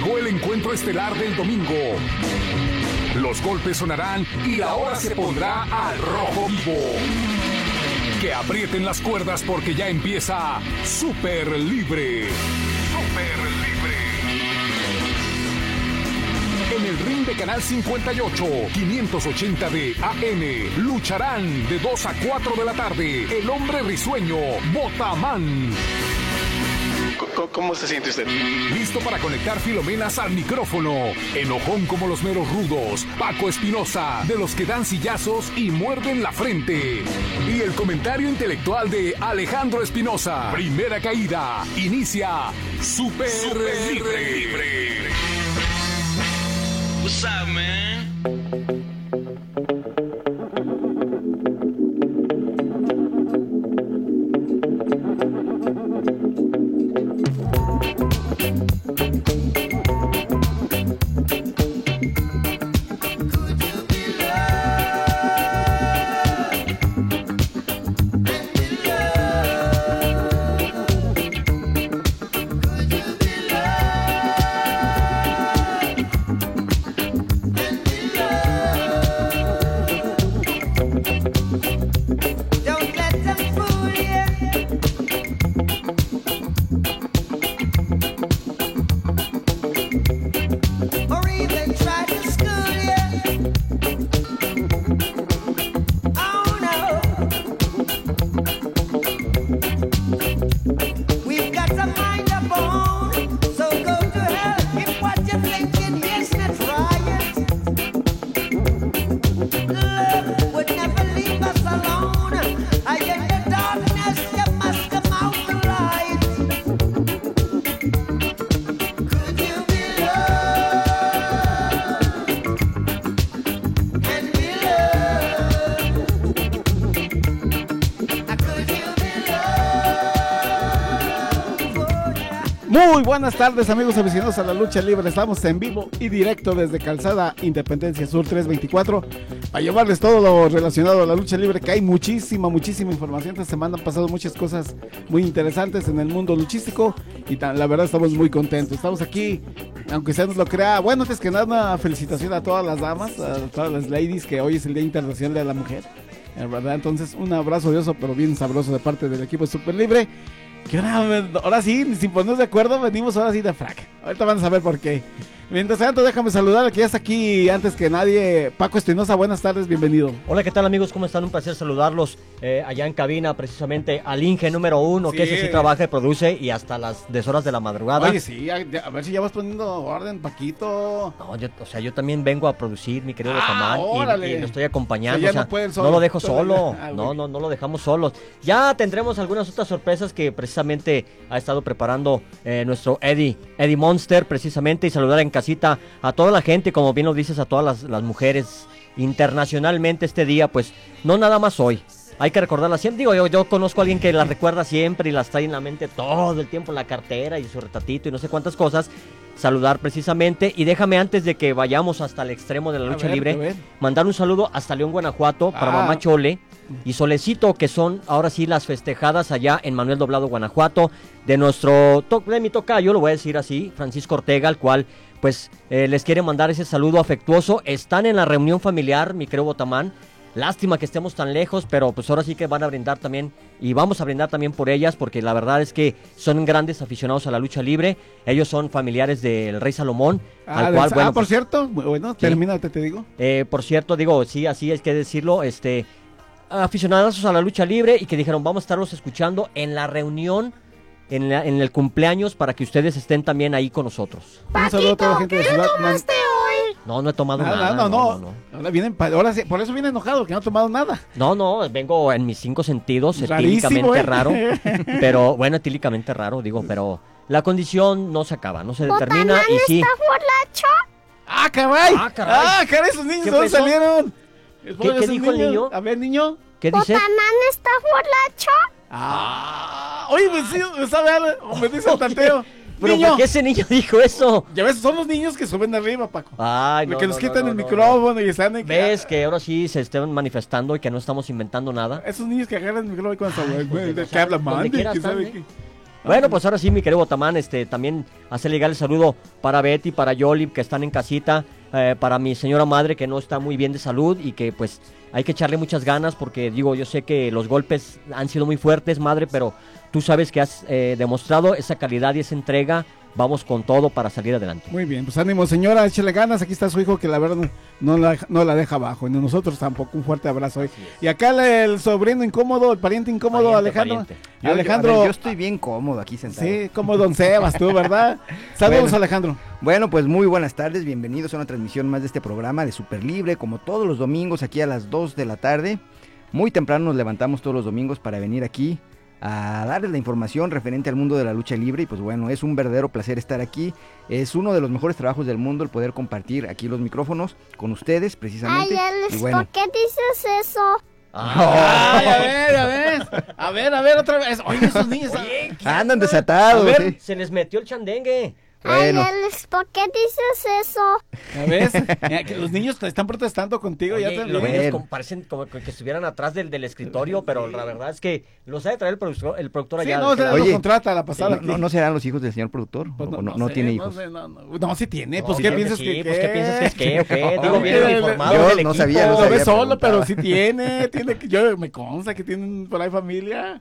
Llegó el encuentro estelar del domingo. Los golpes sonarán y la hora se pondrá al rojo vivo. Que aprieten las cuerdas porque ya empieza Super Libre. Super Libre. En el ring de Canal 58, 580 de AM, lucharán de 2 a 4 de la tarde el hombre risueño, Botamán. ¿Cómo se siente usted? Listo para conectar filomenas al micrófono. Enojón como los meros rudos. Paco Espinosa, de los que dan sillazos y muerden la frente. Y el comentario intelectual de Alejandro Espinosa. Primera caída. Inicia Super Libre. What's up, man? Muy buenas tardes, amigos aficionados a la lucha libre. Estamos en vivo y directo desde Calzada Independencia Sur 324 para llevarles todo lo relacionado a la lucha libre, que hay muchísima información. Esta semana han pasado muchas cosas muy interesantes en el mundo luchístico y la verdad estamos muy contentos. Estamos aquí, aunque usted nos lo crea. Bueno, antes que nada, una felicitación a todas las damas, a todas las ladies, que hoy es el Día Internacional de la Mujer, ¿verdad? Entonces, un abrazo de oso, pero bien sabroso de parte del equipo Super Libre. Que ahora sí, sin ponernos de acuerdo, venimos ahora sí de frac. Ahorita van a saber por qué. Mientras tanto, déjame saludar al que ya está aquí antes que nadie, Paco Espinosa. Buenas tardes, bienvenido. Hola, ¿qué tal, amigos? ¿Cómo están? Un placer saludarlos allá en cabina, precisamente al Inge número 1, sí, que ese sí trabaja y produce y hasta las deshoras de la madrugada. Oye, sí, a ver si ya vas poniendo orden, Paquito. No, yo también vengo a producir, mi querido Tamán, y lo estoy acompañando. O sea, no lo dejo solo, no lo dejamos solos. Ya tendremos algunas otras sorpresas que precisamente ha estado preparando nuestro Eddie Monster, precisamente, y saludar en casita a toda la gente, como bien lo dices, a todas las mujeres internacionalmente este día, pues no nada más hoy. Hay que recordarlas siempre. Digo, yo conozco a alguien que las recuerda siempre y las trae en la mente todo el tiempo, la cartera y su retratito y no sé cuántas cosas. Saludar precisamente, y déjame, antes de que vayamos hasta el extremo de la lucha libre, mandar un saludo hasta León, Guanajuato, para Mamá Chole y Solecito, que son ahora sí las festejadas allá en Manuel Doblado, Guanajuato, de mi tocayo, lo voy a decir así, Francisco Ortega, al cual pues les quiere mandar ese saludo afectuoso. Están en la reunión familiar, mi querido Botamán. Lástima que estemos tan lejos, pero pues ahora sí que van a brindar también, y vamos a brindar también por ellas, porque la verdad es que son grandes aficionados a la lucha libre. Ellos son familiares del Rey Salomón, al cual, bueno, por cierto, bueno, ¿sí? Termínate, te digo. Por cierto, digo, sí, así hay que decirlo, aficionados a la lucha libre, y que dijeron, vamos a estarlos escuchando en la reunión, en el cumpleaños, para que ustedes estén también ahí con nosotros. Un saludo a toda la gente de Ciudad. No he tomado nada. No. Ahora sí, por eso viene enojado, que no ha tomado nada. No, vengo en mis 5 sentidos, etílicamente raro. Pero, bueno, etílicamente raro, digo, pero la condición no se acaba, no se determina. Y sí. ¿Está borracho? ¡Ah, caray! Caray, esos niños no salieron. ¿Qué dijo el niño? A ver, niño. ¿Qué dice? ¿Botanán está borracho? Oye, me sabe algo, me dice el tanteo. ¿Pero por qué ese niño dijo eso? Ya ves, son los niños que suben arriba, Paco. Ay, no, que nos quitan el micrófono y están en... ¿Ves que ahora sí se estén manifestando y que no estamos inventando nada? Esos niños que agarran el micrófono y cuando que hablan mal, que sabe qué. Bueno, pues ahora sí, mi querido Botamán, también hacer llegar el saludo para Betty, para Yoli, que están en casita, para mi señora madre, que no está muy bien de salud y que pues hay que echarle muchas ganas, porque digo, yo sé que los golpes han sido muy fuertes, madre, pero tú sabes que has demostrado esa calidad y esa entrega. Vamos con todo para salir adelante. Muy bien, pues ánimo señora, échale ganas, aquí está su hijo que la verdad no la deja abajo, y nosotros tampoco, un fuerte abrazo. Y acá el sobrino incómodo, el pariente incómodo, Alejandro. Yo estoy bien cómodo aquí sentado. Sí, como don Sebas tú, ¿verdad? Saludos, Bueno. Alejandro. Bueno, pues muy buenas tardes, bienvenidos a una transmisión más de este programa de Super Libre, como todos los domingos aquí a las 2 de la tarde. Muy temprano nos levantamos todos los domingos para venir aquí a darles la información referente al mundo de la lucha libre, y pues bueno, es un verdadero placer estar aquí. Es uno de los mejores trabajos del mundo el poder compartir aquí los micrófonos con ustedes precisamente. Ay, Alex, y bueno, ¿por qué dices eso? Ay, a ver, otra vez. Oye, esos niños. andan desatados. A ver, ¿sí? Se les metió el chandengue. Bueno. Ay, Alex, ¿por qué dices eso? ¿Ya ves? Mira, que los niños te están protestando contigo. Oye, Ya te los Bueno. niños parecen como que estuvieran atrás del escritorio, pero la verdad es que los ha de traer el productor Sí, allá. no, se Oye, lo contrata la pasada. ¿No serán los hijos del señor productor? Pues ¿O no sé, tiene hijos? sé, no, sí tiene. Pues, No, ¿qué dice piensas sí, que pues, ¿qué piensas que es qué o qué? Digo, Oye, bien informado yo del no equipo. sabía, no Lo sabía. ves solo, preguntaba. pero sí tiene que yo me consta que tienen por ahí familia.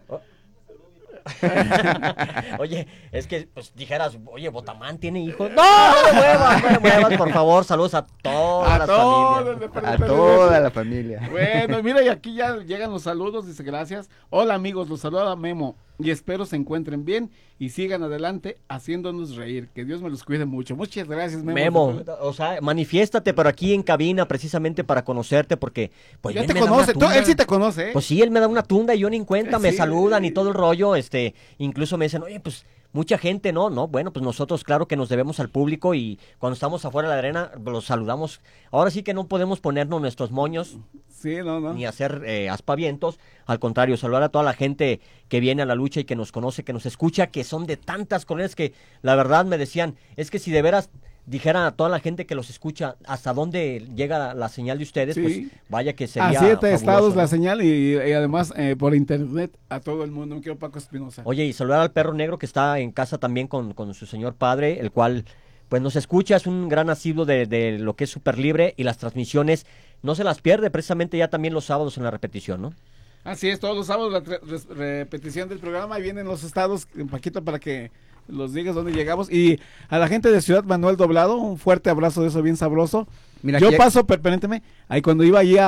Oye, es que pues dijeras, oye, Botamán tiene hijos. No me muevas, por favor. Saludos a todas las familias. A toda la familia. Bueno, mira, y aquí ya llegan los saludos, dice gracias. Hola amigos, los saluda Memo y espero se encuentren bien y sigan adelante haciéndonos reír. Que Dios me los cuide mucho. Muchas gracias, Memo. Memo, o sea, manifiéstate, pero aquí en cabina precisamente para conocerte, porque pues Ya él te me da conoce, una tunda. él sí te conoce, ¿eh? Pues sí, él me da una tunda y yo ni en cuenta, me Sí. saludan y todo el rollo, incluso me dicen, oye, pues mucha gente, no, bueno, pues nosotros claro que nos debemos al público y cuando estamos afuera de la arena los saludamos. Ahora sí que no podemos ponernos nuestros moños Sí, no. ni hacer aspavientos, al contrario, saludar a toda la gente que viene a la lucha y que nos conoce, que nos escucha, que son de tantas colonias que la verdad me decían, es que si de veras dijeran a toda la gente que los escucha hasta dónde llega la señal de ustedes, Sí. pues vaya que sería A 7 fabuloso, estados ¿no? la señal y además por internet a todo el mundo. Me quiero Paco Espinosa. Oye, y saludar al perro negro que está en casa también con su señor padre, el cual pues nos escucha, es un gran asiduo de lo que es Super Libre y las transmisiones no se las pierde, precisamente ya también los sábados en la repetición, ¿no? Así es, todos los sábados la repetición del programa. Ahí vienen los estados, Paquito, para que los digas dónde llegamos. Y a la gente de Ciudad Manuel Doblado, un fuerte abrazo de eso bien sabroso. Mira, Yo aquí- paso, permíteme, ahí cuando iba allí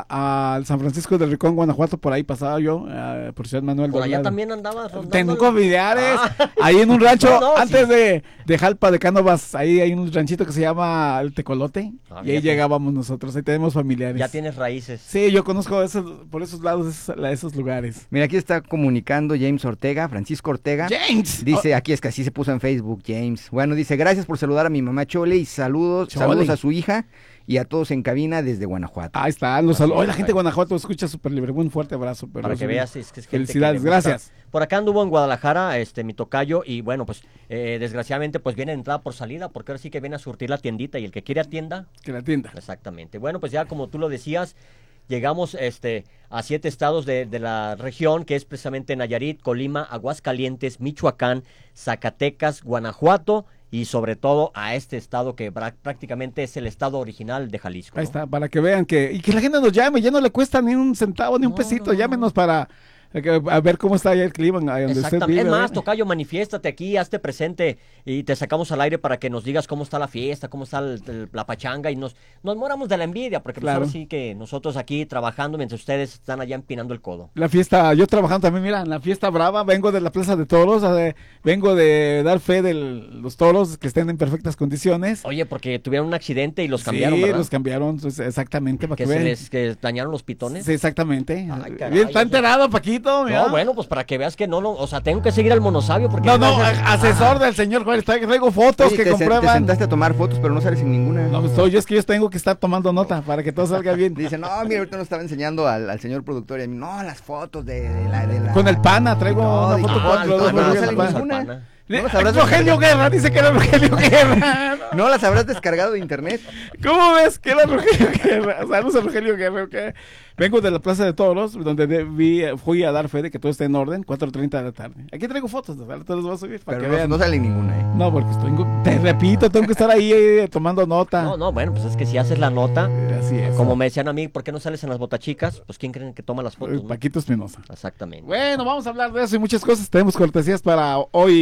a San Francisco del Ricón, Guanajuato, por ahí pasaba yo, por Ciudad Manuel Por Doblado. allá también andabas rondando. Tengo familiares, Ah. ahí en un rancho, No, antes sí. de Jalpa de Cánovas, ahí hay un ranchito que se llama El Tecolote, Ah, y ahí fíjate. llegábamos nosotros, ahí tenemos familiares. Ya tienes raíces. Sí, yo conozco por esos lados, esos lugares. Mira, aquí está comunicando James Ortega, Francisco Ortega. James. Dice, aquí es que así se puso en Facebook, James. Bueno, dice, gracias por saludar a mi mamá Chole y saludos Chole. a su hija y a todos en cabina desde Guanajuato. Ahí están los saludos. Así Hoy la es, gente de Guanajuato escucha Super Libre. Un fuerte abrazo. Pero Para sí, que veas, es que es gente felicidades, que me gusta. gracias. Por acá anduvo en Guadalajara, mi tocayo, y bueno, pues desgraciadamente pues viene entrada por salida, porque ahora sí que viene a surtir la tiendita, y el que quiere atienda, Que la atienda. exactamente. Bueno, pues ya como tú lo decías, llegamos a 7 estados de la región, que es precisamente Nayarit, Colima, Aguascalientes, Michoacán, Zacatecas, Guanajuato, y sobre todo a este estado que prácticamente es el estado original de Jalisco, Ahí ¿no? está, para que vean y que la gente nos llame, ya no le cuesta ni un centavo, ni un No, pesito, no. llámenos para a ver cómo está allá el clima, ahí donde usted Exactamente. vive. Es más, ¿eh? tocayo, manifiéstate aquí, hazte presente y te sacamos al aire para que nos digas cómo está la fiesta, cómo está la pachanga y nos moramos de la envidia, porque pues Claro. ahora sí que nosotros aquí trabajando mientras ustedes están allá empinando el codo. La fiesta, yo trabajando también, mira, en la fiesta brava, vengo de la Plaza de Toros, vengo de dar fe de los toros que estén en perfectas condiciones. Oye, porque tuvieron un accidente y los cambiaron, sí, ¿verdad? los cambiaron, pues, exactamente, para que que se vean. les que dañaron los pitones. Sí, exactamente. Ay, caray, Bien, está eso- enterado, Paquito. mira. No, bueno, pues para que veas que no, o sea, tengo que seguir al monosabio porque... No, gracias- asesor del señor Juárez, traigo fotos Oye, que te comprueban. sentaste a tomar fotos, pero no sales en ninguna. No, pues es que yo tengo que estar tomando nota para que todo salga bien. Dice, no, mira, ahorita nos estaba enseñando al señor productor y a mí, no, las fotos de la... Con el pana, traigo No, una dije, foto ah, con los no, dos no con sale el pana. ninguna. ¿No las habrás Rogelio Guerra, dice que era Rogelio Guerra. ¿No las habrás descargado de internet? ¿Cómo ves que era Rogelio Guerra? Saludos a Rogelio Guerra, ¿ok? Vengo de la Plaza de Toros, donde fui a dar fe de que todo está en orden, 4:30 de la tarde. Aquí traigo fotos, ahora te las voy a subir para Pero que vean. no sale ninguna, No, porque te repito, tengo que estar ahí tomando nota. No, bueno, pues es que si haces la nota, Así es. como me decían a mí, ¿por qué no sales en las botachicas? Pues ¿quién creen que toma las fotos? ¿no? Paquito Espinosa. Exactamente. Bueno, vamos a hablar de eso y muchas cosas. Tenemos cortesías para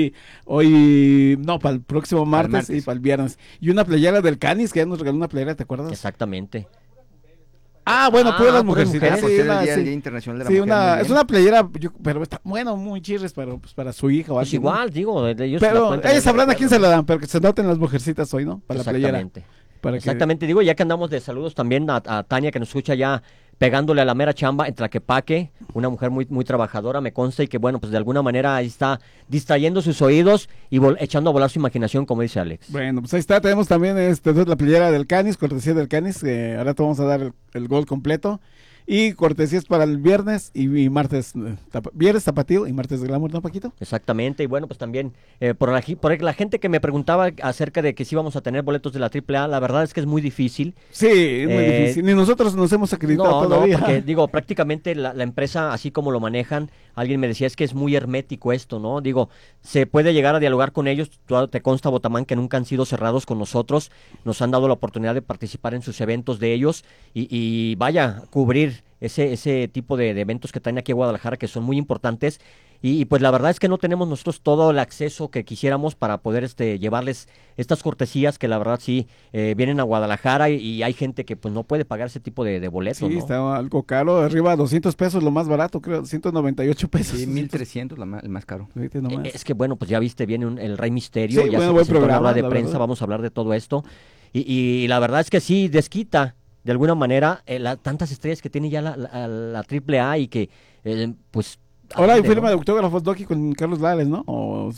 para el próximo martes y para el viernes. Y una playera del Canis, que ya nos regaló una playera, ¿te acuerdas? Exactamente. Puras puras mujercitas. mujeres. Por Sí, ser el una, Día sí. Internacional de la Sí, Mujer. muy es bien. una playera, pero está, muy chirres para su hija o Pues alguien, ¿no? igual, digo, ellos la Pero pueden tener ellas de sabrán a quién se recuerdo. la dan, pero que se noten las mujercitas hoy, ¿no? Para la playera. Exactamente. Para que- Exactamente, digo, ya que andamos de saludos también a Tania, que nos escucha ya pegándole a la mera chamba en Tlaquepaque, una mujer muy, muy trabajadora, me consta, y que bueno, pues de alguna manera ahí está distrayendo sus oídos y echando a volar su imaginación, como dice Alex. Bueno, pues ahí está, tenemos también la playera del Canis, cortesía del Canis, ahora te vamos a dar el gol completo. Y cortesías para el viernes y martes, viernes tapatío y martes de glamour, ¿no, Paquito? Exactamente, y bueno, pues también por la gente que me preguntaba acerca de que si íbamos a tener boletos de la AAA, la verdad es que es muy difícil. Sí, es muy difícil. Ni nosotros nos hemos acreditado todavía. porque digo, prácticamente la empresa, así como lo manejan, alguien me decía, es que es muy hermético esto, ¿no? Digo, se puede llegar a dialogar con ellos, te consta, Botamán, que nunca han sido cerrados con nosotros, nos han dado la oportunidad de participar en sus eventos de ellos y vaya, cubrir ese tipo de eventos que traen aquí a Guadalajara, que son muy importantes, y pues la verdad es que no tenemos nosotros todo el acceso que quisiéramos para poder llevarles estas cortesías, que la verdad sí vienen a Guadalajara y hay gente que pues no puede pagar ese tipo de boletos, Sí, ¿no? está algo caro, arriba de 200 pesos, lo más barato, creo, 198 pesos. Sí, 1,300 el más caro. Fíjate nomás. Es que bueno, pues ya viste, viene el Rey Misterio, Sí, ya bueno, se buen presentó en la programa, rueda de la prensa, verdad. vamos a hablar de todo esto, y la verdad es que sí, desquita de alguna manera tantas estrellas que tiene ya la AAA y que pues... Ahora hay ande, firma ¿no? de autógrafos Doki con Carlos Lares, ¿no?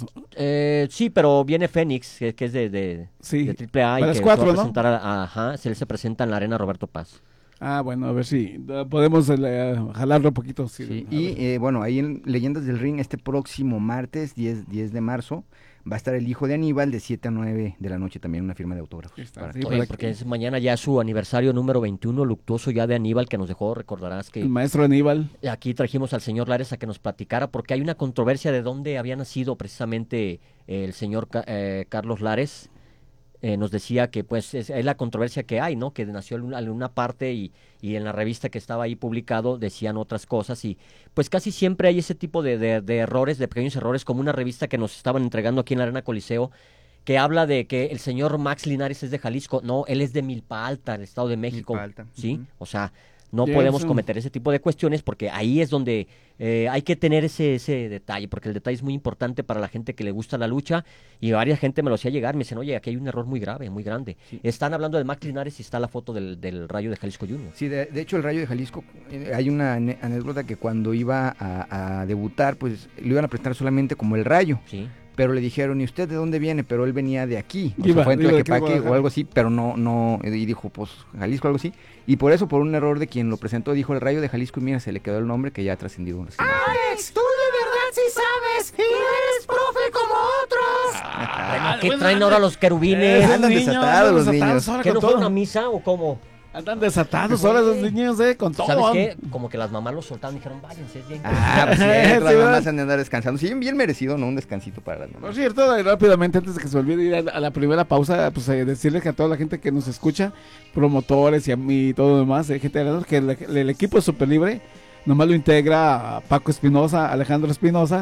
Sí, pero viene Fénix, que es de Sí, de AAA, y para las que 4, se va a ¿no? presentar él se presenta en la Arena Roberto Paz. Bueno, a ver si podemos jalarlo un poquito. Sí, Sí, a ver. y bueno, ahí en Leyendas del Ring, este próximo martes, 10 de marzo, va a estar el hijo de Aníbal de 7 a 9 de la noche, también una firma de autógrafos. Ahí está, Para sí, que- Oye, para porque es mañana ya su aniversario número 21 luctuoso ya de Aníbal, que nos dejó, recordarás que El maestro Aníbal. aquí trajimos al señor Lares a que nos platicara, porque hay una controversia de dónde había nacido precisamente el señor Carlos Lares. Nos decía que pues es la controversia que hay, ¿no? Que nació en una parte y en la revista que estaba ahí publicado decían otras cosas, y pues casi siempre hay ese tipo de errores, de pequeños errores, como una revista que nos estaban entregando aquí en la Arena Coliseo, que habla de que el señor Max Linares es de Jalisco. No, él es de Milpa Alta, el Estado de México. Milpa Alta, ¿Sí? ujú. O sea, no Sí, podemos eso. cometer ese tipo de cuestiones, porque ahí es donde hay que tener ese detalle, porque el detalle es muy importante para la gente que le gusta la lucha, y varias gente me lo hacía llegar, me dicen, oye, aquí hay un error muy grave, muy grande. Están hablando de Max Linares y está la foto del Rayo de Jalisco Junior. Sí, de hecho el Rayo de Jalisco, hay una anécdota que cuando iba a debutar, pues lo iban a presentar solamente como el Rayo, Sí. pero le dijeron, ¿y usted de dónde viene? Pero él venía de aquí, o Iba, sea, fue en iba de aquí a Tlaquepaque o Guadalajara. algo así, pero no, y dijo, pues Jalisco, algo así, y por eso, por un error de quien lo presentó, dijo el Rayo de Jalisco, y mira, se le quedó el nombre que ya ha trascendido. Alex, tú de verdad sí sabes y no eres profe como otros. ¿Qué traen ahora los querubines? Esos andan desatados los niños. ahora ¿Que con no fue todo. una misa o cómo? Andan desatados ahora los niños, con todo. ¿Sabes qué? Como que las mamás los soltaron y dijeron, váyanse, es bien. Pues sí, Sí, las ¿verdad? mamás han de andar descansando, sí, bien merecido, ¿no? Un descansito para las Por mamás. cierto, rápidamente, antes de que se olvide ir a la primera pausa, pues decirles que a toda la gente que nos escucha, promotores y a mí y todo lo demás, gente alrededor, que el equipo de Super Libre nomás lo integra a Paco Espinosa, Alejandro Espinosa,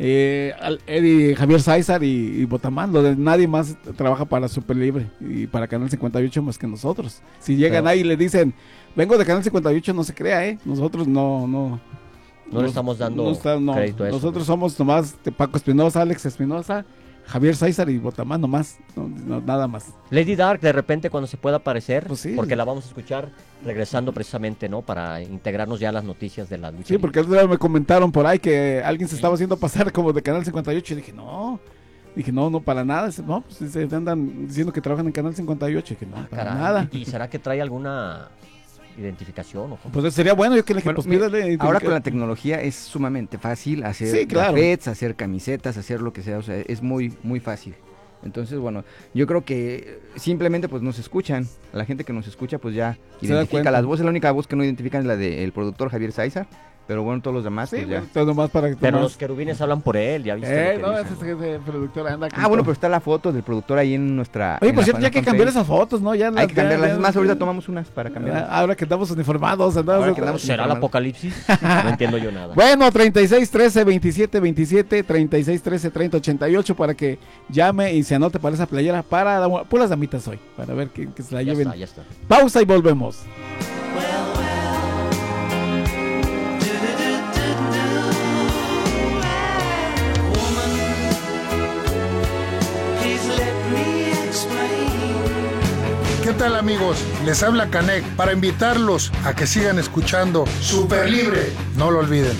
Eddie Javier César y Botamán. Nadie más trabaja para Super Libre y para Canal 58 más que nosotros. Si llegan ahí y le dicen, vengo de Canal 58, no se crea, nosotros no No le estamos dando crédito a eso. Nosotros somos nomás de Paco Espinosa, Alex Espinosa, Javier César y Botamán nomás, nada más. Lady Dark, de repente, cuando se pueda aparecer, Pues sí. porque la vamos a escuchar regresando precisamente, ¿no? Para integrarnos ya a las noticias de la lucha. Sí, porque el otro día me comentaron por ahí que alguien se estaba haciendo pasar como de Canal 58 y dije, no, para nada. Dice, no, pues se andan diciendo que trabajan en Canal 58 y que no, para Caray, nada. ¿Y será que trae alguna identificación. ¿O cómo? Pues sería bueno yo que le ahora con la tecnología es sumamente fácil hacer gafetes, hacer camisetas, hacer lo que sea, o sea, es muy, muy fácil. Entonces, bueno, yo creo que simplemente pues nos escuchan, la gente que nos escucha pues ya identifica las voces, la única voz que no identifican es la del productor Javier Sáizar, pero bueno, todos los demás pues ya. Pero los querubines hablan por él, ya viste no, ese productor anda bueno, pero está la foto del productor ahí en nuestra... Oye, por cierto, ya hay que cambiar esas fotos, ¿no? Ya hay que cambiarlas, es más, ahorita tomamos unas para cambiar. Ahora que andamos uniformados, ¿será el apocalipsis? No entiendo yo nada. Bueno, 3613-2727, 3613-3088 para que llame y se anote para esa playera, para puras damitas hoy, para ver que se la lleven. Ya está. Pausa y volvemos. ¿Qué tal, amigos? Les habla Canek para invitarlos a que sigan escuchando Super Libre. No lo olviden.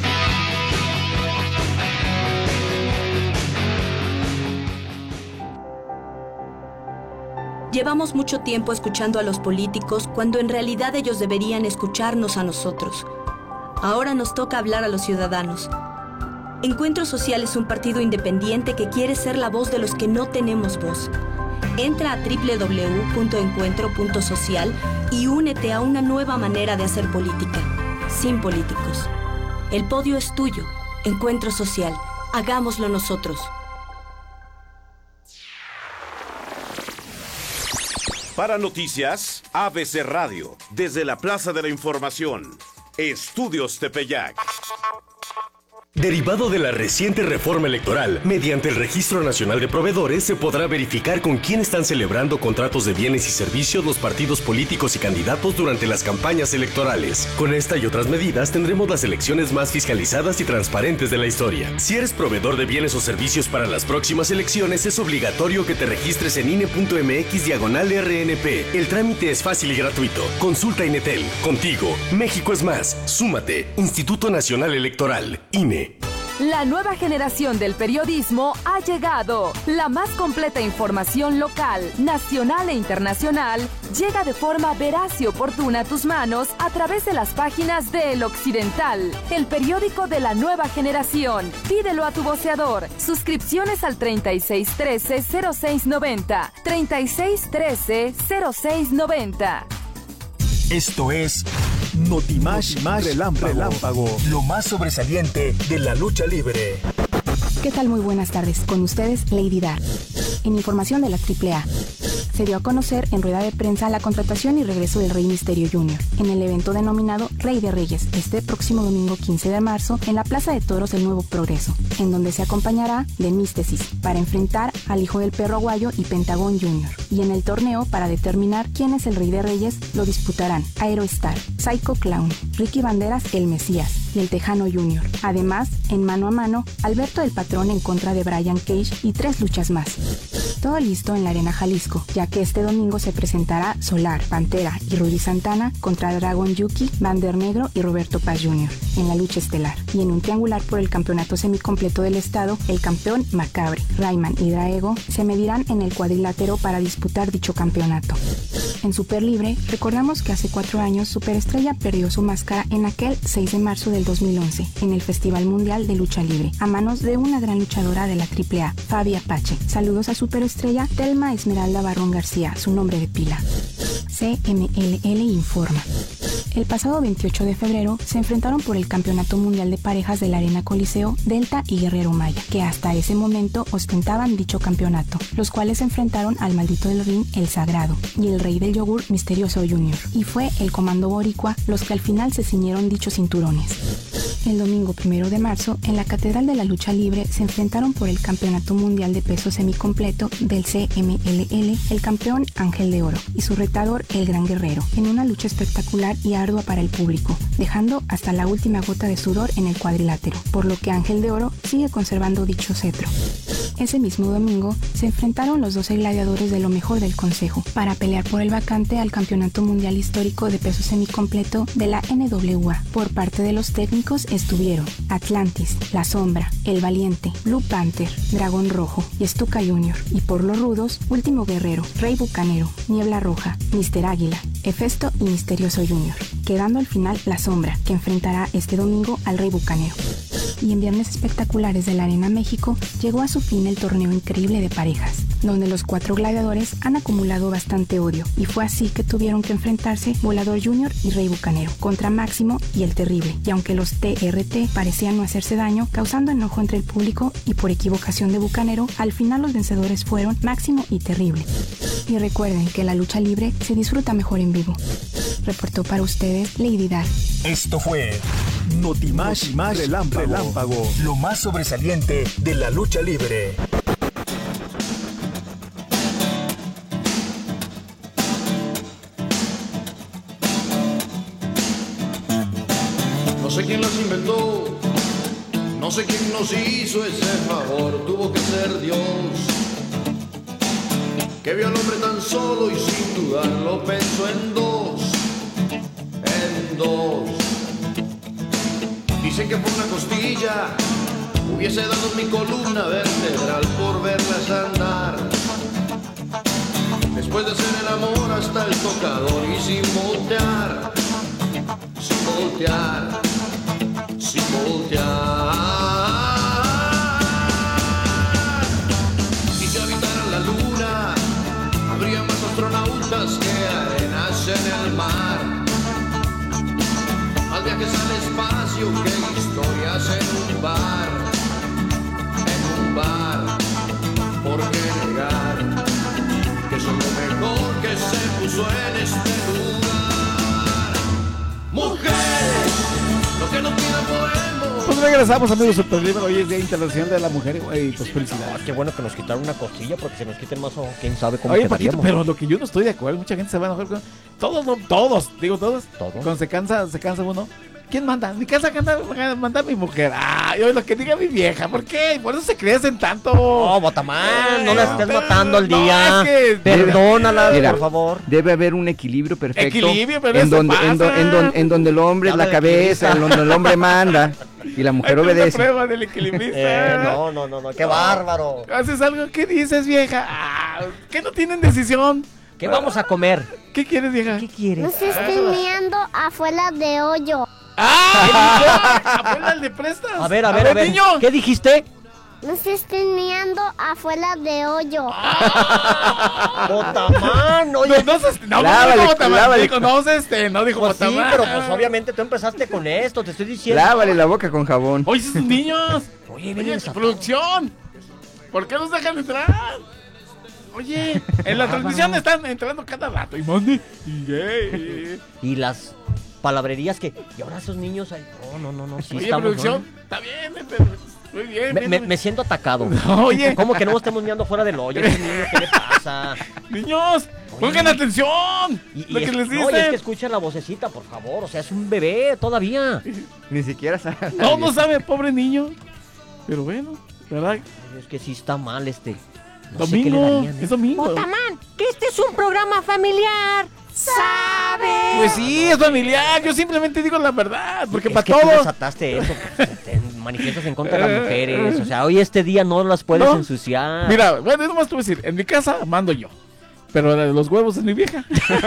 Llevamos mucho tiempo escuchando a los políticos cuando en realidad ellos deberían escucharnos a nosotros. Ahora nos toca hablar a los ciudadanos. Encuentro Social es un partido independiente que quiere ser la voz de los que no tenemos voz. Entra a www.encuentro.social y únete a una nueva manera de hacer política, sin políticos. El podio es tuyo. Encuentro Social. Hagámoslo nosotros. Para noticias, ABC Radio, desde la Plaza de la Información, Estudios Tepeyac. Derivado de la reciente reforma electoral, mediante el Registro Nacional de Proveedores se podrá verificar con quién están celebrando contratos de bienes y servicios los partidos políticos y candidatos durante las campañas electorales. Con esta y otras medidas tendremos las elecciones más fiscalizadas y transparentes de la historia. Si eres proveedor de bienes o servicios para las próximas elecciones, es obligatorio que te registres en INE.mx/RNP. El trámite es fácil y gratuito. Consulta INETEL. Contigo, México es más. Súmate. Instituto Nacional Electoral. INE. La nueva generación del periodismo ha llegado. La más completa información local, nacional e internacional llega de forma veraz y oportuna a tus manos a través de las páginas de El Occidental, el periódico de la nueva generación. Pídelo a tu voceador. Suscripciones al 3613-0690. 3613-0690. Esto es Notimash Relámpago, lo más sobresaliente de la lucha libre. ¿Qué tal? Muy buenas tardes. Con ustedes, Lady Dar. En información de la AAA. Se dio a conocer en rueda de prensa la contratación y regreso del Rey Misterio Jr. en el evento denominado Rey de Reyes, este próximo domingo 15 de marzo en la Plaza de Toros del Nuevo Progreso, en donde se acompañará de Místesis para enfrentar al Hijo del Perro Aguayo y Pentagón Jr. Y en el torneo, para determinar quién es el Rey de Reyes, lo disputarán Aerostar, Psycho Clown, Ricky Banderas, el Mesías y el Tejano Jr. Además, en mano a mano, Alberto el Patrón en contra de Brian Cage y 3 luchas más. Todo listo en la Arena Jalisco, ya que este domingo se presentará Solar, Pantera y Rudy Santana contra Dragon Yuki, Vander Negro y Roberto Paz Jr. en la lucha estelar. Y en un triangular por el campeonato semicompleto del estado, el campeón Macabre, Rayman y Draego se medirán en el cuadrilátero para disputar dicho campeonato. En Super Libre, recordamos que hace 4 años Superestrella perdió su máscara en aquel 6 de marzo del 2011 en el Festival Mundial de Lucha Libre, a manos de una gran luchadora de la AAA, Fabi Apache. Saludos a Superestrella, Telma Esmeralda Barrón García, su nombre de pila. CMLL informa. El pasado 28 de febrero se enfrentaron por el Campeonato Mundial de Parejas de la Arena Coliseo Delta y Guerrero Maya, que hasta ese momento ostentaban dicho campeonato, los cuales se enfrentaron al maldito del ring El Sagrado y el Rey del Yogur Misterioso Jr. Y fue el Comando Boricua los que al final se ciñeron dichos cinturones. El domingo 1 de marzo, en la Catedral de la Lucha Libre, se enfrentaron por el Campeonato Mundial de Peso Semicompleto del CMLL el campeón Ángel de Oro y su retador El Gran Guerrero, en una lucha espectacular y ardua para el público, dejando hasta la última gota de sudor en el cuadrilátero, por lo que Ángel de Oro sigue conservando dicho cetro. Ese mismo domingo se enfrentaron los 12 gladiadores de lo mejor del consejo para pelear por el vacante al campeonato mundial histórico de peso semicompleto de la NWA. Por parte de los técnicos estuvieron Atlantis, La Sombra, El Valiente, Blue Panther, Dragón Rojo y Stuka Jr. Y por los rudos, Último Guerrero, Rey Bucanero, Niebla Roja, Mr. Águila, Hefesto y Misterioso Jr., quedando al final La Sombra, que enfrentará este domingo al Rey Bucanero. Y en Viernes Espectaculares de la Arena México llegó a su fin el torneo increíble de parejas, donde los 4 gladiadores han acumulado bastante odio, y fue así que tuvieron que enfrentarse Volador Jr. y Rey Bucanero contra Máximo y El Terrible, y aunque los TRT parecían no hacerse daño, causando enojo entre el público y por equivocación de Bucanero, al final los vencedores fueron Máximo y Terrible. Y recuerden que la lucha libre se disfruta mejor en vivo. Reportó para ustedes Lady Dar. Esto fue Notimash Relámpago, lo más sobresaliente de la lucha libre. No sé quién las inventó, no sé quién nos hizo ese favor, tuvo que ser Dios, que vio al hombre tan solo y sin dudarlo pensó en dos. Dicen que por una costilla hubiese dado mi columna vertebral por verlas andar. Después de hacer el amor hasta el tocador y sin voltear, sin voltear, sin voltear. Y si habitaran la luna, habría más astronautas que arenas en el mar. Más viajes al espacio que historias en un bar. ¿Por qué negar que son lo mejor que se puso en este lugar? Mujeres, lo que no pidan podemos. Pues regresamos, amigos Superlibre. Hoy es Día Internacional de la Mujer y pues felicidades. Qué bueno que nos quitaron una costilla, porque si nos quiten más, quién sabe cómo Oye, quedaríamos. Paquito, pero lo que yo no estoy de acuerdo, mucha gente se va a enojar con... Todos, cuando se cansa uno. ¿Quién manda? Mi casa manda mi mujer. Yo lo que diga mi vieja. ¿Por qué? Por eso se crecen tanto. No, Botamán, no la estés matando al día. Es que perdónala, mira, por favor. Debe haber un equilibrio perfecto. Pero en donde el hombre es la cabeza, en donde el hombre manda y la mujer obedece. Es una prueba del equilibrista. No, qué bárbaro. Haces algo, ¿qué dices, vieja? ¿Qué no tienen decisión? ¿Qué vamos a comer? ¿Qué quieres, vieja? ¿Qué quieres? No se estén meando afuera de hoyo. ¿Abuela le prestas? A ver, niño. ¿Qué dijiste? No se estén meando afuera de hoyo. Botamán, oye. No dijo pues Botamán. Sí, pero pues obviamente tú empezaste con esto, te estoy diciendo. Lávale la boca con jabón. Oye, esos niños. Oye, producción. ¿Por qué nos dejan entrar? Oye, en la transmisión están entrando cada rato. Y mande. Y las palabrerías que... Y ahora esos niños... No. Sí, oye, estamos, producción, ¿no? está bien, pero... Muy bien. Me siento atacado. No, oye. ¿Cómo que no estemos meando fuera del hoyo? Ese niño, ¿qué le pasa? Niños, pongan atención. Y lo que les dicen. No, y es que escuchen la vocecita, por favor. O sea, es un bebé todavía. Ni siquiera sabe. No sabe, pobre niño. Pero bueno, ¿verdad? Es que sí está mal No domingo, sé qué le darían, es domingo. Botamán, que este es un programa familiar. ¿Sabes? Pues sí, es familiar. Yo simplemente digo la verdad. Porque es para que todos. tú desataste eso. Te manifiestas en contra de las mujeres. O sea, hoy este día no las puedes ensuciar. Mira, bueno, nomás te voy a decir. En mi casa mando yo. Pero la de los huevos es mi vieja.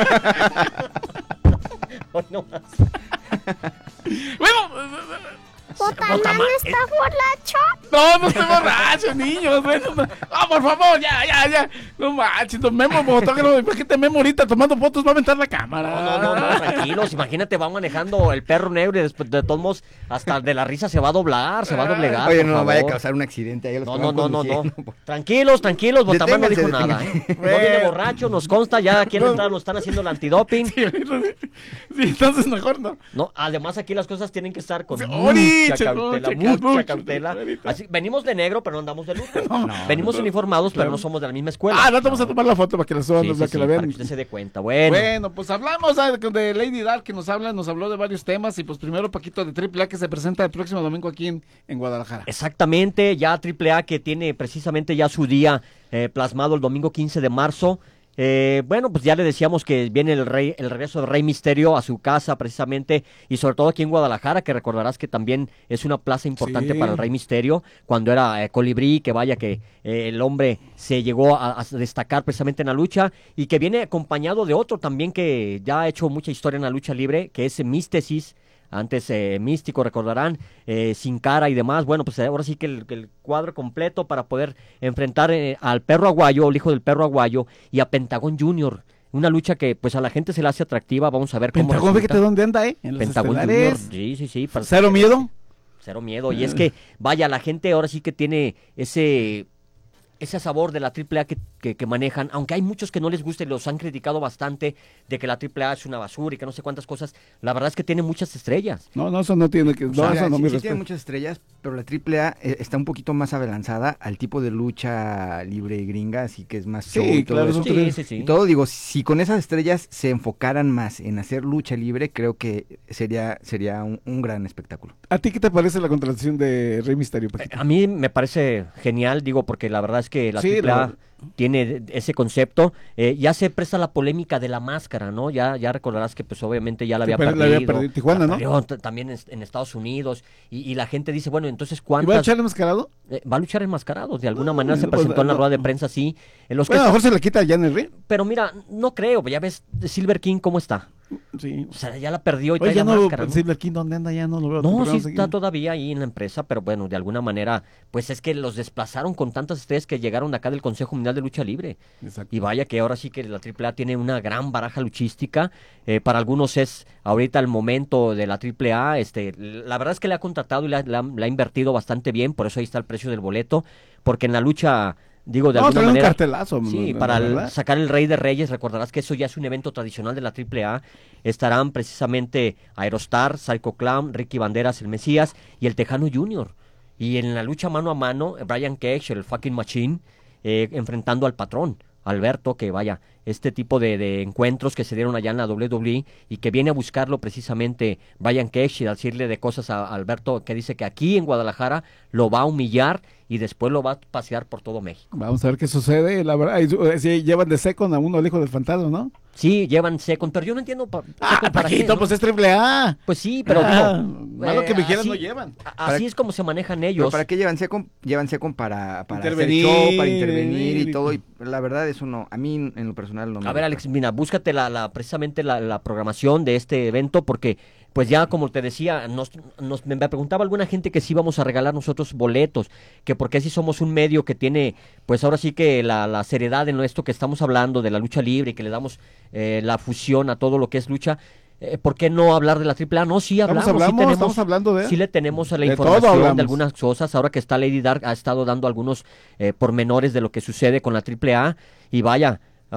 Hoy no más. Bueno. ¿Botamán está borracho? No estoy borracho, niños. Bueno, por favor, ya. No manches, Memo, fotógrafo. Imagínate Memo ahorita tomando fotos, va a aventar la cámara. No, tranquilos. Imagínate, va manejando el perro negro y después, de todos modos, hasta de la risa se va a doblar, se va a doblegar. Oye, no vaya a causar un accidente ahí. No. Tranquilos, Botamán no dijo nada. No viene borracho, nos consta, ya aquí en la entrada nos están haciendo el antidoping. Sí, entonces mejor no. No, además aquí las cosas tienen que estar con... mucha cautela. Así, venimos de negro, pero no andamos de luto. Venimos uniformados, pero no somos de la misma escuela. No vamos a tomar la foto para que la suban, para que la vean. Para que usted se dé cuenta. Bueno, pues hablamos de Lady Dark, que nos habló de varios temas, y pues primero Paquito de AAA, que se presenta el próximo domingo aquí en Guadalajara. Exactamente, ya AAA, que tiene precisamente ya su día plasmado el domingo 15 de marzo. Bueno, pues ya le decíamos que viene el regreso del Rey Misterio a su casa precisamente, y sobre todo aquí en Guadalajara, que recordarás que también es una plaza importante para el Rey Misterio, cuando era Colibrí, que vaya que el hombre se llegó a destacar precisamente en la lucha, y que viene acompañado de otro también que ya ha hecho mucha historia en la lucha libre, que es Místesis. Antes Místico, recordarán, Sin Cara y demás. Bueno, pues ahora sí que el cuadro completo para poder enfrentar al Perro Aguayo, el hijo del Perro Aguayo, y a Pentagón Junior. Una lucha que pues a la gente se le hace atractiva. Vamos a ver cómo Pentagón, fíjate dónde anda, en los Pentagón Junior. Sí. ¿Cero miedo? Cero miedo. Y es que, vaya, la gente ahora sí que tiene ese sabor de la AAA que manejan, aunque hay muchos que no les gusta y los han criticado bastante de que la AAA es una basura y que no sé cuántas cosas. La verdad es que tiene muchas estrellas. No, eso no tiene que... Sí tiene muchas estrellas, pero la AAA está un poquito más avanzada al tipo de lucha libre gringa, así que es más show y todo eso. Sí. Y todo, digo, si con esas estrellas se enfocaran más en hacer lucha libre, creo que sería un gran espectáculo. ¿A ti qué te parece la contratación de Rey Misterio, Paquito? A mí me parece genial, digo, porque la verdad es que la AAA tiene ese concepto. Ya se presta la polémica de la máscara, ¿no? Ya recordarás que pues obviamente ya la había perdido. Tijuana, ¿no? También en Estados Unidos, y la gente dice, bueno, entonces ¿cuántas? ¿Y va a luchar enmascarado? Va a luchar enmascarado, de alguna manera se presentó en la rueda de prensa así. A lo mejor se le quita ya en el ring. Pero mira, no creo, ya ves Silver King cómo está. Sí. O sea, ya la perdió y trae la máscara, ¿no? Silver King, ¿dónde anda? Ya no lo veo. No, sí está todavía ahí en la empresa, pero bueno, de alguna manera, pues es que los desplazaron con tantas estrellas que llegaron de acá del Consejo Mundial de Lucha Libre. Exacto. Y vaya que ahora sí que la AAA tiene una gran baraja luchística. Para algunos es ahorita el momento de la AAA. La verdad es que le ha contratado y le ha invertido bastante bien, por eso ahí está el precio del boleto, porque en la lucha... Digo, de alguna manera, un cartelazo, sí, para sacar el Rey de Reyes, recordarás que eso ya es un evento tradicional de la AAA. Estarán precisamente Aerostar, Psycho Clown, Ricky Banderas, el Mesías y el Tejano Junior. Y en la lucha mano a mano, Brian Cage, el fucking machine, enfrentando al patrón, Alberto, que vaya, este tipo de encuentros que se dieron allá en la WWE y que viene a buscarlo precisamente Brian Cage y a decirle de cosas a Alberto, que dice que aquí en Guadalajara lo va a humillar y después lo va a pasear por todo México. Vamos a ver qué sucede, la verdad. Si llevan de second a uno al hijo del fantasma, ¿no? Sí, llevan second, pero yo no entiendo Paquito, pues es AAA. Pues sí, pero malo que me quieran no llevan. Así es como se manejan ellos. ¿Pero para qué llevan second? Llevan second para intervenir, hacer show, para intervenir y todo, y la verdad eso no, a mí en lo personal no me gusta. A ver, Alex, mira, búscate precisamente la programación de este evento, porque pues ya como te decía, me preguntaba alguna gente que sí íbamos a regalar nosotros boletos, que porque si somos un medio que tiene, pues ahora sí que la seriedad en esto que estamos hablando de la lucha libre y que le damos la fusión a todo lo que es lucha, ¿por qué no hablar de la AAA? No, sí hablamos, estamos hablando de... Sí le tenemos la información de algunas cosas, ahora que está Lady Dark ha estado dando algunos pormenores de lo que sucede con la AAA, y vaya,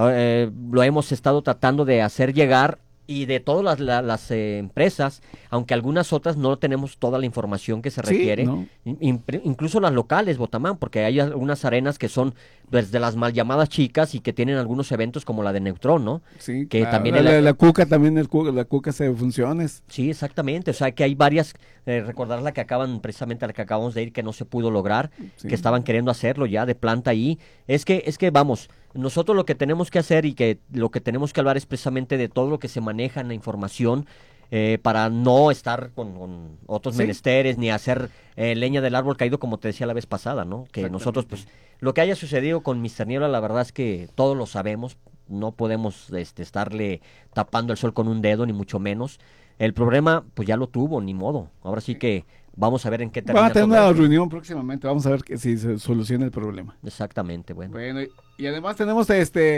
lo hemos estado tratando de hacer llegar, y de todas las empresas, aunque algunas otras no tenemos toda la información que se requiere, no. Incluso las locales, Botamán, porque hay algunas arenas que son pues, de las mal llamadas chicas y que tienen algunos eventos como la de Neutrón, ¿no? Sí, que también la Cuca también, la Cuca hace funciones. Sí, exactamente, o sea que hay varias, recordar la que acabamos de ir que no se pudo lograr, que estaban queriendo hacerlo ya de planta ahí, es que vamos, nosotros lo que tenemos que hacer y que lo que tenemos que hablar es precisamente de todo lo que se maneja en la información, para no estar con otros menesteres ni hacer leña del árbol caído, como te decía la vez pasada, ¿no? Que nosotros, pues, lo que haya sucedido con Mr. Niebla, la verdad es que todos lo sabemos, no podemos estarle tapando el sol con un dedo, ni mucho menos. El problema, pues ya lo tuvo, ni modo. Ahora sí que vamos a ver en qué termina. Vamos a tener una reunión próximamente, vamos a ver si se soluciona el problema. Exactamente, bueno. Bueno, y además tenemos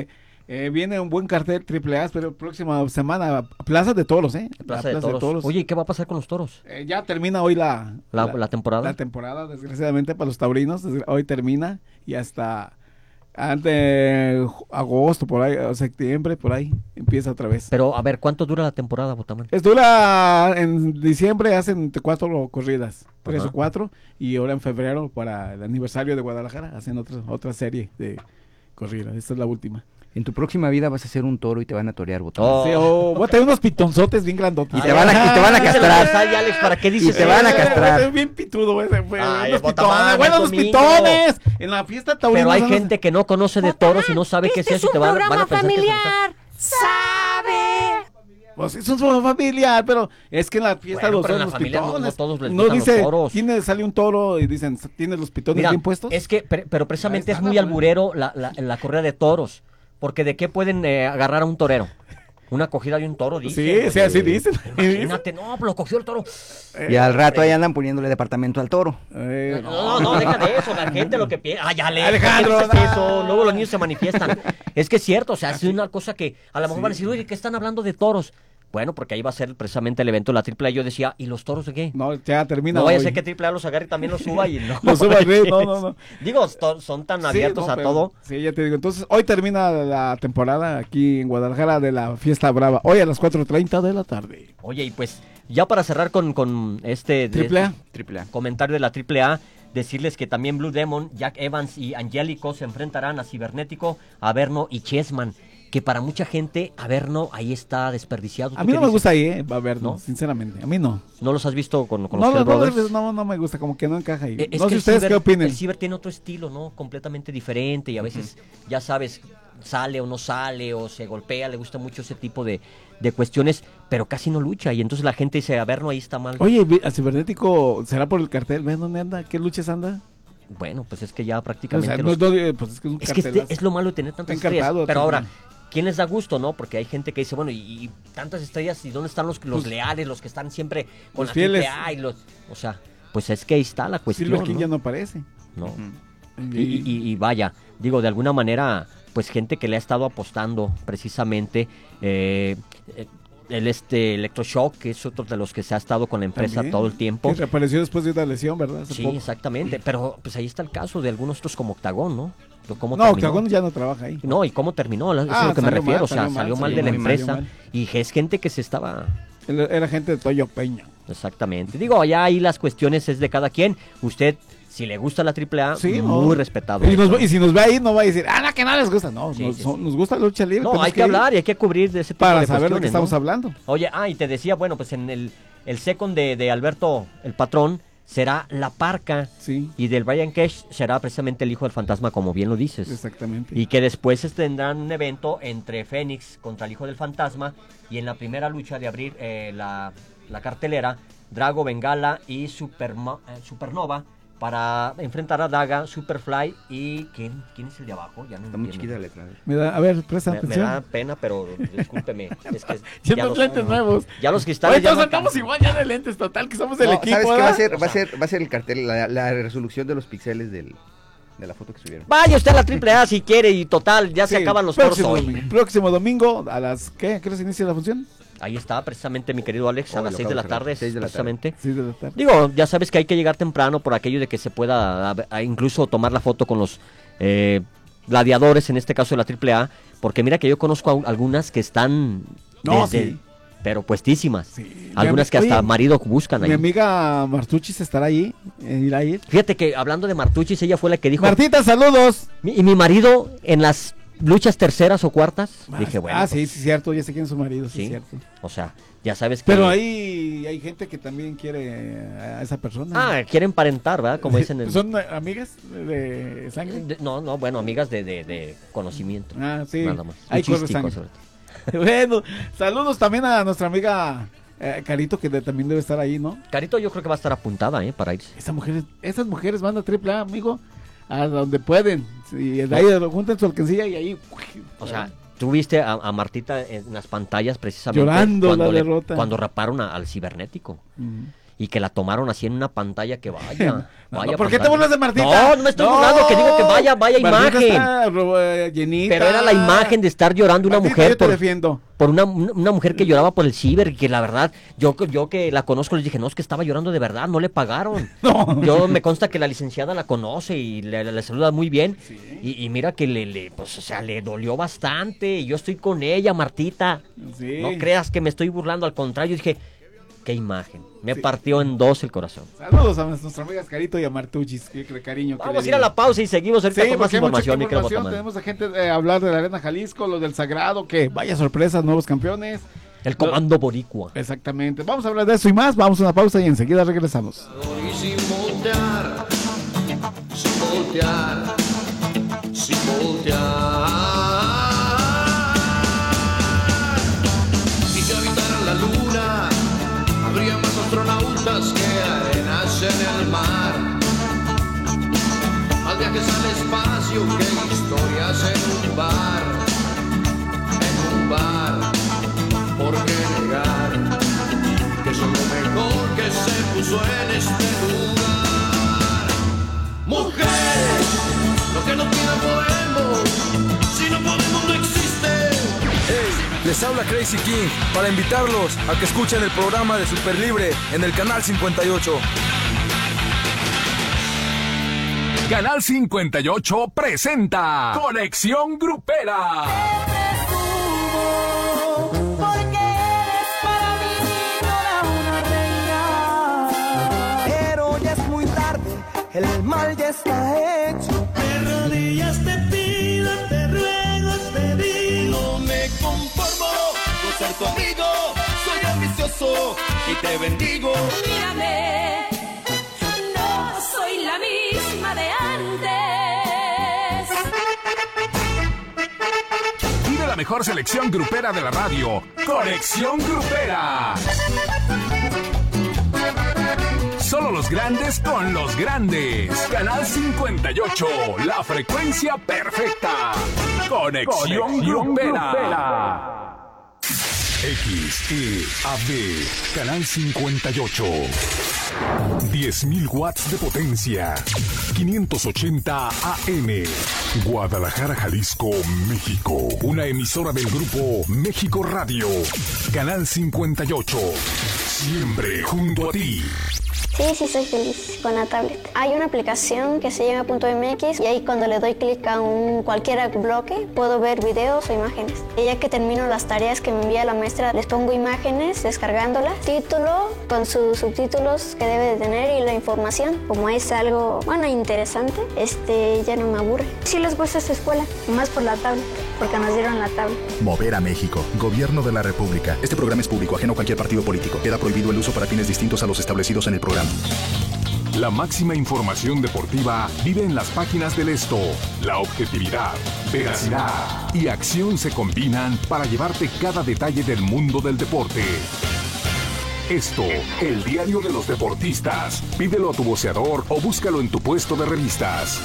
viene un buen cartel AAA, pero próxima semana, Plaza de Toros, Plaza de Toros. Oye, ¿y qué va a pasar con los toros? Ya termina hoy la temporada. La temporada, desgraciadamente, para los taurinos, hoy termina y hasta Agosto, por ahí, o septiembre, por ahí, empieza otra vez. Pero, a ver, ¿cuánto dura la temporada, Botamán? En diciembre hacen 4 corridas, 3 o 4, y ahora en febrero, para el aniversario de Guadalajara, hacen otra serie de corridas. Esta es la última. En tu próxima vida vas a ser un toro y te van a torear, Botamán. Sí, voy a tener unos pitonzotes bien grandotes. Y te van a castrar. Alex, ¿para qué dices? Y te van a castrar. Es bien pitudo, unos Botamán, pitones, bueno, los pitones. En la fiesta taurina. Pero hay gente que no conoce de toros y no sabe qué es eso y te van a pensar familiar. ¡Sabe! Pues es un familiar, pero es que en la fiesta Bueno, los pero en la los familia pitones. no todos les No gustan dice, los toros. sale un toro y dicen, ¿tienes los pitones Mira, bien puestos? Es que, pero precisamente es muy alburero la corrida de toros. Porque ¿de qué pueden agarrar a un torero? Una cogida de un toro, dice. Sí, así dicen. Imagínate, no, lo cogió el toro. Y al rato ahí andan poniéndole departamento al toro. No, deja de eso, la gente lo que piensa. Ay, Alejandro, ¿qué dices eso? Luego los niños se manifiestan. Es que es cierto, o sea, es una cosa que a lo mejor van a decir, oye, ¿qué están hablando de toros? Bueno, porque ahí va a ser precisamente el evento de la AAA. Yo decía, ¿y los toros de qué? No, ya termina. No vaya a hoy. ser que AAA los agarre y también los suba y no. Los suba, no. Digo, son tan abiertos a todo. Sí, ya te digo. Entonces, hoy termina la temporada aquí en Guadalajara de la Fiesta Brava. Hoy a las 4:30 de la tarde. Oye, y pues, ya para cerrar con este AAA. comentario de la AAA, decirles que también Blue Demon, Jack Evans y Angélico se enfrentarán a Cibernético, Averno y Chessman. Que para mucha gente, Averno ahí está desperdiciado. A mí no me gusta ahí, Averno, ¿no? Sinceramente. A mí no. ¿No los has visto con los Hell Brothers? No me gusta, como que no encaja ahí. Es no que sé ustedes qué opinen. El Ciber tiene otro estilo, ¿no? Completamente diferente y a veces, ya sabes, sale o no sale o se golpea, le gusta mucho ese tipo de cuestiones, pero casi no lucha y entonces la gente dice, Averno ahí está mal. Oye, a Cibernético, ¿será por el cartel? ¿Ves dónde anda? ¿Qué luchas anda? Bueno, pues es que ya prácticamente... O sea, pues es que un cartelazo. Es lo malo de tener tantas estrellas, pero ahora... ¿Quién les da gusto, no? Porque hay gente que dice, bueno, y tantas estrellas, ¿y dónde están los leales, los que están siempre con los la fieles? AAA? O sea, pues es que ahí está la cuestión, Silver King ¿no? ya no aparece. No. Y vaya, digo, de alguna manera, pues gente que le ha estado apostando precisamente, el Electroshock, que es otro de los que se ha estado con la empresa ¿También? todo el tiempo. Que reapareció después de una lesión, ¿verdad? Sí, exactamente, pero pues ahí está el caso de algunos otros como Octagón, ¿no? Octagón ya no trabaja ahí. No, ¿y cómo terminó? Eso es lo que me refiero, salió mal de la empresa y es gente que se estaba... Era gente de Toyo Peña. Exactamente. Digo, allá ahí las cuestiones es de cada quien. Usted, si le gusta la AAA, muy respetado. Y si nos ve ahí, no va a decir, que no les gusta. No, nos gusta la lucha libre. No, hay que hablar y hay que cubrir de ese tipo para de saber cuestiones, de qué estamos ¿no? hablando. Oye, y te decía, bueno, pues en el second de Alberto, el patrón, será La Parca. Sí. Y del Brian Cash será precisamente el hijo del fantasma, como bien lo dices. Exactamente. Y que después tendrán un evento entre Fénix contra el hijo del fantasma. Y en la primera lucha de abrir la cartelera, Drago, Bengala y Supernova para enfrentar a Daga, Superfly y... ¿Quién es el de abajo? Ya no está muy chiquita la letra. A ver, presta atención. Me da pena, pero discúlpeme. Es que ya los lentes nuevos. Ya los cristales. Oye, todos sacamos igual ya de lentes, total, que somos del equipo. ¿Sabes qué va a ser el cartel, la resolución de los píxeles de la foto que subieron? Vaya usted a la AAA si quiere y total, ya se acaban los toros hoy. Próximo domingo, a las... ¿Qué hora se inicia la función? Ahí está, precisamente, mi querido Alex, a las 6 de la tarde, precisamente. 6 de la tarde. Digo, ya sabes que hay que llegar temprano por aquello de que se pueda incluso tomar la foto con los gladiadores, en este caso de la AAA, porque mira que yo conozco algunas que están pero puestísimas. Sí. Algunas que hasta marido buscan ahí. Mi amiga Martuchis estará ahí, irá a ir. Fíjate que hablando de Martuchis, ella fue la que dijo... Martita, saludos. Y mi marido en las... luchas terceras o cuartas, dije, bueno. Sí, cierto, ya sé quién es su marido, sí, cierto. O sea, ya sabes que... Pero ahí hay gente que también quiere a esa persona. Quieren parentar, ¿verdad? Como dicen. ¿Son amigas de sangre? No, bueno, amigas de conocimiento. Sí. Nada más. Hay sangre. Bueno, saludos también a nuestra amiga Carito, que también debe estar ahí, ¿no? Carito yo creo que va a estar apuntada, para irse. Esas mujeres van a AAA, amigo. A donde pueden. Y de ahí juntan su alcancía y ahí. O sea, tú viste a Martita en las pantallas precisamente. Llorando la derrota. Cuando raparon al cibernético. y que la tomaron así en una pantalla que vaya. ¿Por qué te burlas de Martita? No me estoy burlando, que digo que vaya Martita imagen. Está, llenita. Pero era la imagen de estar llorando una Martita, mujer. yo te defiendo. Por una mujer que lloraba por el ciber, que la verdad, yo que la conozco, les dije, no, es que estaba llorando de verdad, no le pagaron. No. Yo me consta que la licenciada la conoce y le saluda muy bien. Sí. Y mira que le dolió bastante. Y yo estoy con ella, Martita. Sí. No creas que me estoy burlando, al contrario, dije, qué imagen. Me partió en dos el corazón. Saludos a nuestras amigas Carito y a Martuchis, qué cariño. Vamos a ir a la pausa y seguimos ahorita con más información. Tenemos a gente a hablar de la Arena Jalisco, lo del Sagrado, que vaya sorpresas, nuevos campeones. El comando boricua. Exactamente. Vamos a hablar de eso y más. Vamos a una pausa y enseguida regresamos. Y sin voltear, sin voltear, sin voltear. Si se habitara la luna, habría más astronautas que arenas en el mar. Más viajes al espacio que historias en un bar. En un bar. ¿Por qué negar que son lo mejor que se puso en este lugar? Mujeres, lo que no quiero podemos, si no podemos no existe. Hey, les habla Crazy King para invitarlos a que escuchen el programa de Super Libre en el Canal 58. Canal 58 presenta Conexión Grupera. El mal ya está hecho. De rodillas te pido, te ruego, te digo. No me conformo con ser tu amigo. Soy ambicioso y te bendigo. Mírame, no soy la misma de antes. Vive la mejor selección grupera de la radio. Conexión Grupera. Solo los grandes con los grandes. Canal 58, la frecuencia perfecta. Conexión Grupera. XEAB, Canal 58. 10.000 watts de potencia. 580 AM. Guadalajara, Jalisco, México. Una emisora del grupo México Radio. Canal 58. Siempre junto a ti. Sí, soy feliz con la tablet. Hay una aplicación que se llama .mx y ahí cuando le doy clic a cualquier bloque puedo ver videos o imágenes. Y ya que termino las tareas que me envía la maestra, les pongo imágenes descargándolas, título con sus subtítulos que debe de tener y la información. Como es algo, interesante, ya no me aburre. Sí les gusta esta escuela, más por la tablet, porque nos dieron la tablet. Mover a México, Gobierno de la República. Este programa es público, ajeno a cualquier partido político. Queda prohibido el uso para fines distintos a los establecidos en el programa. La máxima información deportiva vive en las páginas del Esto. La objetividad, veracidad y acción se combinan para llevarte cada detalle del mundo del deporte. Esto, el diario de los deportistas. Pídelo a tu voceador o búscalo en tu puesto de revistas.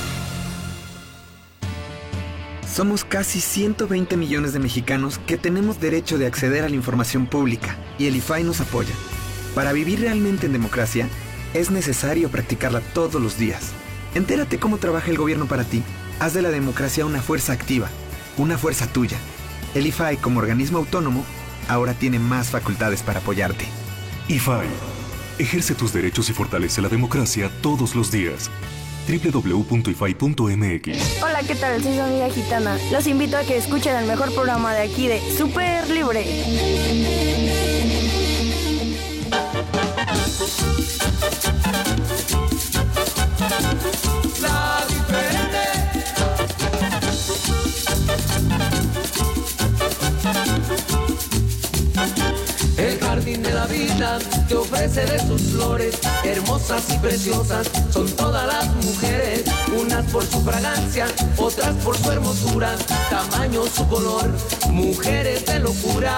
Somos casi 120 millones de mexicanos que tenemos derecho de acceder a la información pública y el IFAI nos apoya. Para vivir realmente en democracia, es necesario practicarla todos los días. Entérate cómo trabaja el gobierno para ti. Haz de la democracia una fuerza activa, una fuerza tuya. El IFAI, como organismo autónomo, ahora tiene más facultades para apoyarte. IFAI. Ejerce tus derechos y fortalece la democracia todos los días. www.ifai.mx. Hola, ¿qué tal? Soy su amiga Gitana. Los invito a que escuchen el mejor programa de aquí de Super Libre. La diferente. El jardín de la vida te ofrece de sus flores, hermosas y preciosas son todas las mujeres, unas por su fragancia, otras por su hermosura, tamaño, su color, mujeres de locura.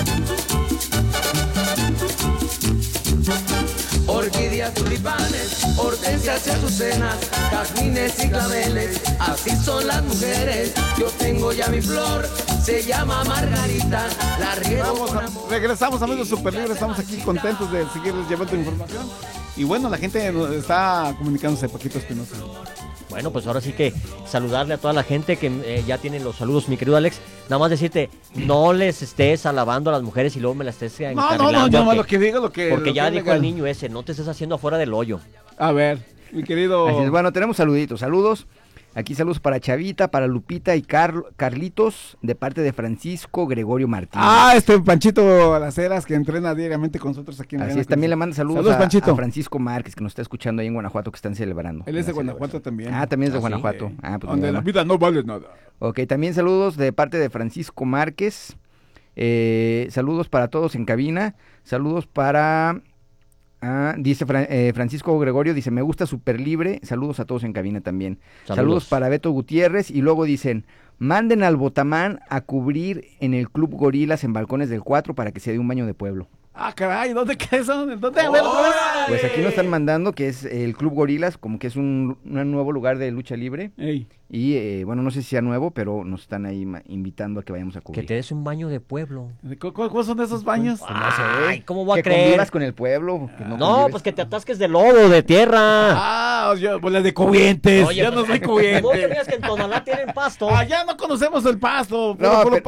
Orquídeas, tulipanes, hortensias y azucenas, jazmines y claveles, así son las mujeres. Yo tengo ya mi flor, se llama Margarita, la riego con amor. Regresamos, amigos Super Libre, estamos aquí contentos de seguirles llevando información. Y bueno, la gente está comunicándose, Paquito Espinosa. Bueno, pues ahora sí que saludarle a toda la gente que ya tienen los saludos, mi querido Alex. Nada más decirte, no les estés alabando a las mujeres y luego me las estés encarrilando. No, lo que digo, porque ya dijo legal. el niño ese, no te estés haciendo afuera del hoyo. A ver, mi querido... Así es, bueno, tenemos saluditos, saludos. Aquí saludos para Chavita, para Lupita y Carlitos, de parte de Francisco Gregorio Martínez. Panchito Alaceras, que entrena diariamente con nosotros aquí en la Así es, también le manda saludos Panchito. a Francisco Márquez, que nos está escuchando ahí en Guanajuato, que están celebrando. Él es de Guanajuato también. También es de Guanajuato. Sí. Pues donde la vida no vale nada. Ok, también saludos de parte de Francisco Márquez. Saludos para todos en cabina. Saludos para... dice Francisco Gregorio, dice, me gusta Super Libre, saludos a todos en cabina también. Saludos para Beto Gutiérrez, y luego dicen, manden al Botamán a cubrir en el Club Gorilas en Balcones del 4 para que se dé un baño de pueblo. Ah, caray, ¿dónde queda eso? ¿Dónde? Pues aquí nos están mandando que es el Club Gorilas, como que es un nuevo lugar de lucha libre. Ey. Y bueno, no sé si sea nuevo, pero nos están ahí invitando a que vayamos a cubrir. Que te des un baño de pueblo. ¿Cuáles son esos baños? Ay, ¿cómo voy a que creer? convivas con el pueblo. No, pues que te atasques de lodo, de tierra. Pues las de Covientes. Oye, ya no soy Covientes. ¿Cómo que digas que en Tonalá tienen pasto? Ya no conocemos el pasto.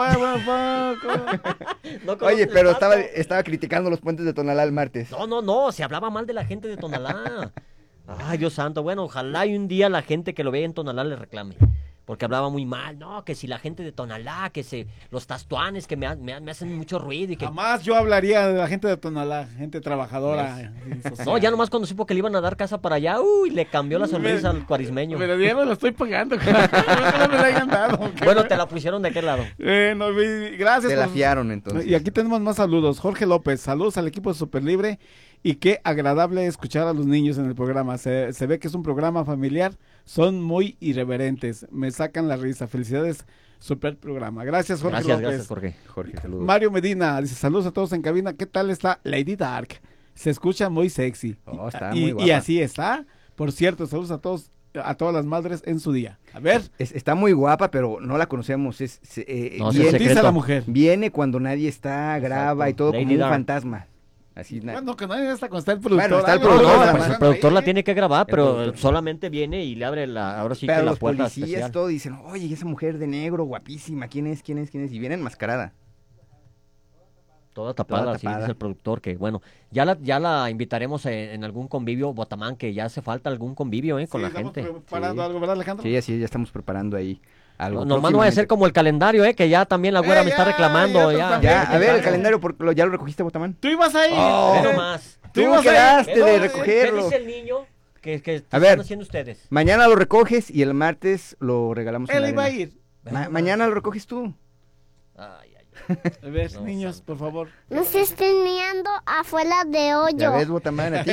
Oye, pero estaba criticando los puentes de Tonalá el martes. No, se hablaba mal de la gente de Tonalá. Ay, Dios santo, bueno, ojalá y un día la gente que lo vea en Tonalá le reclame. Porque hablaba muy mal, no, que si la gente de Tonalá, los tastuanes que me hacen mucho ruido y que... Jamás yo hablaría de la gente de Tonalá, gente trabajadora. No, ya nomás cuando supo que le iban a dar casa para allá, le cambió la sonrisa al cuarismeño. Pero ya me lo estoy pagando, no me la hayan dado. Bueno, ¿te la pusieron de qué lado? Gracias. Te la fiaron entonces. Y aquí tenemos más saludos. Jorge López, saludos al equipo de Super Libre. Y qué agradable escuchar a los niños en el programa. Se ve que es un programa familiar. Son muy irreverentes. Me sacan la risa. Felicidades, super programa. Gracias, Jorge López. Gracias, Jorge. Saludos. Mario Medina dice, saludos a todos en cabina. ¿Qué tal está Lady Dark? Se escucha muy sexy. Está muy guapa. Y así está. Por cierto, saludos a todos, a todas las madres en su día. A ver. Está muy guapa, pero no la conocemos. Dice la mujer. Viene cuando nadie está, graba. Exacto. Y todo Lady como Dark. Un fantasma. Así, bueno, que nadie está cuando está el productor. Bueno, está el productor. Pues el productor la tiene que grabar, pero solamente viene y le abre ahora sí pero que la los puerta policías especial. Todo dicen, oye, esa mujer de negro, guapísima, ¿quién es? Y viene enmascarada. Toda tapada, así dice el productor, que bueno, ya la invitaremos en algún convivio, Botamán, que ya hace falta algún convivio con la gente. Preparando algo, ¿verdad, Alejandro? Sí, ya estamos preparando ahí algo. Nomás no vaya a ser como el calendario, que ya también la güera me está reclamando. Ya, a ver, el calendario, ¿ya lo recogiste, Botamán? Tú ibas ahí. Nomás. Tú quedaste de recogerlo. ¿Qué dice el niño? ¿Qué están haciendo ustedes? Mañana lo recoges y el martes lo regalamos. Él iba a ir. Mañana lo recoges tú. Ay. A ver, niños, por favor. No se estén mirando afuera de hoyo. Ya ves, Botamán, a ti.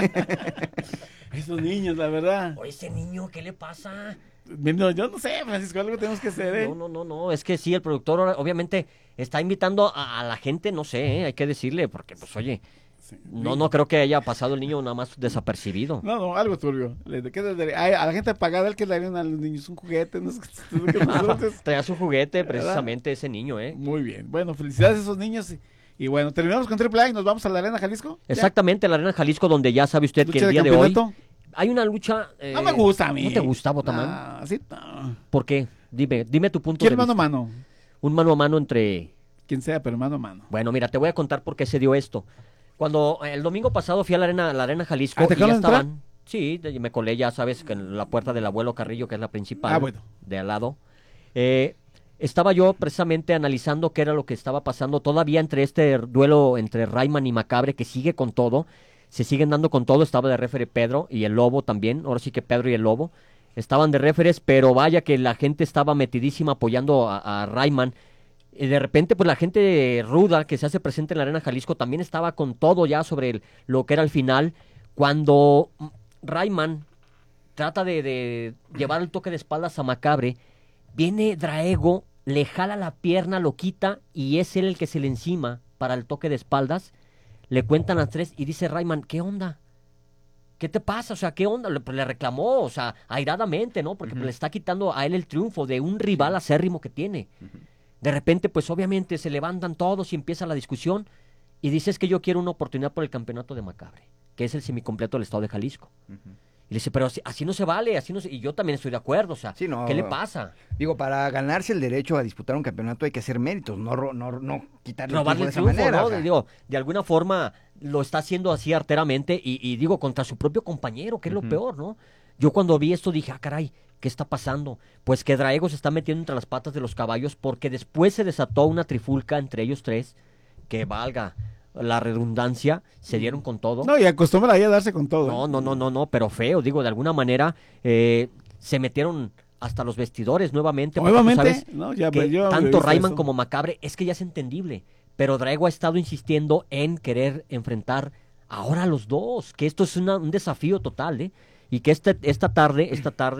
Esos niños, la verdad. Oye, ese niño, ¿qué le pasa? Yo no sé, Francisco, algo tenemos que hacer, No, es que sí, el productor obviamente está invitando a la gente, no sé, hay que decirle, porque pues oye, no creo que haya pasado el niño nada más desapercibido. No, algo turbio. A la gente pagada, el que le darían a los niños un juguete, no sé traía su juguete precisamente ese niño, Muy bien, bueno, felicidades a esos niños. Y bueno, terminamos con AAA y nos vamos a la Arena Jalisco. Exactamente, la Arena Jalisco, donde ya sabe usted que el día de hoy hay una lucha. No me gusta a mí. ¿No te gusta, Botamán? No. ¿Por qué? Dime tu punto de vista. ¿Quién mano a mano? Un mano a mano entre... Quien sea, pero mano a mano. Bueno, mira, te voy a contar por qué se dio esto. Cuando el domingo pasado fui a la Arena Jalisco y ya estaban... Sí, me colé, ya sabes, que en la puerta del abuelo Carrillo, que es la principal. Bueno. De al lado. Estaba yo precisamente analizando qué era lo que estaba pasando todavía entre este duelo entre Rayman y Macabre, que sigue con todo. Se siguen dando con todo. Estaba de referee Pedro y el Lobo también. Ahora sí que Pedro y el Lobo estaban de referees, pero vaya que la gente estaba metidísima apoyando a Rayman. Y de repente, pues la gente ruda que se hace presente en la Arena Jalisco también estaba con todo ya sobre lo que era el final. Cuando Rayman trata de llevar el toque de espaldas a Macabre, viene Draego, le jala la pierna, lo quita y es él el que se le encima para el toque de espaldas. Le cuentan a 3 y dice Rayman, ¿qué onda? ¿qué te pasa? O sea, ¿qué onda? Le reclamó, o sea, airadamente, ¿no? Porque le está quitando a él el triunfo de un rival acérrimo que tiene. De repente, pues obviamente se levantan todos y empieza la discusión y dices que yo quiero una oportunidad por el campeonato de Macabre, que es el semicompleto del estado de Jalisco. Y le dice, pero así no se vale, así no se... Y yo también estoy de acuerdo, o sea, sí, no, ¿qué le pasa? Digo, para ganarse el derecho a disputar un campeonato hay que hacer méritos, no quitarle robarle el triunfo de esa manera, ¿no? O sea. Digo, de alguna forma lo está haciendo así arteramente y digo, contra su propio compañero, que es lo peor, ¿no? Yo cuando vi esto dije, caray, ¿qué está pasando? Pues que Draego se está metiendo entre las patas de los caballos porque después se desató una trifulca entre ellos tres, que valga la redundancia, se dieron con todo. No, y acostumbra ahí a darse con todo. No, pero feo, digo, de alguna manera se metieron hasta los vestidores nuevamente. Nuevamente, sabes no, ya, que yo tanto Rayman como Macabre, es que ya es entendible, pero Draego ha estado insistiendo en querer enfrentar ahora a los dos, que esto es un desafío total, y que esta tarde,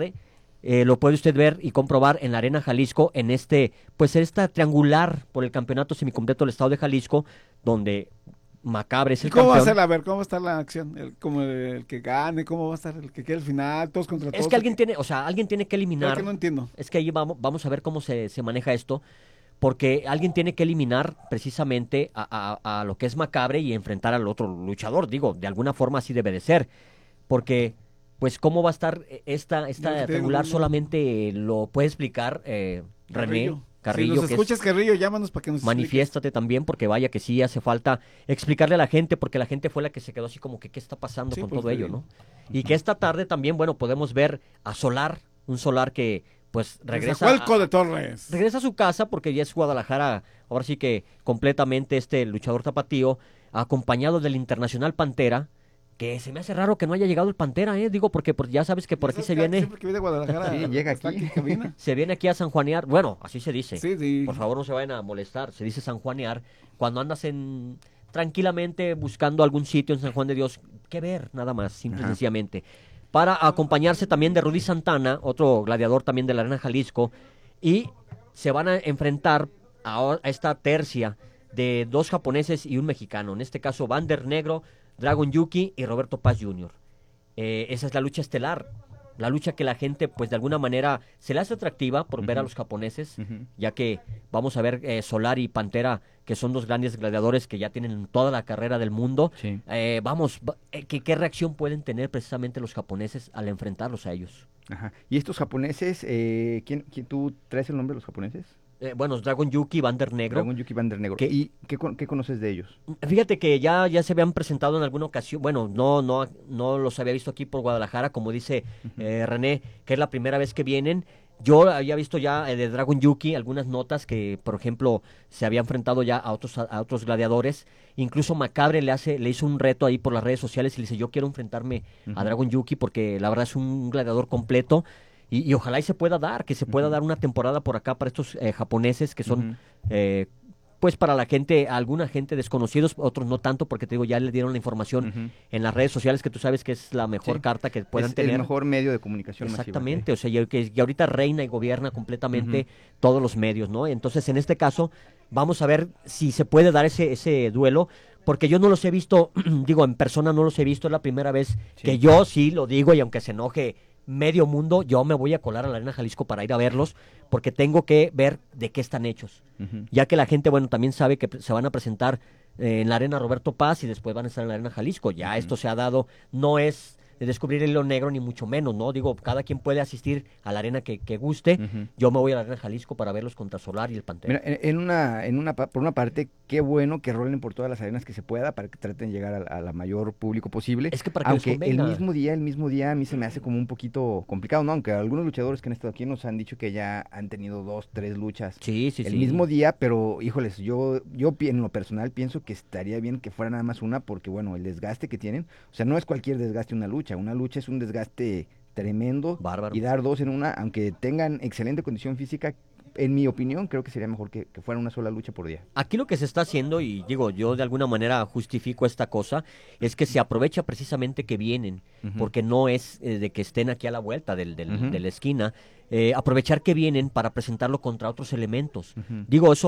lo puede usted ver y comprobar en la Arena Jalisco, en esta triangular por el campeonato semicompleto del estado de Jalisco, donde Macabre es el campeón. ¿Cómo va a ser? A ver, ¿cómo va a estar la acción? El que gane, ¿cómo va a estar el que quede al final? Todos contra todos. Es que alguien tiene que eliminar. Es que no entiendo. Es que ahí vamos a ver cómo se maneja esto, porque alguien tiene que eliminar precisamente a lo que es Macabre y enfrentar al otro luchador. Digo, de alguna forma así debe de ser, porque pues cómo va a estar esta triangular solamente lo puede explicar René Carrillo. Si nos escuchas, Carrillo, llámanos para que nos manifiéstate también, porque vaya que sí hace falta explicarle a la gente, porque la gente fue la que se quedó así como que qué está pasando con todo ello, ¿no? Y que esta tarde también, bueno, podemos ver a Solar, un Solar que pues regresa de Torres. Regresa a su casa porque ya es Guadalajara, ahora sí que completamente luchador tapatío, acompañado del Internacional Pantera, que se me hace raro que no haya llegado el Pantera, digo, porque ya sabes que por aquí se viene. Siempre que viene a Guadalajara, sí, llega aquí. Se viene aquí a sanjuanear, bueno, así se dice. Sí. Por favor, no se vayan a molestar, se dice sanjuanear cuando andas tranquilamente buscando algún sitio en San Juan de Dios, que ver, nada más, simple y sencillamente. Para acompañarse también de Rudy Santana, otro gladiador también de la Arena Jalisco, y se van a enfrentar a esta tercia de 2 japoneses y un mexicano, en este caso Vander Negro, Dragon Yuki y Roberto Paz Jr. Esa es la lucha estelar, la lucha que la gente pues de alguna manera se le hace atractiva por ver a los japoneses, ya que vamos a ver Solar y Pantera, que son 2 grandes gladiadores que ya tienen toda la carrera del mundo. Sí. ¿Qué reacción pueden tener precisamente los japoneses al enfrentarlos a ellos? Ajá. ¿Y estos japoneses, ¿quién tú traes el nombre de los japoneses? Bueno, Dragon Yuki y Vander Negro. Dragon Yuki y Vander Negro. ¿Y qué conoces de ellos? Fíjate que ya se habían presentado en alguna ocasión. Bueno, no los había visto aquí por Guadalajara, como dice René, que es la primera vez que vienen. Yo había visto ya de Dragon Yuki algunas notas que, por ejemplo, se había enfrentado ya a otros gladiadores. Incluso Macabre le hizo un reto ahí por las redes sociales y le dice, yo quiero enfrentarme a Dragon Yuki porque la verdad es un gladiador completo. Y ojalá y se pueda dar, que se pueda dar una temporada por acá para estos japoneses que son, pues para la gente, alguna gente desconocidos, otros no tanto, porque te digo, ya le dieron la información en las redes sociales, que tú sabes que es la mejor carta que puedan tener. Es el mejor medio de comunicación exactamente, masiva, o sea, que ahorita reina y gobierna completamente todos los medios, ¿no? Entonces, en este caso, vamos a ver si se puede dar ese duelo, porque yo no los he visto, digo, en persona no los he visto, es la primera vez que yo sí lo digo, y aunque se enoje medio mundo, yo me voy a colar a la Arena Jalisco para ir a verlos, porque tengo que ver de qué están hechos, ya que la gente, bueno, también sabe que se van a presentar en la Arena Roberto Paz y después van a estar en la Arena Jalisco, ya esto se ha dado, no es de descubrir el hilo negro ni mucho menos, ¿no? Digo, cada quien puede asistir a la arena que guste. Yo me voy a la Arena Jalisco para verlos contra Solar y el Pantera. Mira, por una parte, qué bueno que rolen por todas las arenas que se pueda para que traten de llegar a la mayor público posible. Es que para que aunque el mismo día a mí se me hace como un poquito complicado, ¿no? Aunque algunos luchadores que han estado aquí nos han dicho que ya han tenido 2, 3 luchas el mismo día, pero híjoles, yo en lo personal pienso que estaría bien que fuera nada más una, porque bueno, el desgaste que tienen, o sea, no es cualquier desgaste una lucha es un desgaste tremendo. Bárbaro. Y dar 2 en una, aunque tengan excelente condición física, en mi opinión, creo que sería mejor que fuera una sola lucha por día. Aquí lo que se está haciendo, y digo, yo de alguna manera justifico esta cosa, es que se aprovecha precisamente que vienen, porque no es de que estén aquí a la vuelta de la esquina, aprovechar que vienen para presentarlo contra otros elementos. Digo, eso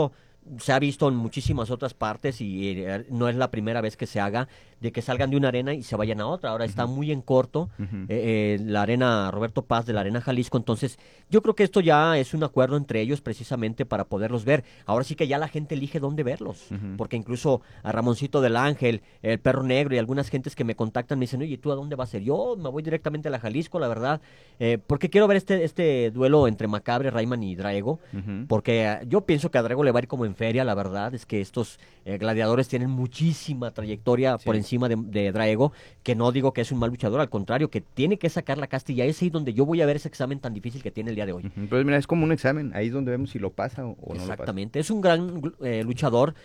se ha visto en muchísimas otras partes y no es la primera vez que se haga, de que salgan de una arena y se vayan a otra. Ahora está muy en corto la arena Roberto Paz de la Arena Jalisco, entonces yo creo que esto ya es un acuerdo entre ellos precisamente para poderlos ver. Ahora sí que ya la gente elige dónde verlos, porque incluso a Ramoncito del Ángel, el Perro Negro y algunas gentes que me contactan me dicen, oye, ¿tú a dónde vas a ir? Yo me voy directamente a la Jalisco, la verdad, porque quiero ver este duelo entre Macabre, Rayman y Draego, porque yo pienso que a Draego le va a ir como en feria. La verdad es que estos gladiadores tienen muchísima trayectoria por encima de Draego, que no digo que es un mal luchador, al contrario, que tiene que sacar la casta, y ahí es ahí donde yo voy a ver ese examen tan difícil que tiene el día de hoy. Pues mira, es como un examen, ahí es donde vemos si lo pasa o no lo pasa. Exactamente, es un gran luchador,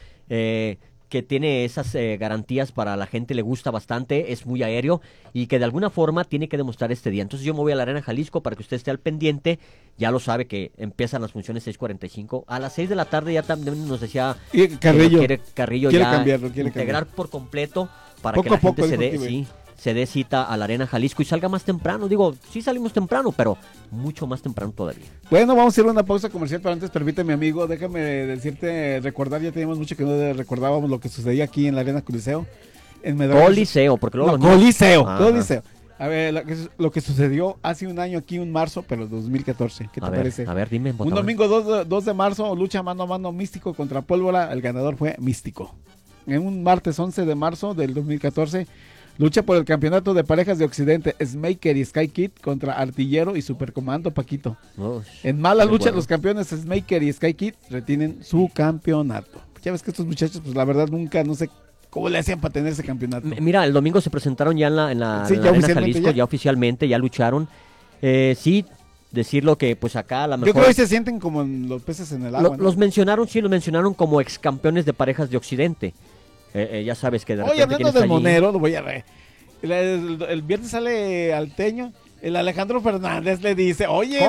que tiene esas garantías para la gente, le gusta bastante, es muy aéreo y que de alguna forma tiene que demostrar este día. Entonces yo me voy a la Arena Jalisco para que usted esté al pendiente. Ya lo sabe que empiezan las funciones 6:45. A las 6 de la tarde ya también nos decía Carrillo, Carrillo quiere ya cambiarlo, integrar por completo para poco que la a poco, gente se dé cita a la Arena Jalisco y salga más temprano. Digo, sí salimos temprano, pero mucho más temprano todavía. Bueno, vamos a ir a una pausa comercial, pero antes permíteme, amigo, déjame decirte, recordar, ya teníamos mucho que no recordábamos lo que sucedía aquí en la Arena Coliseo. Coliseo, porque luego... Coliseo. A ver, lo que sucedió hace un año aquí, un marzo, pero 2014. ¿Qué te parece? A ver, dime. Un domingo 2 de marzo, lucha mano a mano Místico contra Pólvora. El ganador fue Místico. En un martes 11 de marzo del 2014, lucha por el campeonato de parejas de Occidente, Smaker y Sky Kid contra Artillero y Supercomando Paquito. En mala lucha, los campeones Smaker y Sky Kid retienen su campeonato. Ya ves que estos muchachos, pues la verdad nunca, no sé cómo le hacían para tener ese campeonato. Mira, el domingo se presentaron ya en la Arena Jalisco, ya oficialmente, ya lucharon. Sí, decirlo que pues acá a la mejor... Yo creo que se sienten como los peces en el agua, ¿no? Los mencionaron como ex campeones de parejas de Occidente. Ya sabes que de repente... Oye, hablando del Monero, lo voy a ver. El viernes sale Alteño. El Alejandro Fernández le dice, oye,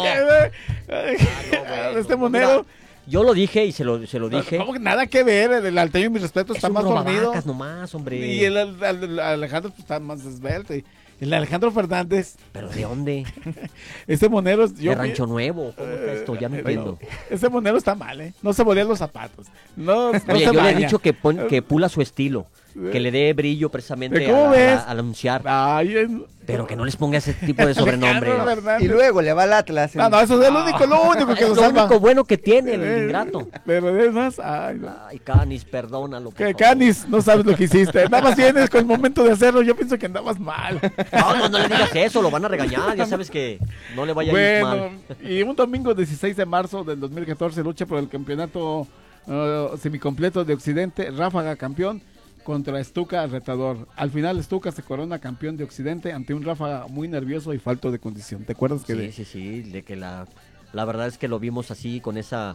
este Monero... Mira, yo lo dije y se lo dije. ¿Cómo que nada que ver? El Alteño, mi respeto, está más dormido. Nomás, hombre. Y el Alejandro pues, está más esbelto. El Alejandro Fernández. ¿Pero de dónde? Este Monero... De Rancho Nuevo. ¿Cómo está esto? Ya no entiendo. Ese Monero está mal, ¿eh? No se volea los zapatos. Oye, yo le he dicho que pula su estilo. Que le dé brillo precisamente al anunciar. Pero que no les ponga ese tipo de sobrenombre. Y luego le va al Atlas. No, eso es lo único que es lo único bueno que tiene el ingrato. Pero es más, ay, Canis, perdónalo. Canis, no sabes lo que hiciste. Nada más vienes con el momento de hacerlo. Yo pienso que andabas mal. No le digas eso, lo van a regañar. Ya sabes que no le vaya a ir mal. Y un domingo 16 de marzo del 2014, lucha por el campeonato semicompleto de Occidente. Ráfaga campeón contra Stuka retador. Al final Stuka se corona campeón de Occidente ante un Ráfaga muy nervioso y falto de condición. ¿Te acuerdas que Sí, de que la verdad es que lo vimos así con esa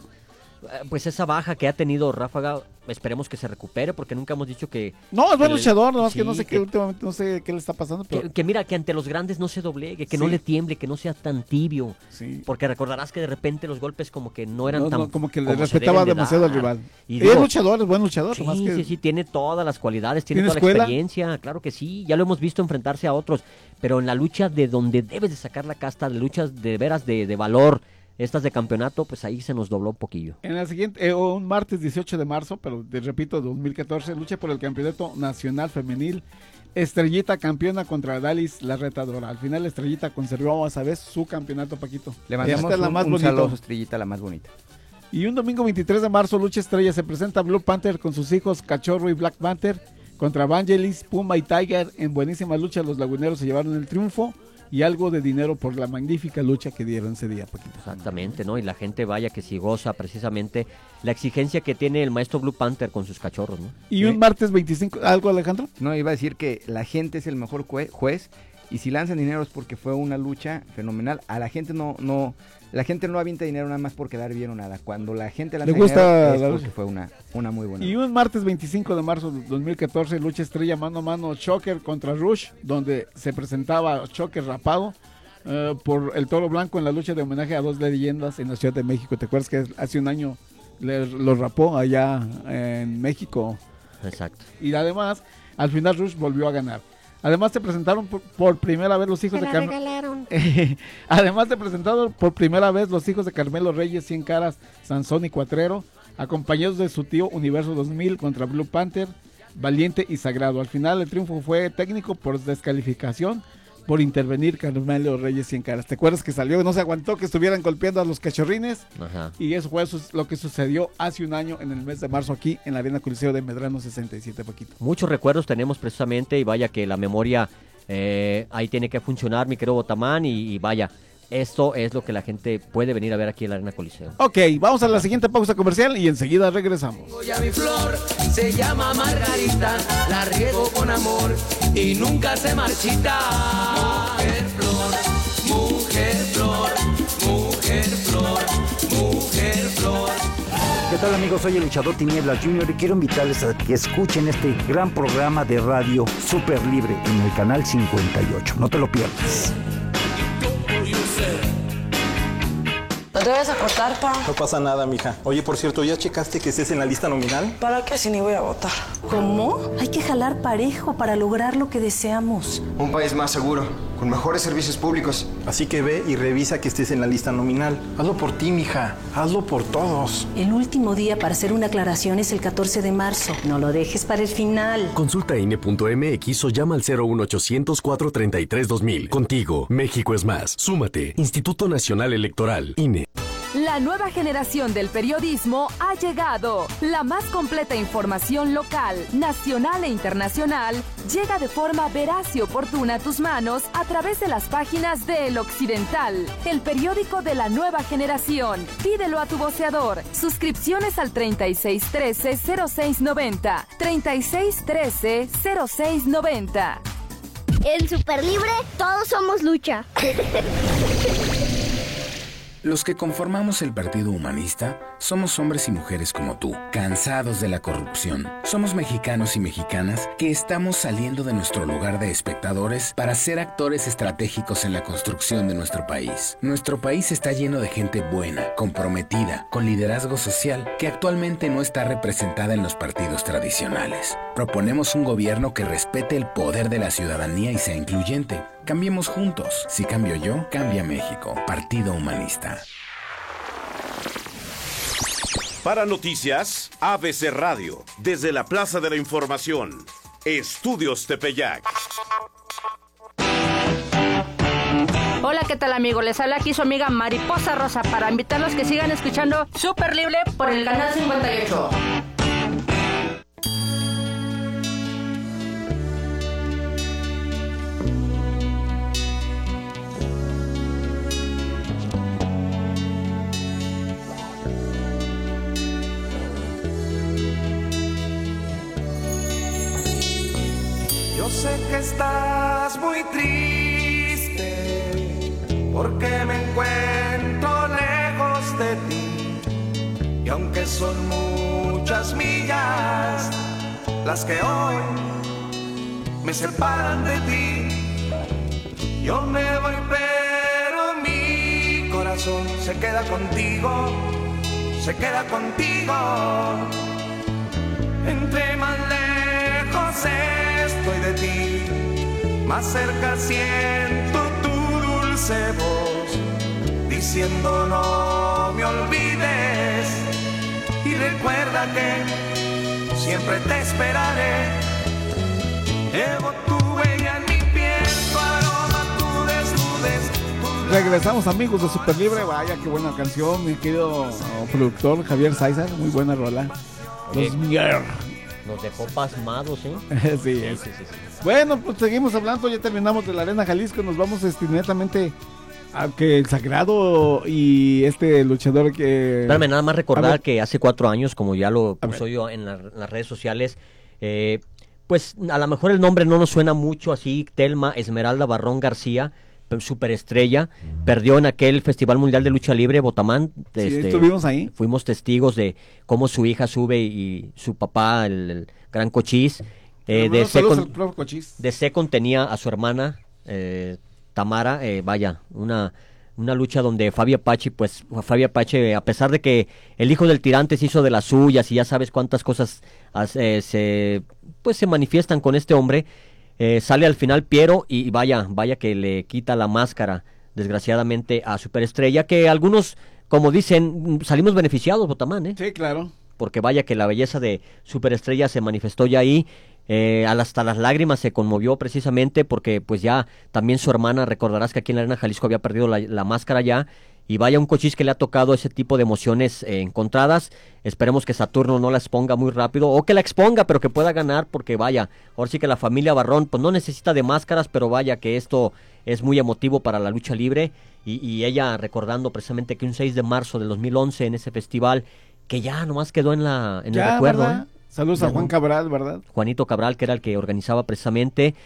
baja que ha tenido Ráfaga. Esperemos que se recupere, porque nunca hemos dicho que... No, es buen luchador, no, es que no sé qué últimamente, no sé qué le está pasando. Pero... Que mira, que ante los grandes no se doblegue, que no le tiemble, que no sea tan tibio. Sí. Porque recordarás que de repente los golpes como que no eran tan... como que le respetaba demasiado al rival. Y es luchador, es buen luchador. Sí, tiene todas las cualidades, tiene toda la experiencia, claro que sí. Ya lo hemos visto enfrentarse a otros, pero en la lucha de donde debes de sacar la casta, de luchas de veras de valor, estas de campeonato, pues ahí se nos dobló un poquillo. En la siguiente, un martes 18 de marzo, pero te repito, 2014, lucha por el campeonato nacional femenil. Estrellita campeona contra Dalis, la retadora. Al final Estrellita conservó a vez su campeonato, Paquito. Le mandamos un saludo a Estrellita, la más bonita. Y un domingo 23 de marzo, lucha estrella, se presenta Blue Panther con sus hijos Cachorro y Black Panther contra Vangelis, Puma y Tiger. En buenísima lucha, los laguneros se llevaron el triunfo y algo de dinero por la magnífica lucha que dieron ese día, Paquito. Exactamente, ¿no? Y la gente vaya que si goza precisamente la exigencia que tiene el maestro Blue Panther con sus cachorros, ¿no? Y un martes 25, ¿algo, Alejandro? No, iba a decir que la gente es el mejor juez, y si lanzan dinero es porque fue una lucha fenomenal. A la gente la gente no avienta dinero nada más por quedar bien o nada. Cuando la gente lanza dinero es porque fue una muy buena. Y un martes 25 de marzo de 2014, lucha estrella mano a mano, Shocker contra Rush, donde se presentaba Shocker rapado por el Toro Blanco en la lucha de homenaje a dos leyendas en la Ciudad de México. ¿Te acuerdas que hace un año lo rapó allá en México? Exacto. Y además, al final Rush volvió a ganar. Además se presentaron por primera vez los hijos de regalaron. Además se presentaron por primera vez los hijos de Carmelo Reyes, Cien Caras, Sansón y Cuatrero acompañados de su tío Universo 2000 contra Blue Panther, Valiente y Sagrado. Al final el triunfo fue técnico por descalificación por intervenir Carmelo Reyes Cien Caras. ¿Te acuerdas que salió? No se aguantó que estuvieran golpeando a los cachorrines. Ajá. Y eso fue lo que sucedió hace un año en el mes de marzo aquí en la Arena Coliseo de Medrano 67, Paquito. Muchos recuerdos tenemos precisamente y vaya que la memoria ahí tiene que funcionar, mi querido Botamán, y vaya, esto es lo que la gente puede venir a ver aquí en la Arena Coliseo. Ok, vamos a la siguiente pausa comercial y enseguida regresamos. Ya mi flor se llama Margarita, la riego con amor y nunca se marchita. Mujer flor, mujer flor, mujer flor, mujer flor. ¿Qué tal, amigos? Soy el luchador Tinieblas Jr. y quiero invitarles a que escuchen este gran programa de radio Super Libre en el canal 58. No te lo pierdas. ¿No te vayas a cortar, pa? No pasa nada, mija. Oye, por cierto, ¿ya checaste que estés en la lista nominal? ¿Para qué si ni voy a votar? ¿Cómo? Hay que jalar parejo para lograr lo que deseamos. Un país más seguro, con mejores servicios públicos. Así que ve y revisa que estés en la lista nominal. Hazlo por ti, mija. Hazlo por todos. El último día para hacer una aclaración es el 14 de marzo. No lo dejes para el final. Consulta INE.mx o llama al 01800 433 2000. Contigo, México es más. Súmate. Instituto Nacional Electoral, INE. La nueva generación del periodismo ha llegado. La más completa información local, nacional e internacional llega de forma veraz y oportuna a tus manos a través de las páginas de El Occidental, el periódico de la nueva generación. Pídelo a tu voceador. Suscripciones al 3613-0690. 3613-0690. En Super Libre, todos somos lucha. Los que conformamos el Partido Humanista somos hombres y mujeres como tú, cansados de la corrupción. Somos mexicanos y mexicanas que estamos saliendo de nuestro lugar de espectadores para ser actores estratégicos en la construcción de nuestro país. Nuestro país está lleno de gente buena, comprometida, con liderazgo social, que actualmente no está representada en los partidos tradicionales. Proponemos un gobierno que respete el poder de la ciudadanía y sea incluyente. Cambiemos juntos. Si cambio yo, cambia México. Partido Humanista. Para noticias, ABC Radio, desde la Plaza de la Información, Estudios Tepeyac. Hola, ¿qué tal, amigo? Les habla aquí su amiga Mariposa Rosa para invitarlos que sigan escuchando Super Libre por el canal 58. Yo sé que estás muy triste porque me encuentro lejos de ti. Y aunque son muchas millas las que hoy me separan de ti, yo me voy pero mi corazón se queda contigo, se queda contigo. Entre más lejos estoy de ti, más cerca siento tu dulce voz, diciendo no me olvides y recuerda que siempre te esperaré. Llevo tu huella en mi piel, tu aroma, tu desnudez. Regresamos, amigos de Super Libre. Vaya, qué buena canción, mi querido productor Javier Sáizar, muy buena rola. Nos dejó pasmados, ¿eh? Sí. Bueno, pues seguimos hablando, ya terminamos de la Arena Jalisco, nos vamos netamente a que el Sagrado y este luchador que... Espérame, nada más recordar que hace 4 años, como ya lo puso yo en las redes sociales, pues a lo mejor el nombre no nos suena mucho así, Telma Esmeralda Barrón García, superestrella, perdió en aquel Festival Mundial de Lucha Libre, Botamán. Sí, estuvimos ahí. Fuimos testigos de cómo su hija sube y su papá, el gran Cochís, de Second tenía a su hermana, Tamara, vaya, una lucha donde Fabi Apache, a pesar de que el hijo del tirante se hizo de las suyas y ya sabes cuántas cosas se manifiestan con este hombre, sale al final Piero y vaya que le quita la máscara, desgraciadamente, a Superestrella, que algunos, como dicen, salimos beneficiados, Botamán, ¿eh? Sí, claro. porque vaya que la belleza de Superestrella se manifestó ya ahí. Hasta las lágrimas se conmovió precisamente porque pues ya también su hermana, recordarás que aquí en la Arena Jalisco había perdido la máscara ya, y vaya un Cochís que le ha tocado ese tipo de emociones encontradas. Esperemos que Saturno no la exponga muy rápido, o que la exponga pero que pueda ganar, porque vaya, ahora sí que la familia Barrón pues no necesita de máscaras, pero vaya que esto es muy emotivo para la lucha libre, y ella recordando precisamente que un 6 de marzo del 2011 en ese festival, que ya nomás quedó en el recuerdo, Saludos a Juan Cabral, ¿verdad? Juanito Cabral, que era el que organizaba precisamente.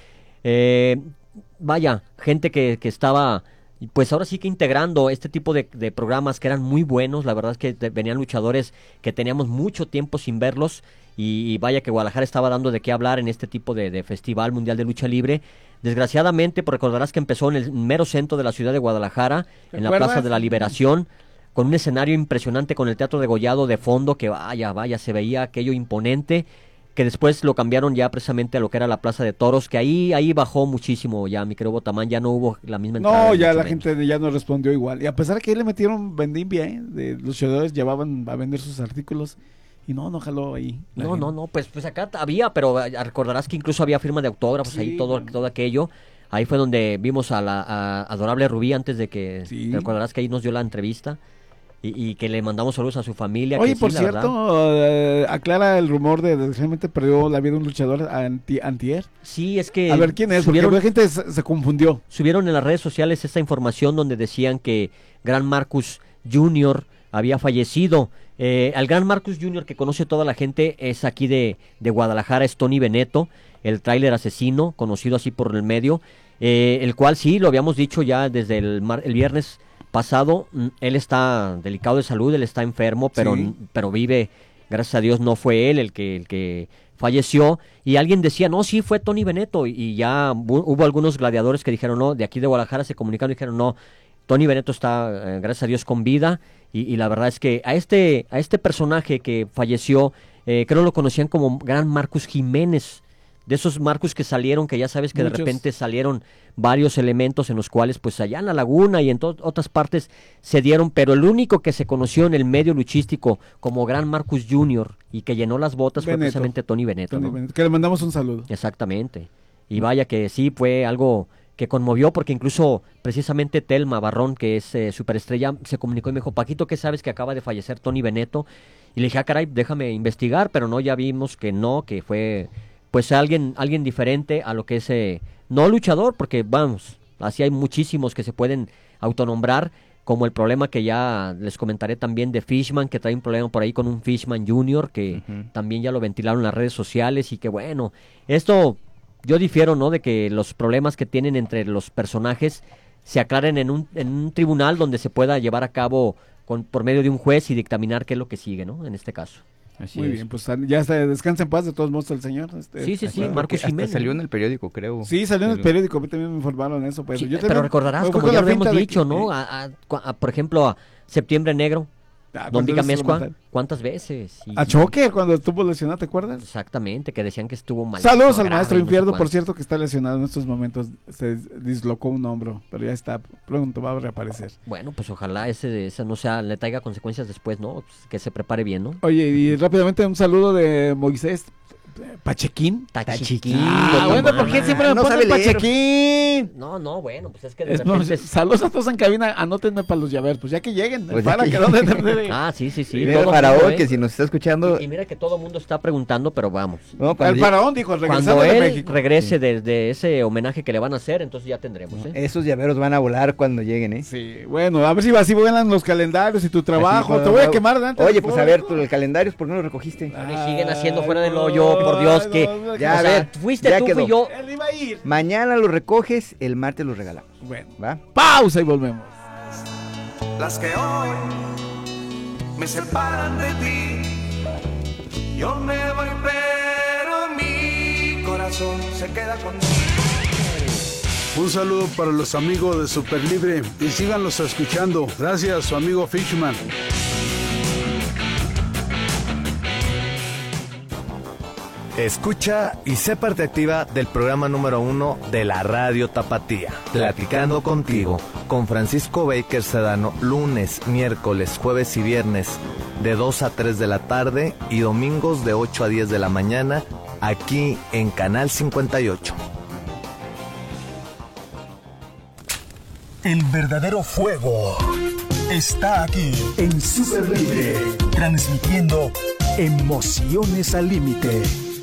Vaya, gente que estaba, pues ahora sí que integrando este tipo de programas que eran muy buenos. La verdad es que venían luchadores que teníamos mucho tiempo sin verlos. Y vaya que Guadalajara estaba dando de qué hablar en este tipo de Festival Mundial de Lucha Libre. Desgraciadamente, pues recordarás que empezó en el mero centro de la ciudad de Guadalajara, en la Plaza de la Liberación, con un escenario impresionante, con el Teatro Degollado de fondo, que vaya, se veía aquello imponente, que después lo cambiaron ya precisamente a lo que era la Plaza de Toros, que ahí bajó muchísimo ya, mi querido Botamán, ya no hubo la misma entrada. No, ya la gente ya no respondió igual, y a pesar de que ahí le metieron vendimia, de los luchadores llevaban a vender sus artículos, y no jaló ahí. No, pues acá había, pero recordarás que incluso había firma de autógrafos, sí, ahí todo aquello. Ahí fue donde vimos a la adorable Rubí antes de que, recordarás que ahí nos dio la entrevista. Y que le mandamos saludos a su familia. Oye, que por sí, cierto, aclara el rumor de desgraciadamente perdió la vida un luchador antier. Sí, es que... A ver, ¿quién es? Porque la gente se confundió. Subieron en las redes sociales esta información donde decían que Gran Marcus Jr. había fallecido. Al Gran Marcus Jr. que conoce toda la gente es aquí de Guadalajara, es Tony Veneto, el tráiler asesino, conocido así por el medio, el cual sí, lo habíamos dicho ya desde el viernes pasado. Él está delicado de salud, él está enfermo, pero vive, gracias a Dios no fue él el que falleció, y alguien decía, no, sí fue Tony Veneto, y ya hubo algunos gladiadores que dijeron, no, de aquí de Guadalajara se comunicaron y dijeron, no, Tony Veneto está, gracias a Dios, con vida, y la verdad es que a este personaje que falleció, creo lo conocían como Gran Marcus Jiménez, de esos Marcus que salieron, que ya sabes que muchos. De repente salieron varios elementos en los cuales pues allá en la laguna y en otras partes se dieron, pero el único que se conoció en el medio luchístico como Gran Marcus Jr. y que llenó las botas fue precisamente Tony Veneto, ¿no? Que le mandamos un saludo. Exactamente, y vaya que sí, fue algo que conmovió, porque incluso precisamente Telma Barrón, que es Superestrella, se comunicó y me dijo, Paquito, ¿qué sabes que acaba de fallecer Tony Veneto? Y le dije, caray, déjame investigar, pero no, ya vimos que no, que fue pues alguien diferente a lo que es, no luchador, porque vamos, así hay muchísimos que se pueden autonombrar, como el problema que ya les comentaré también de Fishman, que trae un problema por ahí con un Fishman Jr., que también ya lo ventilaron en las redes sociales, y que bueno, esto yo difiero, ¿no?, de que los problemas que tienen entre los personajes se aclaren en un tribunal donde se pueda llevar a cabo por medio de un juez y dictaminar qué es lo que sigue, ¿no?, en este caso. Así muy bien, pues ya descansa en paz de todos modos el señor. Sí, Marcos Jiménez. Salió en el periódico, creo. Sí, salió en el periódico, a mí también me informaron eso. Pues. Sí, pero recordarás, como ya lo hemos dicho, ¿no? Por ejemplo, a Septiembre Negro, Don Vica Mezcua, ¿cuántas veces? A Choque, cuando estuvo lesionado, ¿te acuerdas? Exactamente, que decían que estuvo mal. Saludos al maestro Infierno, por cierto, que está lesionado en estos momentos. Se dislocó un hombro, pero ya está, pronto va a reaparecer. Bueno, pues ojalá ese no sea, le traiga consecuencias después, ¿no? Pues que se prepare bien, ¿no? Oye, y rápidamente un saludo de Moisés Pachequín. Bueno, ¿por qué siempre me ponen Pachequín? No, bueno, pues es que de repente... Saludos a todos en cabina, anótenme para los llaveros, pues ya que lleguen. Pues sí. Mira el faraón, que si nos está escuchando... Y mira que todo el mundo está preguntando, pero vamos. No, el faraón dijo, cuando él regrese de ese homenaje que le van a hacer, entonces ya tendremos, ¿eh? Esos llaveros van a volar cuando lleguen, ¿eh? Sí, bueno, a ver si así vuelan los calendarios y tu trabajo. Así, te voy a quemar delante. Oye, pues a ver, tú el calendario, ¿por qué no lo recogiste? Siguen haciendo fuera del hoyo, por Dios, que... Ya, a ver, fuiste tú, fui yo. Él iba a ir. Mañana lo recoges, el martes lo regalamos. Bueno, ¿va? Pausa y volvemos. Las que hoy me separan de ti, yo me voy, pero mi corazón se queda conmigo. Un saludo para los amigos de Superlibre y síganlos escuchando. Gracias, su amigo Fishman. Escucha y sé parte activa del programa número 1 de la Radio Tapatía. Platicando contigo, con Francisco Baker Sedano, lunes, miércoles, jueves y viernes, de 2 a 3 de la tarde y domingos de 8 a 10 de la mañana, aquí en Canal 58. El verdadero fuego está aquí en Super Libre, transmitiendo emociones al límite.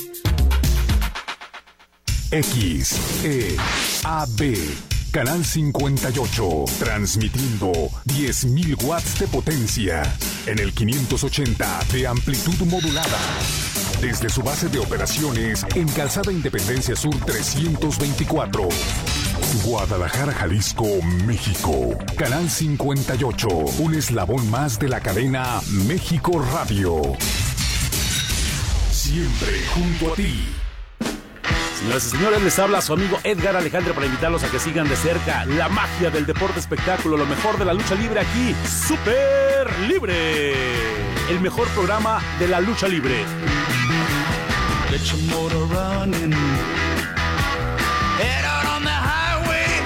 XEAB, Canal 58, transmitiendo 10.000 watts de potencia en el 580 de amplitud modulada. Desde su base de operaciones en Calzada Independencia Sur 324. Guadalajara, Jalisco, México. Canal 58, un eslabón más de la cadena México Radio. Siempre junto a ti. Señoras y señores, les habla su amigo Edgar Alejandro para invitarlos a que sigan de cerca la magia del deporte espectáculo, lo mejor de la lucha libre aquí, Super Libre, el mejor programa de la lucha libre. Get your motor running. Head out on the highway.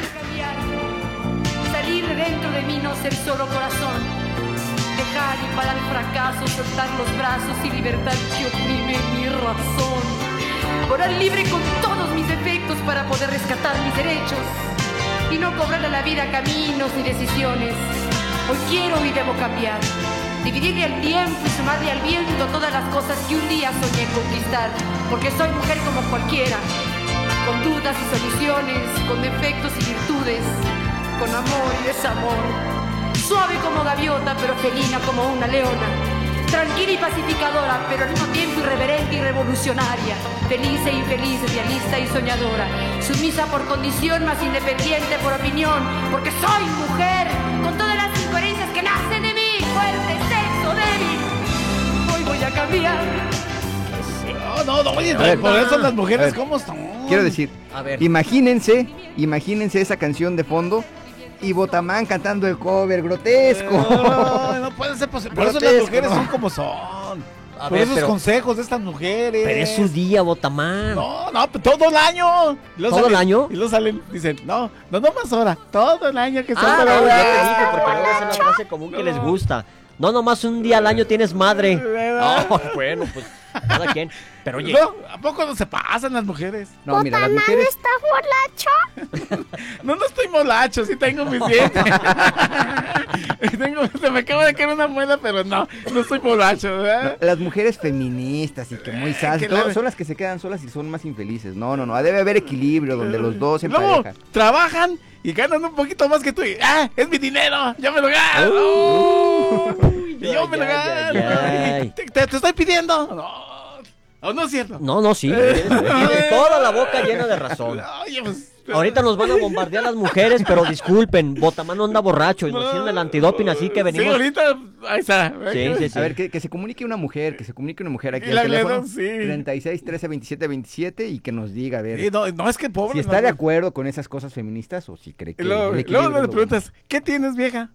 Salir de dentro de mí, no ser solo corazón. Dejar y parar el fracaso, soltar los brazos y libertad que oprime mi razón. Volar libre con todos mis defectos para poder rescatar mis derechos y no cobrarle a la vida caminos ni decisiones. Hoy quiero y debo cambiar, dividirle al tiempo y sumarle al viento todas las cosas que un día soñé conquistar, porque soy mujer como cualquiera, con dudas y soluciones, con defectos y virtudes, con amor y desamor, suave como gaviota pero felina como una leona, tranquila y pacificadora, pero al mismo tiempo irreverente y revolucionaria, feliz e infeliz, idealista y soñadora, sumisa por condición, más independiente por opinión, porque soy mujer, con todas las incoherencias que nacen de mí, fuerte, sexo, débil. Hoy voy a cambiar. No, oye, por eso las mujeres, ¿cómo están? Quiero decir, imagínense esa canción de fondo y Botamán cantando el cover grotesco. No puede ser posible. Por eso las mujeres son como son. Por esos consejos de estas mujeres. Pero es su día, Botamán. No, todo el año. ¿Todo el año? Y luego salen, dicen, no más ahora. Todo el año que son. Ya te dije, porque luego es una frase común que les gusta. No, nomás un día al año tienes madre. Bueno, pues cada quien. Pero oye, ¿a poco no se pasan las mujeres? No, mira, las mujeres. ¿Está borracho? No estoy molacho, sí tengo mis dientes. Se me acaba de caer una muela, pero no estoy borracho, ¿verdad? Las mujeres feministas y que muy sanas son las que se quedan solas y son más infelices. No, debe haber equilibrio donde los dos se emparejan. Trabajan y ganan un poquito más que tú y, es mi dinero, yo me lo gano. Yo me lo gano. Te estoy pidiendo. No. ¿O no es cierto? No, sí. Tienes toda la boca llena de razón. Oye, pues, ahorita nos van a bombardear las mujeres, pero disculpen, Botamán no anda borracho y nos hicieron el antidoping, así que venimos. Sí, ahorita, ahí está. Sí. A ver, que se comunique una mujer, aquí al teléfono. 36 13 27 27 y que nos diga, a ver. No, es que pobre. Si está de acuerdo con esas cosas feministas o si cree que. Luego le preguntas, ¿qué tienes, vieja?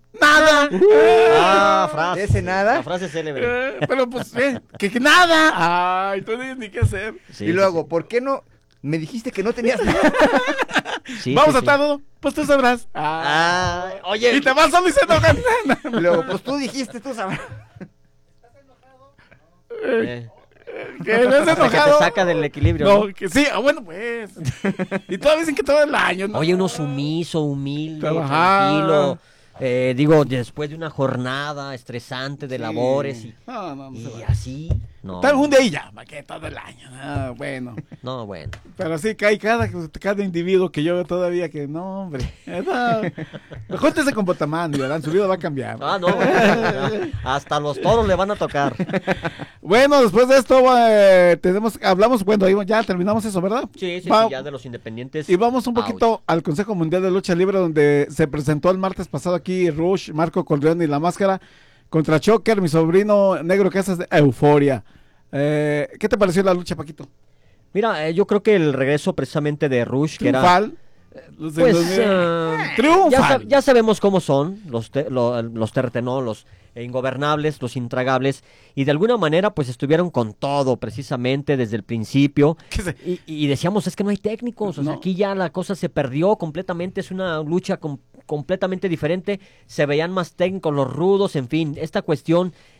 ¡Nada! Frase. ¿Ese nada? La frase célebre. Pero pues, que nada. Ay, tú no tienes ni qué hacer. Y luego, ¿por qué no? Me dijiste que no tenías nada. Vamos a todo. Pues tú sabrás. Oye. Y te vas solo y se enojan. Luego, pues tú dijiste, tú sabrás. ¿Estás enojado? ¿Que no es enojado? Que te saca del equilibrio. No, que sí, bueno, pues. Y todos dicen que todo el año, ¿no? Oye, uno sumiso, humilde, tranquilo. Después de una jornada estresante de labores y así. No. Tal un día y ya, que todo el año. Bueno. No, bueno. Pero sí, cae cada individuo que yo veo todavía que, no, hombre. No. Júntese con Botamán, y su vida va a cambiar. No. Hasta los toros le van a tocar. Bueno, después de esto hablamos, ya terminamos eso, ¿verdad? Sí, ya de los independientes. Y vamos un poquito al Consejo Mundial de Lucha Libre, donde se presentó el martes pasado aquí Rush, Marco Corleone y La Máscara contra Choker, mi sobrino Negro Casas de Euforia. ¿Qué te pareció la lucha, Paquito? Mira, yo creo que el regreso precisamente de Rush, triunfal, que era... triunfal. Ya sabemos cómo son los terretenó, los ingobernables, los intragables, y de alguna manera pues estuvieron con todo precisamente desde el principio, y decíamos, es que no hay técnicos, o sea, aquí ya la cosa se perdió completamente, es una lucha completamente diferente, se veían más técnicos, los rudos, en fin, esta cuestión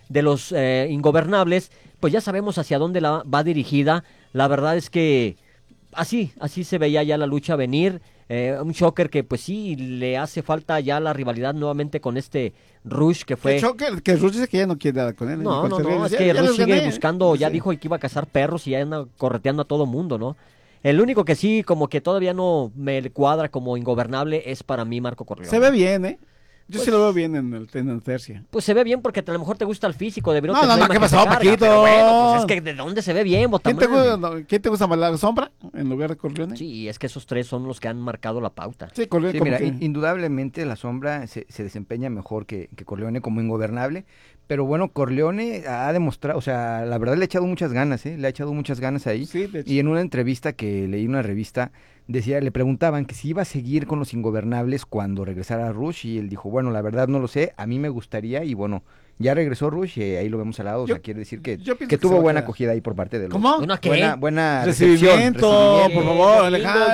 de los ingobernables, pues ya sabemos hacia dónde va dirigida. La verdad es que así se veía ya la lucha venir. Un Shocker que pues sí le hace falta ya la rivalidad nuevamente con este Rush que fue... Que Rush dice que ya no quiere nada con él. No, es que Rush sigue buscando, ya dijo que iba a cazar perros y ya anda correteando a todo mundo, ¿no? El único que sí como que todavía no me cuadra como ingobernable es para mí Marco Corleone. Se ve bien, Yo sí lo veo bien en el tercia. Pues se ve bien porque a lo mejor te gusta el físico de Virote. No, ¿qué pasó, Paquito? Pero bueno, pues es que ¿de dónde se ve bien, Botamán? ¿Quién te gusta más, la Sombra en lugar de Corleone? Sí, es que esos tres son los que han marcado la pauta. Sí, Corleone, mira, indudablemente la Sombra se desempeña mejor que Corleone como ingobernable, pero bueno, Corleone ha demostrado, o sea, la verdad le ha echado muchas ganas, le ha echado muchas ganas ahí. Sí, de hecho. Y en una entrevista que leí en una revista, le preguntaban que si iba a seguir con los ingobernables cuando regresara Rush, y él dijo, bueno, la verdad no lo sé, a mí me gustaría, y bueno, ya regresó Rush y ahí lo vemos al lado, o sea, quiere decir que tuvo buena acogida ahí por parte de los... ¿Cómo? Buena recibimiento, por favor.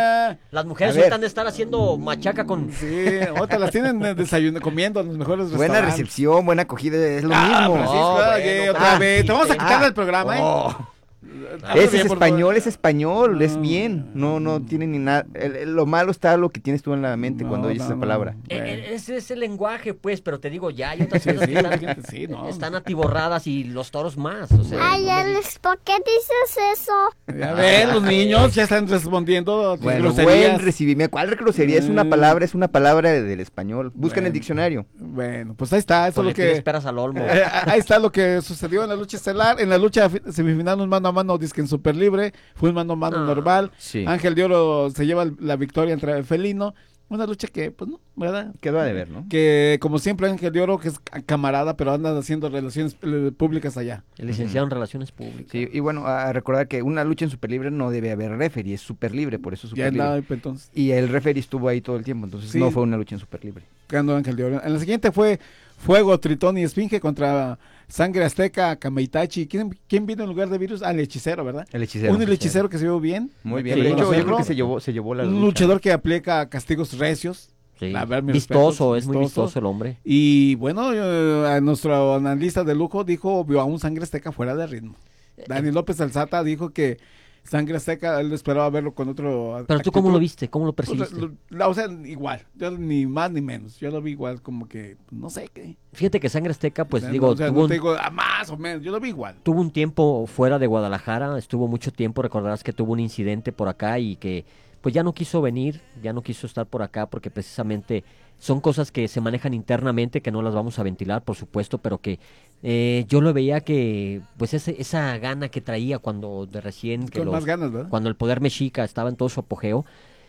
Las mujeres ahorita han de estar haciendo machaca con... Sí, ahorita las tienen desayunando, comiendo en los mejores restaurantes. Buena recepción, buena acogida, es lo mismo. Otra vez, te vamos a quitar del programa, Ese es español, es bien, no tiene ni nada, lo malo está lo que tienes tú en la mente cuando oyes esa palabra. Ese es el lenguaje, pues, pero te digo, ya hay otras cosas que están atiborradas y los toros más, o sea. Ay, Alex, ¿por qué dices eso? A ver, los niños ya están respondiendo. Bueno, buen recibimiento. ¿Cuál grosería? Es una palabra del español. Busca en el diccionario. Bueno, pues ahí está, eso es lo que... esperas al Olmo. Ahí está lo que sucedió en la lucha estelar, en la lucha semifinal, un mano a mano, disque en Super Libre, fue un mano a mano normal. Sí. Ángel de Oro se lleva la victoria entre Felino. Una lucha que, pues no, ¿verdad? Quedó a deber, ¿no? Que, como siempre, Ángel de Oro, que es camarada, pero anda haciendo relaciones públicas allá. El licenciado en Relaciones Públicas. Sí, y bueno, a recordar que una lucha en Super Libre no debe haber referee, es Super Libre, por eso Super Libre. Entonces. Y el referee estuvo ahí todo el tiempo, entonces no fue una lucha en Super Libre. Ganó Ángel de Oro. En la siguiente fue Fuego, Tritón y Esfinge contra Sangre Azteca, Kamaitachi. ¿Quién vino en lugar de Virus? El hechicero, ¿verdad? El hechicero. El hechicero que se vio bien. Muy bien. De hecho, yo creo que se llevó la lucha. Un luchador que aplica castigos recios. Sí. Vistoso, es muy vistoso el hombre. Y bueno, nuestro analista de lujo vio a un Sangre Azteca fuera de ritmo. Dani López Alzata dijo que Sangre Azteca, él esperaba verlo con otro... ¿Pero tú cómo lo viste? ¿Cómo lo percibiste? O sea, igual, yo ni más ni menos, yo lo vi igual, como que, no sé qué. Fíjate que Sangre Azteca, pues no te digo más o menos, yo lo vi igual. Tuvo un tiempo fuera de Guadalajara, estuvo mucho tiempo, recordarás que tuvo un incidente por acá y que pues ya no quiso venir, ya no quiso estar por acá porque precisamente son cosas que se manejan internamente, que no las vamos a ventilar, por supuesto, pero que yo lo veía que, pues esa gana que traía cuando de recién, que más ganas, ¿verdad? Cuando el poder mexica estaba en todo su apogeo,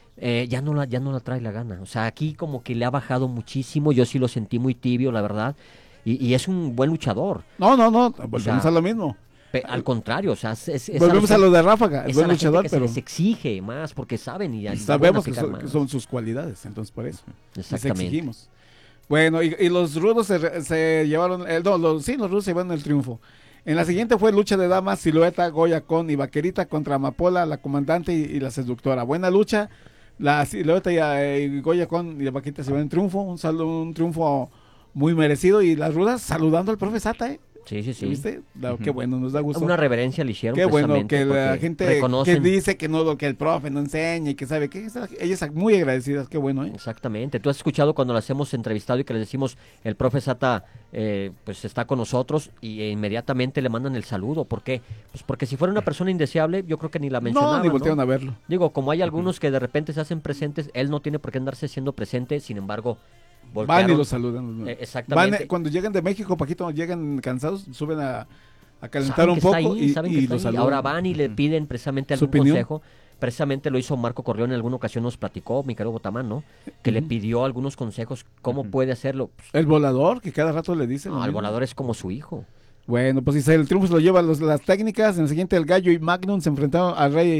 ya no la trae la gana. O sea, aquí como que le ha bajado muchísimo, yo sí lo sentí muy tibio, la verdad, y es un buen luchador. No, volvemos a lo mismo. Al contrario, o sea, volvemos a lo de Ráfaga, es buen luchador, pero se les exige más porque saben y sabemos que son sus cualidades, entonces por eso exactamente les exigimos. Bueno, y los rudos se llevaron los rudos se llevaron el triunfo. En la siguiente fue lucha de damas, Silueta, Goya Con y Vaquerita contra Amapola, la comandante y la seductora. Buena lucha, la Silueta y Goya Con y la Vaquerita se llevaron el triunfo, un triunfo muy merecido, y las rudas saludando al profe Sata, Sí. ¿Viste? Qué bueno, nos da gusto. Una reverencia le hicieron. Qué bueno que la gente que dice que el profe no enseña y que sabe que ellas muy agradecidas, qué bueno, Exactamente. Tú has escuchado cuando las hemos entrevistado y que les decimos el profe Sata pues está con nosotros y inmediatamente le mandan el saludo. ¿Por qué? Pues porque si fuera una persona indeseable, yo creo que ni la mencionaban. No, ni voltearon a verlo. Digo, como hay algunos que de repente se hacen presentes, él no tiene por qué andarse siendo presente, sin embargo... Van y los saludan. Exactamente. Cuando llegan de México, Paquito, llegan cansados, suben a calentar un poco y los saludan. Ahora van y le piden precisamente algún consejo. Precisamente lo hizo Marco Corleone en alguna ocasión, nos platicó, mi querido Botamán, ¿no? Que le pidió algunos consejos, cómo puede hacerlo. El volador, que cada rato le dicen. No, el volador es como su hijo. Bueno, pues el triunfo se lo lleva las técnicas. En el siguiente, el Gallo y Magnum se enfrentaron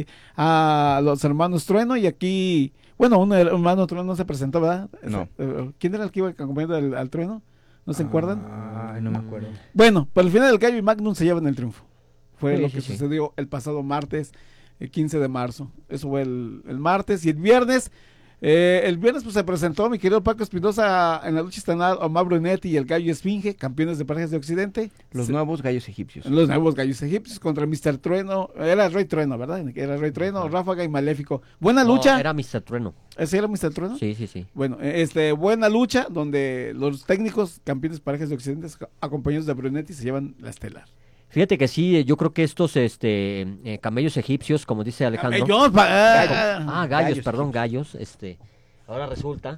a los hermanos Trueno, y aquí... Bueno, un hermano Trueno no se presentó, ¿verdad? No. ¿Quién era el que iba acompañando al Trueno? ¿No se acuerdan? Ay, no me acuerdo. Bueno, pues al final el Gallo y Magnum se llevan el triunfo. Fue lo que sucedió el pasado martes, el 15 de marzo. Eso fue el martes. Y el viernes, El viernes pues se presentó mi querido Paco Espinosa en la lucha estelar, Omar Brunetti y el Gallo Esfinge, campeones de parejas de Occidente. Los nuevos gallos egipcios. Los nuevos gallos egipcios contra Mr. Trueno. Era Rey Trueno, ¿verdad? Era Rey Trueno, Ráfaga y Maléfico. Buena lucha. Era Mr. Trueno. ¿Ese era Mr. Trueno? Sí, sí, sí. Bueno, buena lucha donde los técnicos campeones de parejas de Occidente acompañados de Brunetti se llevan la estelar. Fíjate que sí, yo creo que estos camellos egipcios, como dice Alejandro. Gallos. Ahora resulta.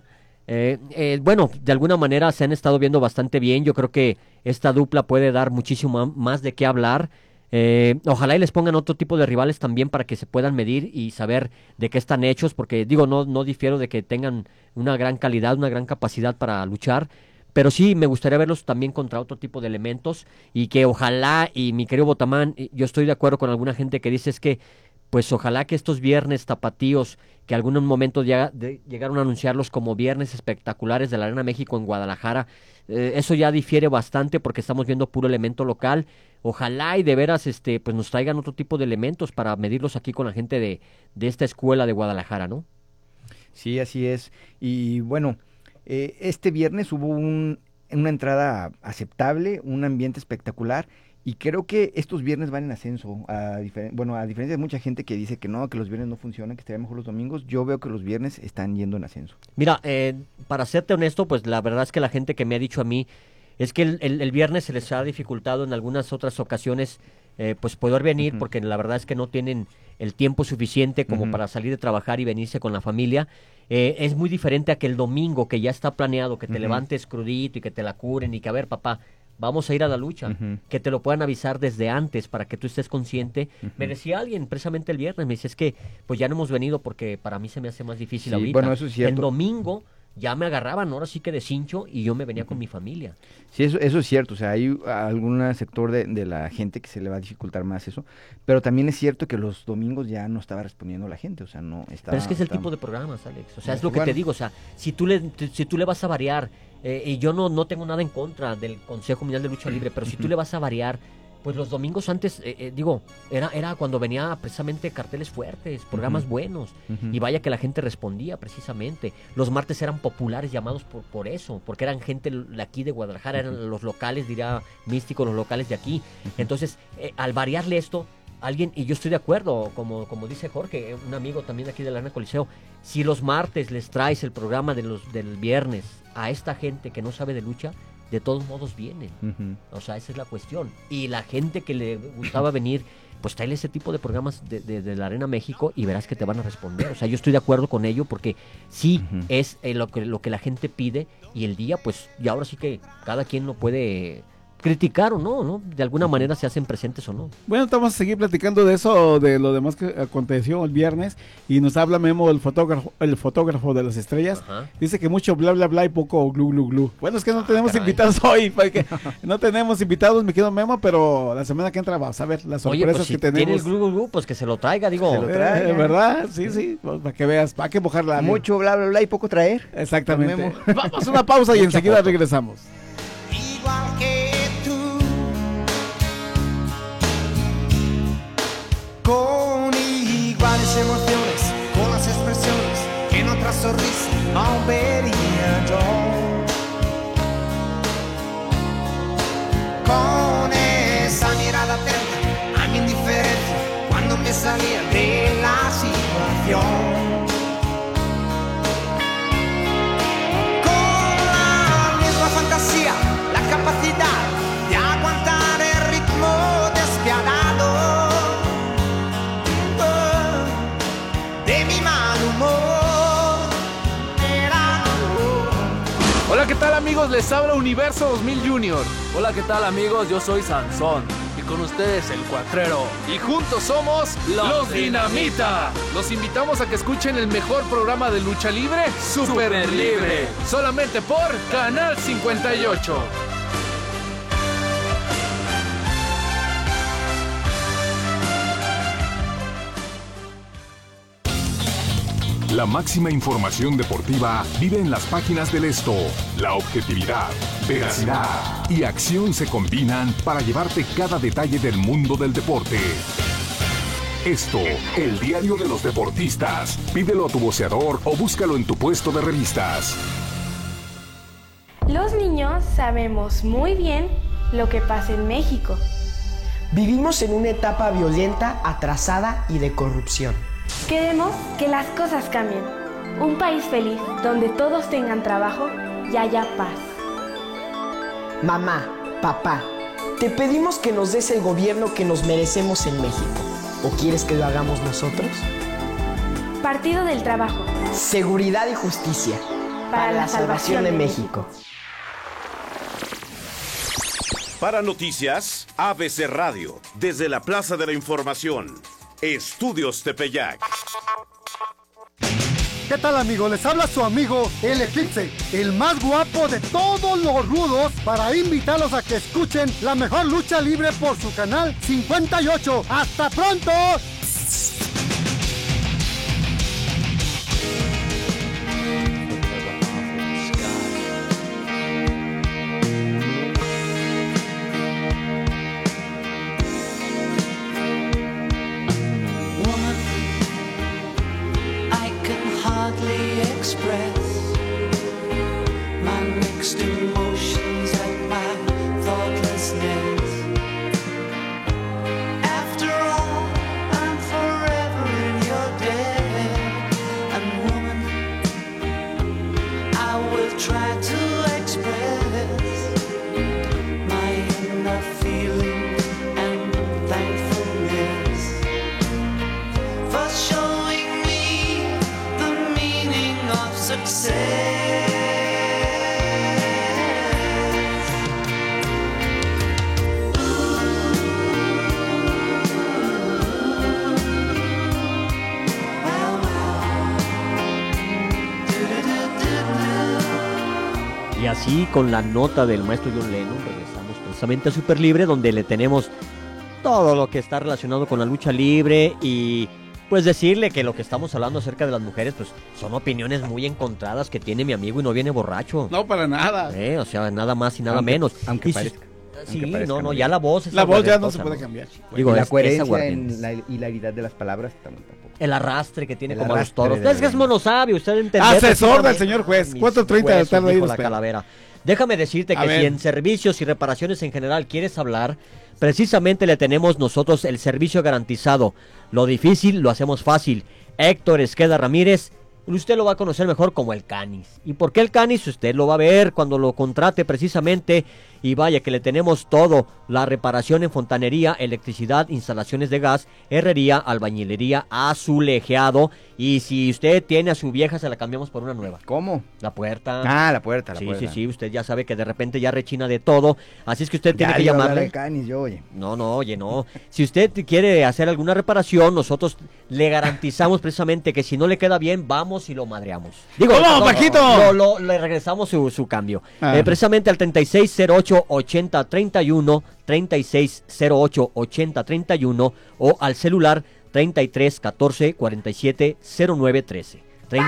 Bueno, de alguna manera se han estado viendo bastante bien. Yo creo que esta dupla puede dar muchísimo más de qué hablar. Ojalá y les pongan otro tipo de rivales también para que se puedan medir y saber de qué están hechos, porque digo, no difiero de que tengan una gran calidad, una gran capacidad para luchar. Pero sí, me gustaría verlos también contra otro tipo de elementos y que ojalá, y mi querido Botamán, yo estoy de acuerdo con alguna gente que dice es que, pues ojalá que estos viernes tapatíos, que algún momento llegaron a anunciarlos como viernes espectaculares de la Arena México en Guadalajara, eso ya difiere bastante porque estamos viendo puro elemento local. Ojalá y de veras pues nos traigan otro tipo de elementos para medirlos aquí con la gente de esta escuela de Guadalajara, ¿no? Sí, así es. Y bueno, este viernes hubo una entrada aceptable, un ambiente espectacular, y creo que estos viernes van en ascenso. A diferencia de mucha gente que dice que no, que los viernes no funcionan, que estaría mejor los domingos, yo veo que los viernes están yendo en ascenso. Mira, para serte honesto, pues la verdad es que la gente que me ha dicho a mí es que el viernes se les ha dificultado en algunas otras ocasiones pues poder venir, porque la verdad es que no tienen el tiempo suficiente como para salir de trabajar y venirse con la familia. Es muy diferente a que el domingo, que ya está planeado, que te levantes crudito y que te la curen y que, a ver, papá, vamos a ir a la lucha, que te lo puedan avisar desde antes para que tú estés consciente. Me decía alguien precisamente el viernes, me dice, es que pues ya no hemos venido porque para mí se me hace más difícil ahorita. Bueno, eso es cierto. El domingo ya me agarraban, ahora sí que de cincho, y yo me venía con mi familia. Sí, eso es cierto, o sea, hay algún sector de la gente que se le va a dificultar más eso, pero también es cierto que los domingos ya no estaba respondiendo la gente, o sea, no estaba... Pero es que es el tipo de programas, Alex, o sea, es lo que te digo, o sea, si tú le vas a variar, y yo no tengo nada en contra del Consejo Mundial de Lucha Libre, pero si tú le vas a variar, pues los domingos antes, era cuando venía precisamente carteles fuertes, programas buenos, y vaya que la gente respondía precisamente. Los martes eran populares llamados por eso, porque eran gente de aquí de Guadalajara, eran los locales, diría Místico, los locales de aquí. Entonces, al variarle esto, alguien, y yo estoy de acuerdo, como dice Jorge, un amigo también de aquí de la Arena Coliseo, si los martes les traes el programa del viernes a esta gente que no sabe de lucha, de todos modos vienen. O sea, esa es la cuestión. Y la gente que le gustaba venir, pues tráele ese tipo de programas de la Arena México y verás que te van a responder. O sea, yo estoy de acuerdo con ello porque sí es lo que la gente pide, y el día, pues, y ahora sí que cada quien lo puede criticar o no, de alguna manera se hacen presentes o no. Bueno, vamos a seguir platicando de eso, de lo demás que aconteció el viernes, y nos habla Memo, el fotógrafo de las estrellas. Dice que mucho bla bla bla y poco glu glu glu. Bueno, es que no tenemos invitados hoy, porque no tenemos invitados, me quedo Memo, pero la semana que entra vamos a ver las sorpresas pues, si que tenemos. ¿Tienes glu glu glu? Pues que se lo traiga, digo. Se lo traiga. ¿Verdad? Sí, pues, para que veas, para que mojarla. Mucho bla bla bla y poco traer. Exactamente. Vamos a una pausa y enseguida regresamos. Igual que con iguales emociones, con las expresiones que en otra sonrisa no vería yo. Con esa mirada atenta a mi indiferencia cuando me salía de la situación. Con la misma fantasía, la capacidad de aguantar el ritmo despiadado de mi mal humor. Hola, ¿qué tal, amigos? Les habla Universo 2000 Junior. Hola, ¿qué tal, amigos? Yo soy Sansón. Y con ustedes, el Cuatrero. Y juntos somos Los Dinamita. Los invitamos a que escuchen el mejor programa de lucha libre, Super Libre. Solamente por Canal 58. La máxima información deportiva vive en las páginas del Esto. La objetividad, veracidad y acción se combinan para llevarte cada detalle del mundo del deporte. Esto, el diario de los deportistas. Pídelo a tu voceador o búscalo en tu puesto de revistas. Los niños sabemos muy bien lo que pasa en México. Vivimos en una etapa violenta, atrasada y de corrupción. Queremos que las cosas cambien. Un país feliz donde todos tengan trabajo y haya paz. Mamá, papá, te pedimos que nos des el gobierno que nos merecemos en México. ¿O quieres que lo hagamos nosotros? Partido del Trabajo. Seguridad y justicia. Para la salvación de México. Para noticias, ABC Radio, desde la Plaza de la Información, Estudios Tepeyac. ¿Qué tal, amigos? Les habla su amigo El Eclipse, el más guapo de todos los rudos, para invitarlos a que escuchen la mejor lucha libre por su canal 58. ¡Hasta pronto! Express my mixed emotions and my thoughtlessness. After all, I'm forever in your debt. And woman, I will try to express my inner feeling and thankfulness for showing me the meaning of success. Y así, con la nota del maestro John Lennon, regresamos precisamente a Super Libre, donde le tenemos todo lo que está relacionado con la lucha libre y pues decirle que lo que estamos hablando acerca de las mujeres, pues son opiniones muy encontradas que tiene mi amigo y no viene borracho. No, para nada. O sea, nada más y nada menos. Aunque Y parezca. Sí, Aunque parezca no, muy ya bien. la voz es La voz ya no aguardentosa, se puede cambiar. Digo, la es coherencia aguardiente. en la hilaridad de las palabras tampoco. El arrastre que tiene El como a los arrastre toros. de Es que es la- monosabio, usted entiende. Asesor del señor juez. 4:30 de la tarde ahí Dijo lo la espero. calavera. Déjame decirte A que ver. si en servicios y reparaciones en general quieres hablar, precisamente le tenemos nosotros el servicio garantizado. Lo difícil lo hacemos fácil. Héctor Esqueda Ramírez, usted lo va a conocer mejor como el Canis. ¿Y por qué el Canis? Usted lo va a ver cuando lo contrate precisamente. Y vaya que le tenemos todo, la reparación en fontanería, electricidad, instalaciones de gas, herrería, albañilería, azulejeado. Y si usted tiene a su vieja, se la cambiamos por una nueva. ¿Cómo? La puerta. Ah, la puerta. Sí, usted ya sabe que de repente ya rechina de todo. Así es que usted tiene que Ya, yo hablaba llamarle. de Canis, yo, oye. No, oye, no. Si usted quiere hacer alguna reparación, nosotros le garantizamos precisamente que si no le queda bien, vamos y lo madreamos. ¡Vamos, Paquito! Le regresamos su cambio. Ah. Precisamente al 3608-8031, 3608-8031 o al celular 3314-470913.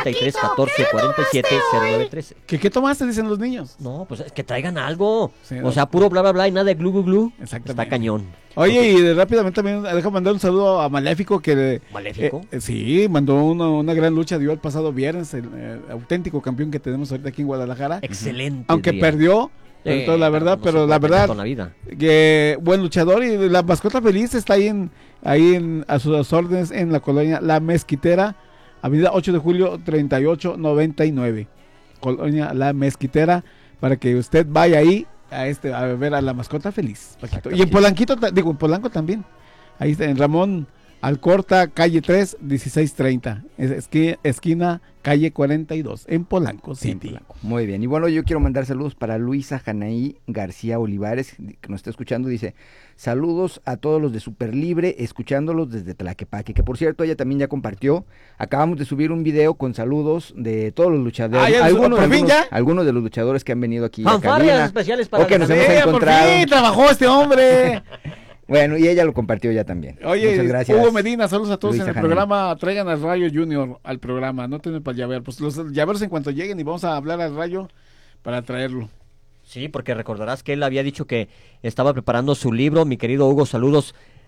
3314-470913. ¿Qué tomaste, dicen los niños? No, pues es que traigan algo. Sí, o sea, puro bla, bla, bla y nada de glu, glu, glu. Exactamente. Está cañón. Oye, y rápidamente también dejo mandar un saludo a Maléfico, que ¿Maléfico? Sí, mandó una gran lucha, dio el pasado viernes, el auténtico campeón que tenemos ahorita aquí en Guadalajara. Excelente. Aunque día. perdió, toda la verdad, no pero se la puede verdad, con la vida. que buen luchador, y la mascota feliz está a sus órdenes en la colonia La Mezquitera, avenida 8 de julio 3899, colonia La Mezquitera, para que usted vaya ahí a ver a la mascota feliz, Paquito. Y en Polanquito, en Polanco también, ahí está, en Ramón Alcorta, calle 3, 1630, esquina calle 42, en Polanco, sí, en Polanco. Muy bien, y bueno, yo quiero mandar saludos para Luisa Janaí García Olivares, que nos está escuchando. Dice: saludos a todos los de Super Libre, escuchándolos desde Tlaquepaque, que por cierto ella también ya compartió. Acabamos de subir un video con saludos de todos los luchadores, algunos de los luchadores que han venido aquí a Fanfarrias cabina, especiales para o que nos hemos ¡Por encontrado. fin trabajó este hombre! Bueno, y ella lo compartió ya también. Oye, muchas gracias. Hugo Medina, saludos a todos Luisa en el Janaí. programa. Traigan al Rayo Junior al programa, no tienen para el llavero. Pues los llaveros en cuanto lleguen, y vamos a hablar al Rayo para traerlo. Sí, porque recordarás que él había dicho que estaba preparando su libro. Mi querido Hugo, saludos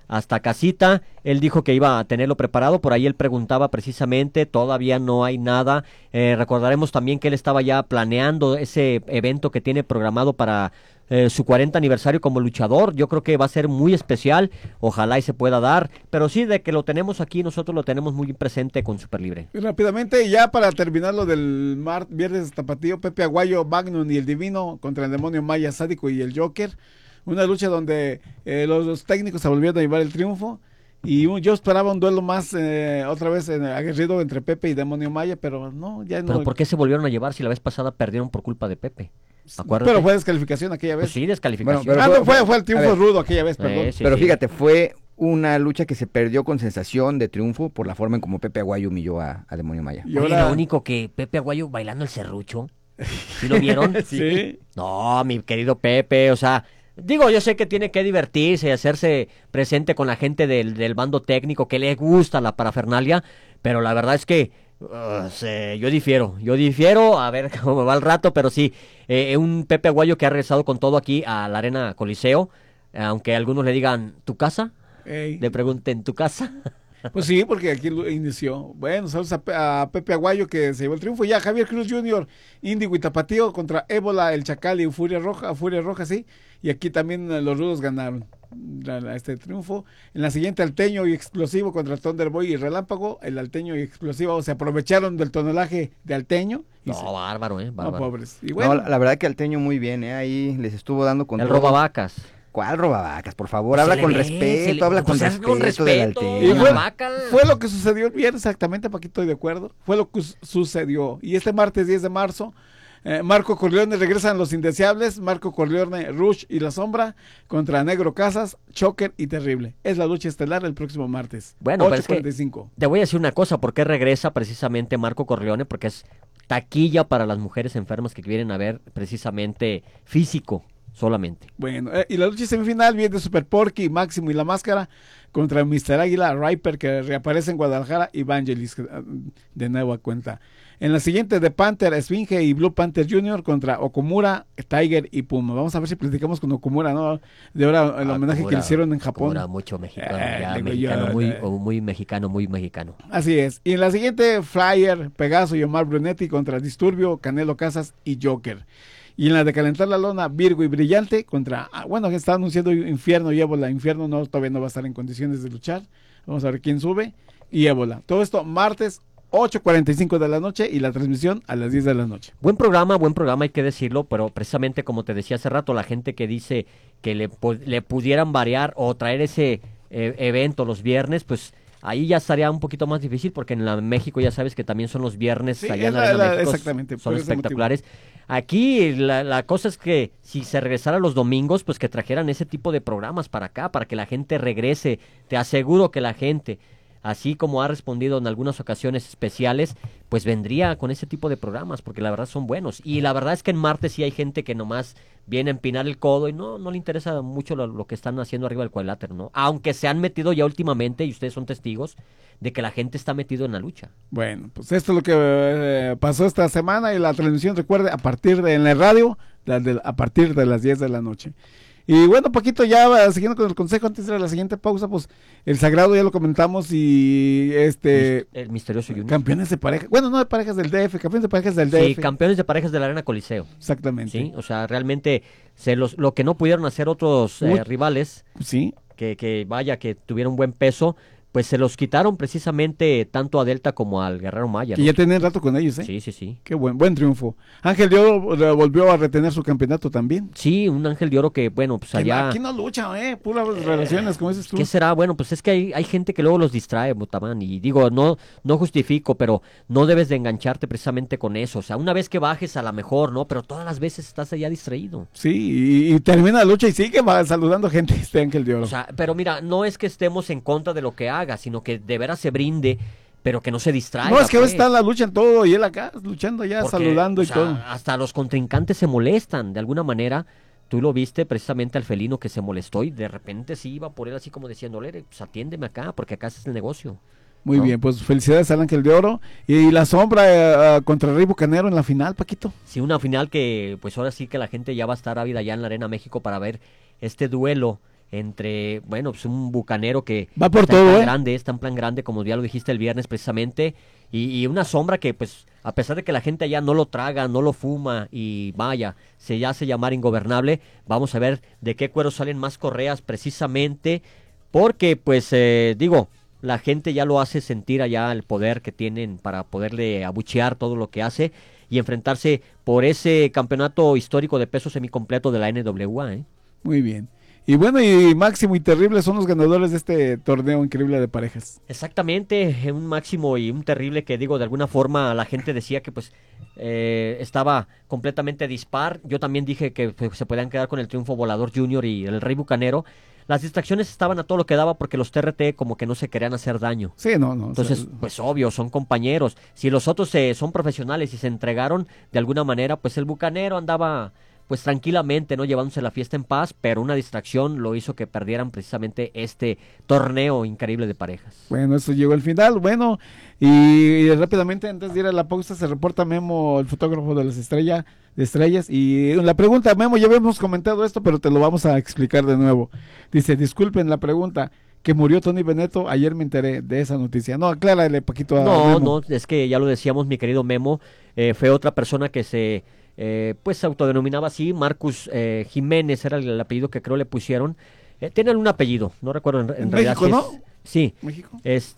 hasta casita. Él dijo que iba a tenerlo preparado, por ahí él preguntaba precisamente, todavía no hay nada. Recordaremos también que él estaba ya planeando ese evento que tiene programado para su 40 aniversario como luchador. Yo creo que va a ser muy especial, ojalá y se pueda dar, pero sí, de que lo tenemos aquí, nosotros lo tenemos muy presente con Super Libre. Y rápidamente, ya para terminar lo del viernes tapatío, Pepe Aguayo, Magnum y el Divino contra el Demonio Maya, Sádico y el Joker. Una lucha donde los técnicos se volvieron a llevar el triunfo. Y yo esperaba un duelo más, otra vez aguerrido entre Pepe y Demonio Maya, pero no, ya no. ¿Pero por qué se volvieron a llevar si la vez pasada perdieron por culpa de Pepe? Acuérdate. Pero fue descalificación aquella vez. Pues sí, descalificación. Bueno, pero fue el triunfo rudo aquella vez, perdón. Sí, pero fíjate, fue una lucha que se perdió con sensación de triunfo por la forma en como Pepe Aguayo humilló a Demonio Maya. Y ahora... lo único que Pepe Aguayo bailando el serrucho, ¿sí lo vieron? Sí. No, mi querido Pepe, o sea, digo, yo sé que tiene que divertirse y hacerse presente con la gente del bando técnico, que le gusta la parafernalia, pero la verdad es que yo difiero, a ver cómo va el rato, pero sí, un Pepe Aguayo que ha regresado con todo aquí a la Arena Coliseo, aunque algunos le digan, ¿tu casa? Le pregunten, ¿tu casa? Pues sí, porque aquí lo inició. Bueno, saludos a Pepe Aguayo que se llevó el triunfo. Ya Javier Cruz Jr., Índigo y Tapatío contra Ébola, el Chacal y Furia Roja, sí. Y aquí también los rudos ganaron este triunfo. En la siguiente, Alteño y Explosivo contra Thunderboy y Relámpago. El Alteño y Explosivo se aprovecharon del tonelaje de Alteño. Bárbaro, bárbaro. No, pobres. Y bueno, la verdad que Alteño muy bien, ahí les estuvo dando con el robavacas. ¿Cuál robavacas? Por favor, habla con respeto, habla con respeto del Alteño. Y fue lo que sucedió el viernes, exactamente, Paquito, estoy de acuerdo. Fue lo que sucedió. Y este martes 10 de marzo, Marco Corleone regresan los indeseables, Marco Corleone, Rush y La Sombra contra Negro Casas, Choker y Terrible. Es la lucha estelar el próximo martes. Bueno, 8:45. Te voy a decir una cosa, ¿por qué regresa precisamente Marco Corleone? Porque es taquilla para las mujeres enfermas que quieren ver precisamente físico. Solamente. Bueno, y la lucha semifinal viene de Super Porky, Máximo y La Máscara contra Mr. Águila, Riper, que reaparece en Guadalajara, y Vangelis, de nueva cuenta. En la siguiente, de Panther, Esfinge y Blue Panther Jr. contra Okumura, Tiger y Puma. Vamos a ver si platicamos con Okumura, ¿no? De ahora el homenaje que le hicieron en Japón. Okumura, mucho mexicano, muy mexicano. Así es. Y en la siguiente, Flyer, Pegaso y Omar Brunetti contra Disturbio, Canelo Casas y Joker. Y en la de calentar la lona, Virgo y Brillante contra, que está anunciando Infierno y Ébola. Infierno todavía no va a estar en condiciones de luchar. Vamos a ver quién sube. Y Ébola. Todo esto martes 8:45 de la noche y la transmisión a las 10 de la noche. Buen programa, hay que decirlo, pero precisamente como te decía hace rato, la gente que dice que le pudieran variar o traer ese evento los viernes, pues ahí ya estaría un poquito más difícil, porque en México ya sabes que también son los viernes, sí, allá en la Arena México, exactamente, son espectaculares. Aquí la cosa es que si se regresara los domingos, pues que trajeran ese tipo de programas para acá, para que la gente regrese. Te aseguro que la gente, así como ha respondido en algunas ocasiones especiales, pues vendría con ese tipo de programas, porque la verdad son buenos. Y la verdad es que en martes sí hay gente que nomás viene a empinar el codo y no le interesa mucho lo que están haciendo arriba del cuadrilátero, ¿no? Aunque se han metido ya últimamente, y ustedes son testigos, de que la gente está metido en la lucha. Bueno, pues esto es lo que pasó esta semana, y la transmisión, recuerde, en la radio, a partir de las 10 de la noche. Y bueno, Paquito, ya siguiendo con el consejo antes de la siguiente pausa, pues el Sagrado ya lo comentamos, y el Misterioso Junior. Campeones de pareja, no de parejas del DF, campeones de parejas del DF. Sí, campeones de parejas de la Arena Coliseo. Exactamente. Sí, o sea, realmente lo que no pudieron hacer otros rivales, sí, que tuvieron buen peso, pues se los quitaron precisamente tanto a Delta como al Guerrero Maya, ¿no? Y ya tenían rato con ellos, ¿eh? Sí. Qué buen triunfo. Ángel de Oro volvió a retener su campeonato también. Sí, un Ángel de Oro que, pues allá... Aquí no lucha, puras relaciones, como dices tú. ¿Qué será? Bueno, pues es que hay gente que luego los distrae, Botamán, y digo, no justifico, pero no debes de engancharte precisamente con eso. O sea, una vez que bajes a la mejor, ¿no? Pero todas las veces estás allá distraído. Sí, y termina la lucha y sigue saludando gente, Ángel de Oro. O sea, pero mira, no es que estemos en contra de lo que haga, sino que de veras se brinde, pero que no se distraiga. No, es que a veces está la lucha en todo, y él acá luchando ya, porque, saludando y todo. Hasta los contrincantes se molestan, de alguna manera. Tú lo viste precisamente al felino que se molestó, y de repente sí iba por él así como diciéndole, pues atiéndeme acá, porque acá es el negocio. Muy bien, pues felicidades al Ángel de Oro. Y la Sombra contra Rey Bucanero en la final, Paquito. Sí, una final que pues ahora sí que la gente ya va a estar ávida ya en la Arena México para ver este duelo entre, bueno, pues un bucanero que va por está todo, en plan grande, está en plan grande, como ya lo dijiste el viernes precisamente, y una sombra que pues a pesar de que la gente allá no lo traga, no lo fuma y vaya, se hace llamar ingobernable, vamos a ver de qué cuero salen más correas precisamente, porque pues digo, la gente ya lo hace sentir allá el poder que tienen para poderle abuchear todo lo que hace y enfrentarse por ese campeonato histórico de peso semicompleto de la NWA, ¿eh? Muy bien. Y bueno, y Máximo y Terrible son los ganadores de este torneo increíble de parejas. Exactamente, un Máximo y un Terrible que digo, de alguna forma la gente decía que pues estaba completamente dispar. Yo también dije que pues, se podían quedar con el Triunfo Volador Junior y el Rey Bucanero. Las distracciones estaban a todo lo que daba porque los TRT como que no se querían hacer daño. Sí, no. Entonces, pues obvio, son compañeros. Si los otros son profesionales y se entregaron de alguna manera, pues el Bucanero andaba pues tranquilamente, ¿no? Llevándose la fiesta en paz, pero una distracción lo hizo que perdieran precisamente este torneo increíble de parejas. Bueno, eso llegó al final, bueno, y rápidamente antes de ir a la pausa se reporta Memo, el fotógrafo de las estrellas, y la pregunta, Memo, ya habíamos comentado esto, pero te lo vamos a explicar de nuevo. Dice, disculpen la pregunta, que murió Tony Bennetto, ayer me enteré de esa noticia. No, aclárale poquito a Memo. No, es que ya lo decíamos, mi querido Memo, fue otra persona que se pues autodenominaba así, Marcus Jiménez era el apellido que creo le pusieron. Tienen un apellido, no recuerdo en realidad. México, ¿no? Sí. México.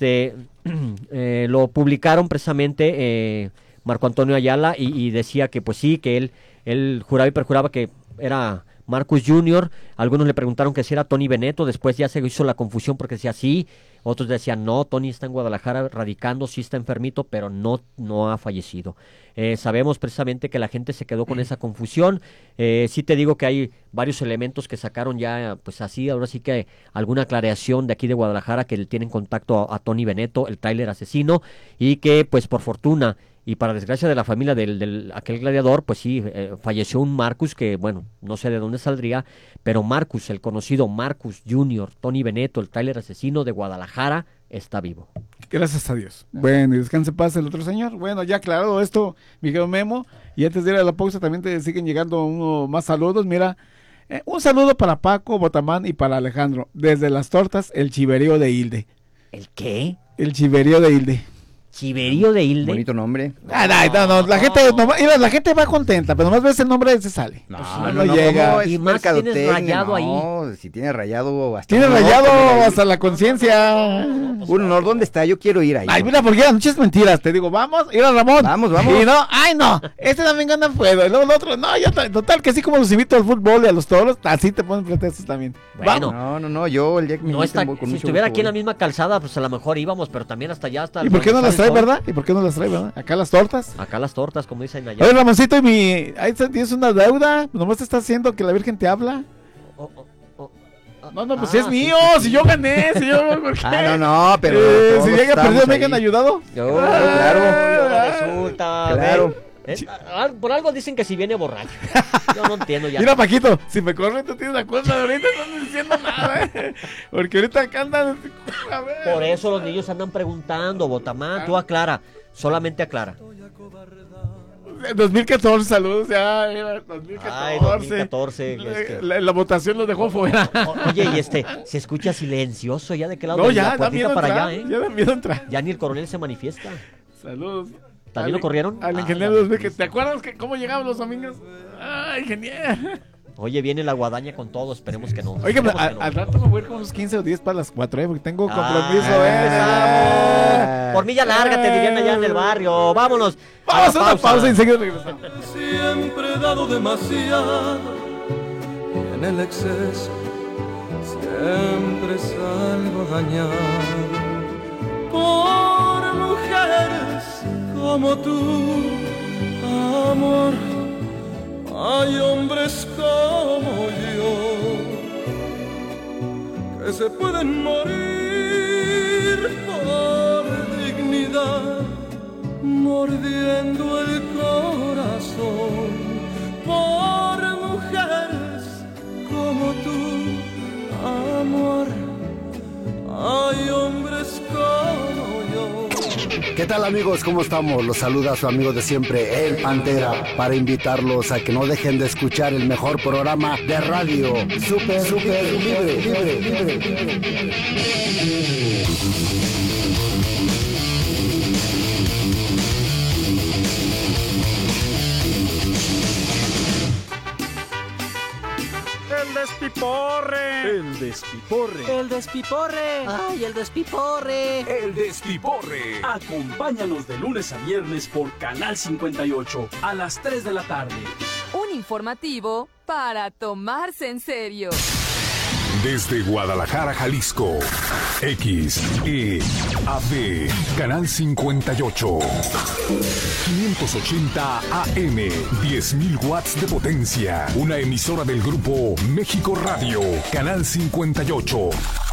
Lo publicaron precisamente Marco Antonio Ayala y decía que pues sí, que él juraba y perjuraba que era Marcus Jr., algunos le preguntaron que si era Tony Bennetto, después ya se hizo la confusión porque decía sí, otros decían no, Tony está en Guadalajara radicando, sí está enfermito, pero no ha fallecido. Sabemos precisamente que la gente se quedó con esa confusión. Sí te digo que hay varios elementos que sacaron ya, pues así, ahora sí que alguna aclaración de aquí de Guadalajara que tienen contacto a Tony Bennetto, el tráiler asesino, y que pues por fortuna y para desgracia de la familia del aquel gladiador, pues sí, falleció un Marcus que, bueno, no sé de dónde saldría, pero Marcus, el conocido Marcus Jr., Tony Bennetto, el tráiler asesino de Guadalajara, está vivo. Gracias a Dios. Bueno, y descanse paz el otro señor. Bueno, ya aclarado esto, Miguel Memo, y antes de ir a la pausa también te siguen llegando más saludos. Mira, un saludo para Paco, Botamán y para Alejandro. Desde Las Tortas, el Chiverío de Hilde. ¿El qué? El Chiverío de Hilde. Chiverío de Hilde. Bonito nombre. No, la gente va contenta, pero nomás ves el nombre y se sale. No llega. Y más tienes rayado ahí. No, si tiene rayado hasta... Tiene rayado hasta la conciencia. Un honor, ¿dónde está? Yo quiero ir ahí. Ay, mira, porque ya noches mentiras, te digo, vamos, ir a Ramón. Vamos. Y no, este domingo no puedo, y luego el otro, no, ya total, que así como los invito al fútbol y a los toros, así te ponen pretextos también. Bueno. No, yo el día que me inviten voy con si mucho estuviera gusto, aquí en la misma calzada, pues a lo mejor íbamos, pero también hasta allá hasta... ¿Y por qué no las trae, verdad? Acá las tortas. Acá las tortas, como dicen allá. Oye, Ramoncito, ahí tienes una deuda, nomás te está haciendo que la Virgen te habla. No, pues si es mío, si yo gané, ¿por qué? No, pero si llega perdido, ¿me han ayudado? Claro. Resulta, claro. Por algo dicen que si viene borracho. Yo no entiendo ya. Mira, Paquito, si me corre, tú tienes la cuenta de ahorita, no estoy diciendo nada, porque ahorita acá andan. Por eso los niños andan preguntando, Botamán, tú aclara, solamente aclara. 2014, saludos, ya era 2014. Ay, 2014. La votación los dejó fuera. Oye, y se escucha silencioso ya de qué lado no, de ya la puertita para entrar, allá, Ya da miedo entrar. Ya ni el coronel se manifiesta. Saludos. ¿También lo corrieron? Al ingeniero, ¿te acuerdas cómo llegaban los domingos? ¡Ay, ingeniero! Oye, viene la guadaña con todo, esperemos que no. Oiga, al rato me voy a ir con unos 15 o 10 para las 4, porque tengo compromiso, Por mí ya lárgate, dirían allá en el barrio. Vámonos. Vamos a una pausa y enseguida regresamos. Siempre he dado demasiado y en el exceso siempre salgo dañado por mujeres como tú, amor. Hay hombres como yo que se pueden morir por dignidad, mordiendo el corazón por mujeres como tú, amor. Hay hombres como yo. ¿Qué tal, amigos? ¿Cómo estamos? Los saluda su amigo de siempre, El Pantera, para invitarlos a que no dejen de escuchar el mejor programa de radio, Super Libre. ¡El despiporre! ¡El despiporre! ¡El despiporre! ¡Ay, el despiporre! ¡El despiporre! Acompáñanos de lunes a viernes por Canal 58 a las 3 de la tarde. Un informativo para tomarse en serio. Desde Guadalajara, Jalisco, XEAB, Canal 58, 580 AM, 10.000 watts de potencia, una emisora del grupo México Radio, Canal 58,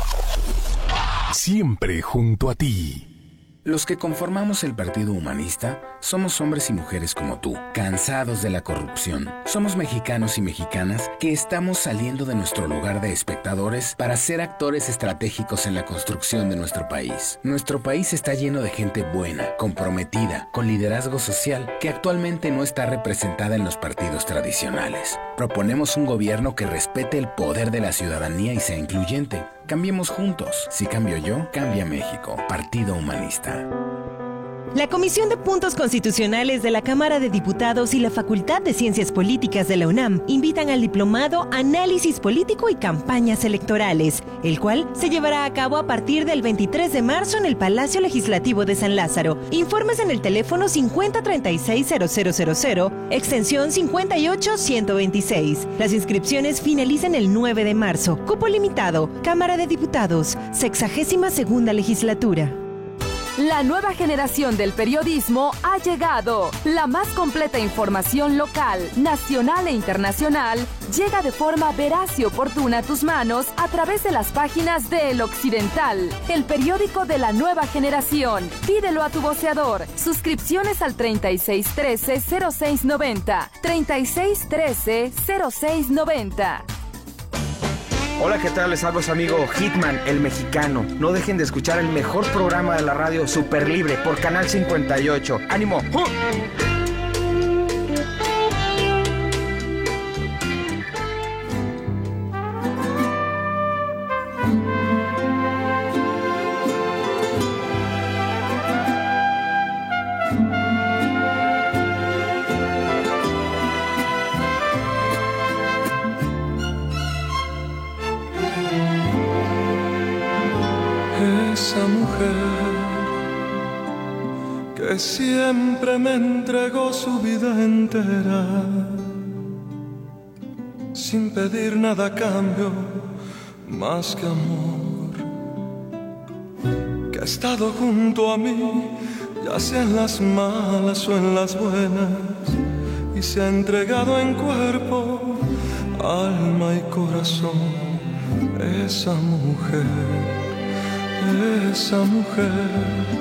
siempre junto a ti. Los que conformamos el Partido Humanista somos hombres y mujeres como tú, cansados de la corrupción. Somos mexicanos y mexicanas que estamos saliendo de nuestro lugar de espectadores para ser actores estratégicos en la construcción de nuestro país. Nuestro país está lleno de gente buena, comprometida, con liderazgo social, que actualmente no está representada en los partidos tradicionales. Proponemos un gobierno que respete el poder de la ciudadanía y sea incluyente. Cambiemos juntos. Si cambio yo, cambia México. Partido Humanista. La Comisión de Puntos Constitucionales de la Cámara de Diputados y la Facultad de Ciencias Políticas de la UNAM invitan al diplomado Análisis Político y Campañas Electorales, el cual se llevará a cabo a partir del 23 de marzo en el Palacio Legislativo de San Lázaro. Informes en el teléfono 5036-0000, extensión 58126. Las inscripciones finalizan el 9 de marzo. Cupo limitado. Cámara de Diputados, 62ª Legislatura. La nueva generación del periodismo ha llegado. La más completa información local, nacional e internacional llega de forma veraz y oportuna a tus manos a través de las páginas de El Occidental, el periódico de la nueva generación. Pídelo a tu voceador. Suscripciones al 3613-0690. 3613-0690. Hola, ¿qué tal? Les hablo su amigo Hitman, el mexicano. No dejen de escuchar el mejor programa de la radio, Super Libre, por Canal 58. ¡Ánimo! Esa mujer que siempre me entregó su vida entera, sin pedir nada a cambio más que amor, que ha estado junto a mí, ya sea en las malas o en las buenas, y se ha entregado en cuerpo, alma y corazón. Esa mujer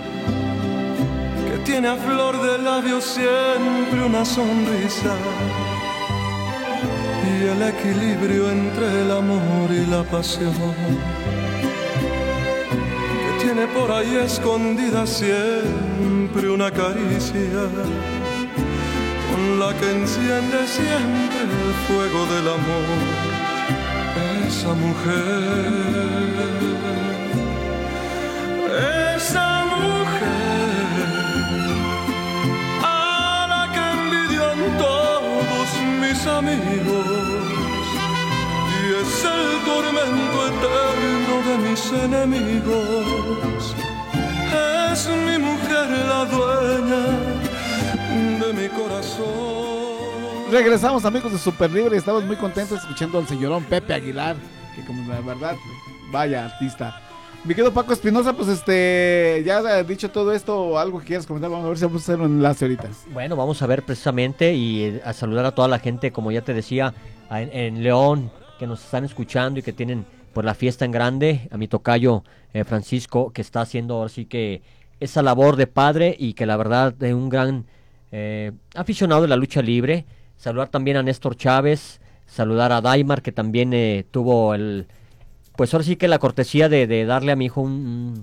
que tiene a flor de labios siempre una sonrisa y el equilibrio entre el amor y la pasión, que tiene por ahí escondida siempre una caricia con la que enciende siempre el fuego del amor. Esa mujer a la que envidian todos mis amigos, y es el tormento eterno de mis enemigos. Es mi mujer la dueña de mi corazón. Regresamos, amigos de Super Libre, estamos muy contentos escuchando al señorón Pepe Aguilar, que como la verdad, vaya artista. Mi querido Paco Espinosa, pues ya dicho todo esto, algo que quieras comentar, vamos a ver si vamos a hacer un enlace ahorita. Bueno, vamos a ver precisamente y a saludar a toda la gente, como ya te decía, en León, que nos están escuchando y que tienen pues la fiesta en grande, a mi tocayo Francisco, que está haciendo así que esa labor de padre y que la verdad de un gran aficionado de la lucha libre. Saludar también a Néstor Chávez, saludar a Daimar, que también tuvo pues ahora sí que la cortesía de darle a mi hijo un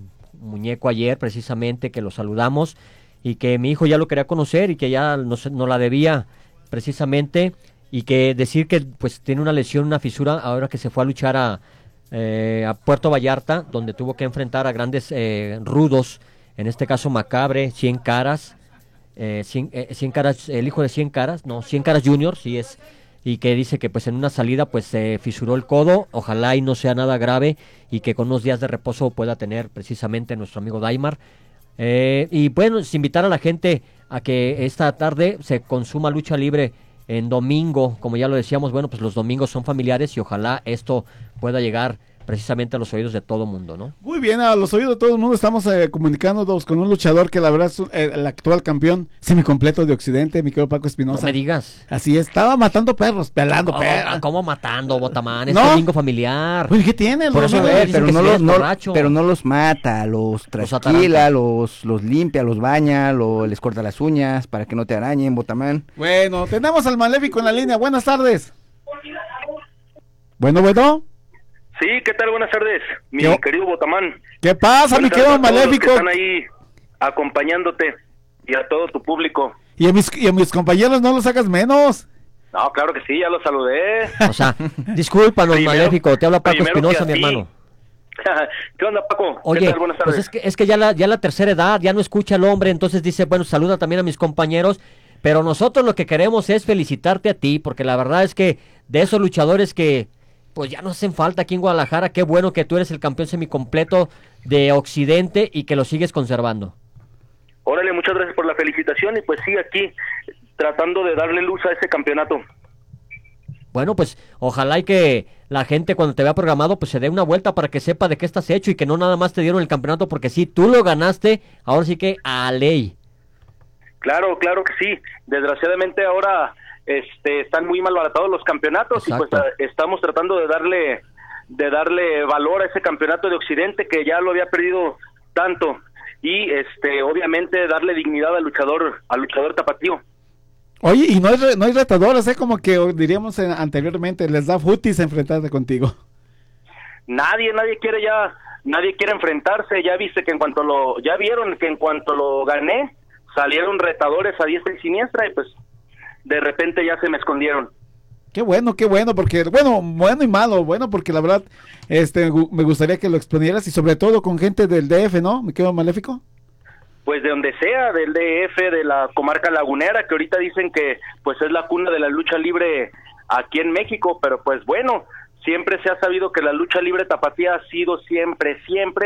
muñeco ayer precisamente, que lo saludamos y que mi hijo ya lo quería conocer y que ya no la debía precisamente, y que decir que pues tiene una lesión, una fisura, ahora que se fue a luchar a Puerto Vallarta, donde tuvo que enfrentar a grandes rudos, en este caso Macabre, 100 Caras, 100 Caras, el hijo de 100 Caras, no, 100 Caras Junior, sí es, y que dice que pues en una salida pues se fisuró el codo, ojalá y no sea nada grave y que con unos días de reposo pueda tener precisamente nuestro amigo Daimar. Y bueno, invitar a la gente a que esta tarde se consuma lucha libre en domingo, como ya lo decíamos, bueno, pues los domingos son familiares y ojalá esto pueda llegar precisamente a los oídos de todo mundo, ¿no? Muy bien, a los oídos de todo el mundo estamos comunicándonos con un luchador que la verdad es el actual campeón semicompleto de Occidente, mi querido Paco Espinosa. No me digas. Así es, estaba matando perros, pelando perros. ¿Cómo matando, Botamán? Es domingo familiar. Pues, ¿qué tiene? Por eso pero no los mata, los trasquila, los limpia, los baña, les corta las uñas para que no te arañen, Botamán. Bueno, tenemos al Maléfico en la línea, buenas tardes. Bueno. Sí, ¿qué tal? Buenas tardes, mi querido Botamán. ¿Qué pasa, mi querido Maléfico? Están ahí acompañándote y a todo tu público. ¿Y a mis compañeros no los sacas menos? No, claro que sí, ya los saludé. O sea, discúlpanos, Maléfico, te habla Paco Espinosa, mi hermano. ¿Qué onda, Paco? Oye, ¿qué tal? Buenas tardes. Pues es que ya la tercera edad, ya no escucha el hombre, entonces dice, bueno, saluda también a mis compañeros, pero nosotros lo que queremos es felicitarte a ti, porque la verdad es que de esos luchadores que pues ya no hacen falta aquí en Guadalajara, qué bueno que tú eres el campeón semicompleto de Occidente y que lo sigues conservando. Órale, muchas gracias por la felicitación y pues sí, aquí tratando de darle luz a ese campeonato. Bueno, pues ojalá y que la gente cuando te vea programado pues se dé una vuelta para que sepa de qué estás hecho y que no nada más te dieron el campeonato porque sí, tú lo ganaste, ahora sí que a ley. Claro que sí, desgraciadamente ahora están muy malbaratados los campeonatos. Exacto. Y pues estamos tratando de darle valor a ese campeonato de Occidente que ya lo había perdido tanto y obviamente darle dignidad al luchador tapatío. Oye, y no hay retadores, como que diríamos anteriormente, les da futis enfrentarse contigo. Nadie quiere enfrentarse. Ya vieron que en cuanto lo gané salieron retadores a diestra y siniestra y pues de repente ya se me escondieron. Qué bueno, porque, bueno y malo, bueno, porque la verdad, me gustaría que lo exponieras y sobre todo con gente del DF, ¿no? ¿Me quedo Maléfico? Pues de donde sea, del DF, de la comarca lagunera, que ahorita dicen que pues es la cuna de la lucha libre aquí en México, pero pues bueno, siempre se ha sabido que la lucha libre tapatía ha sido siempre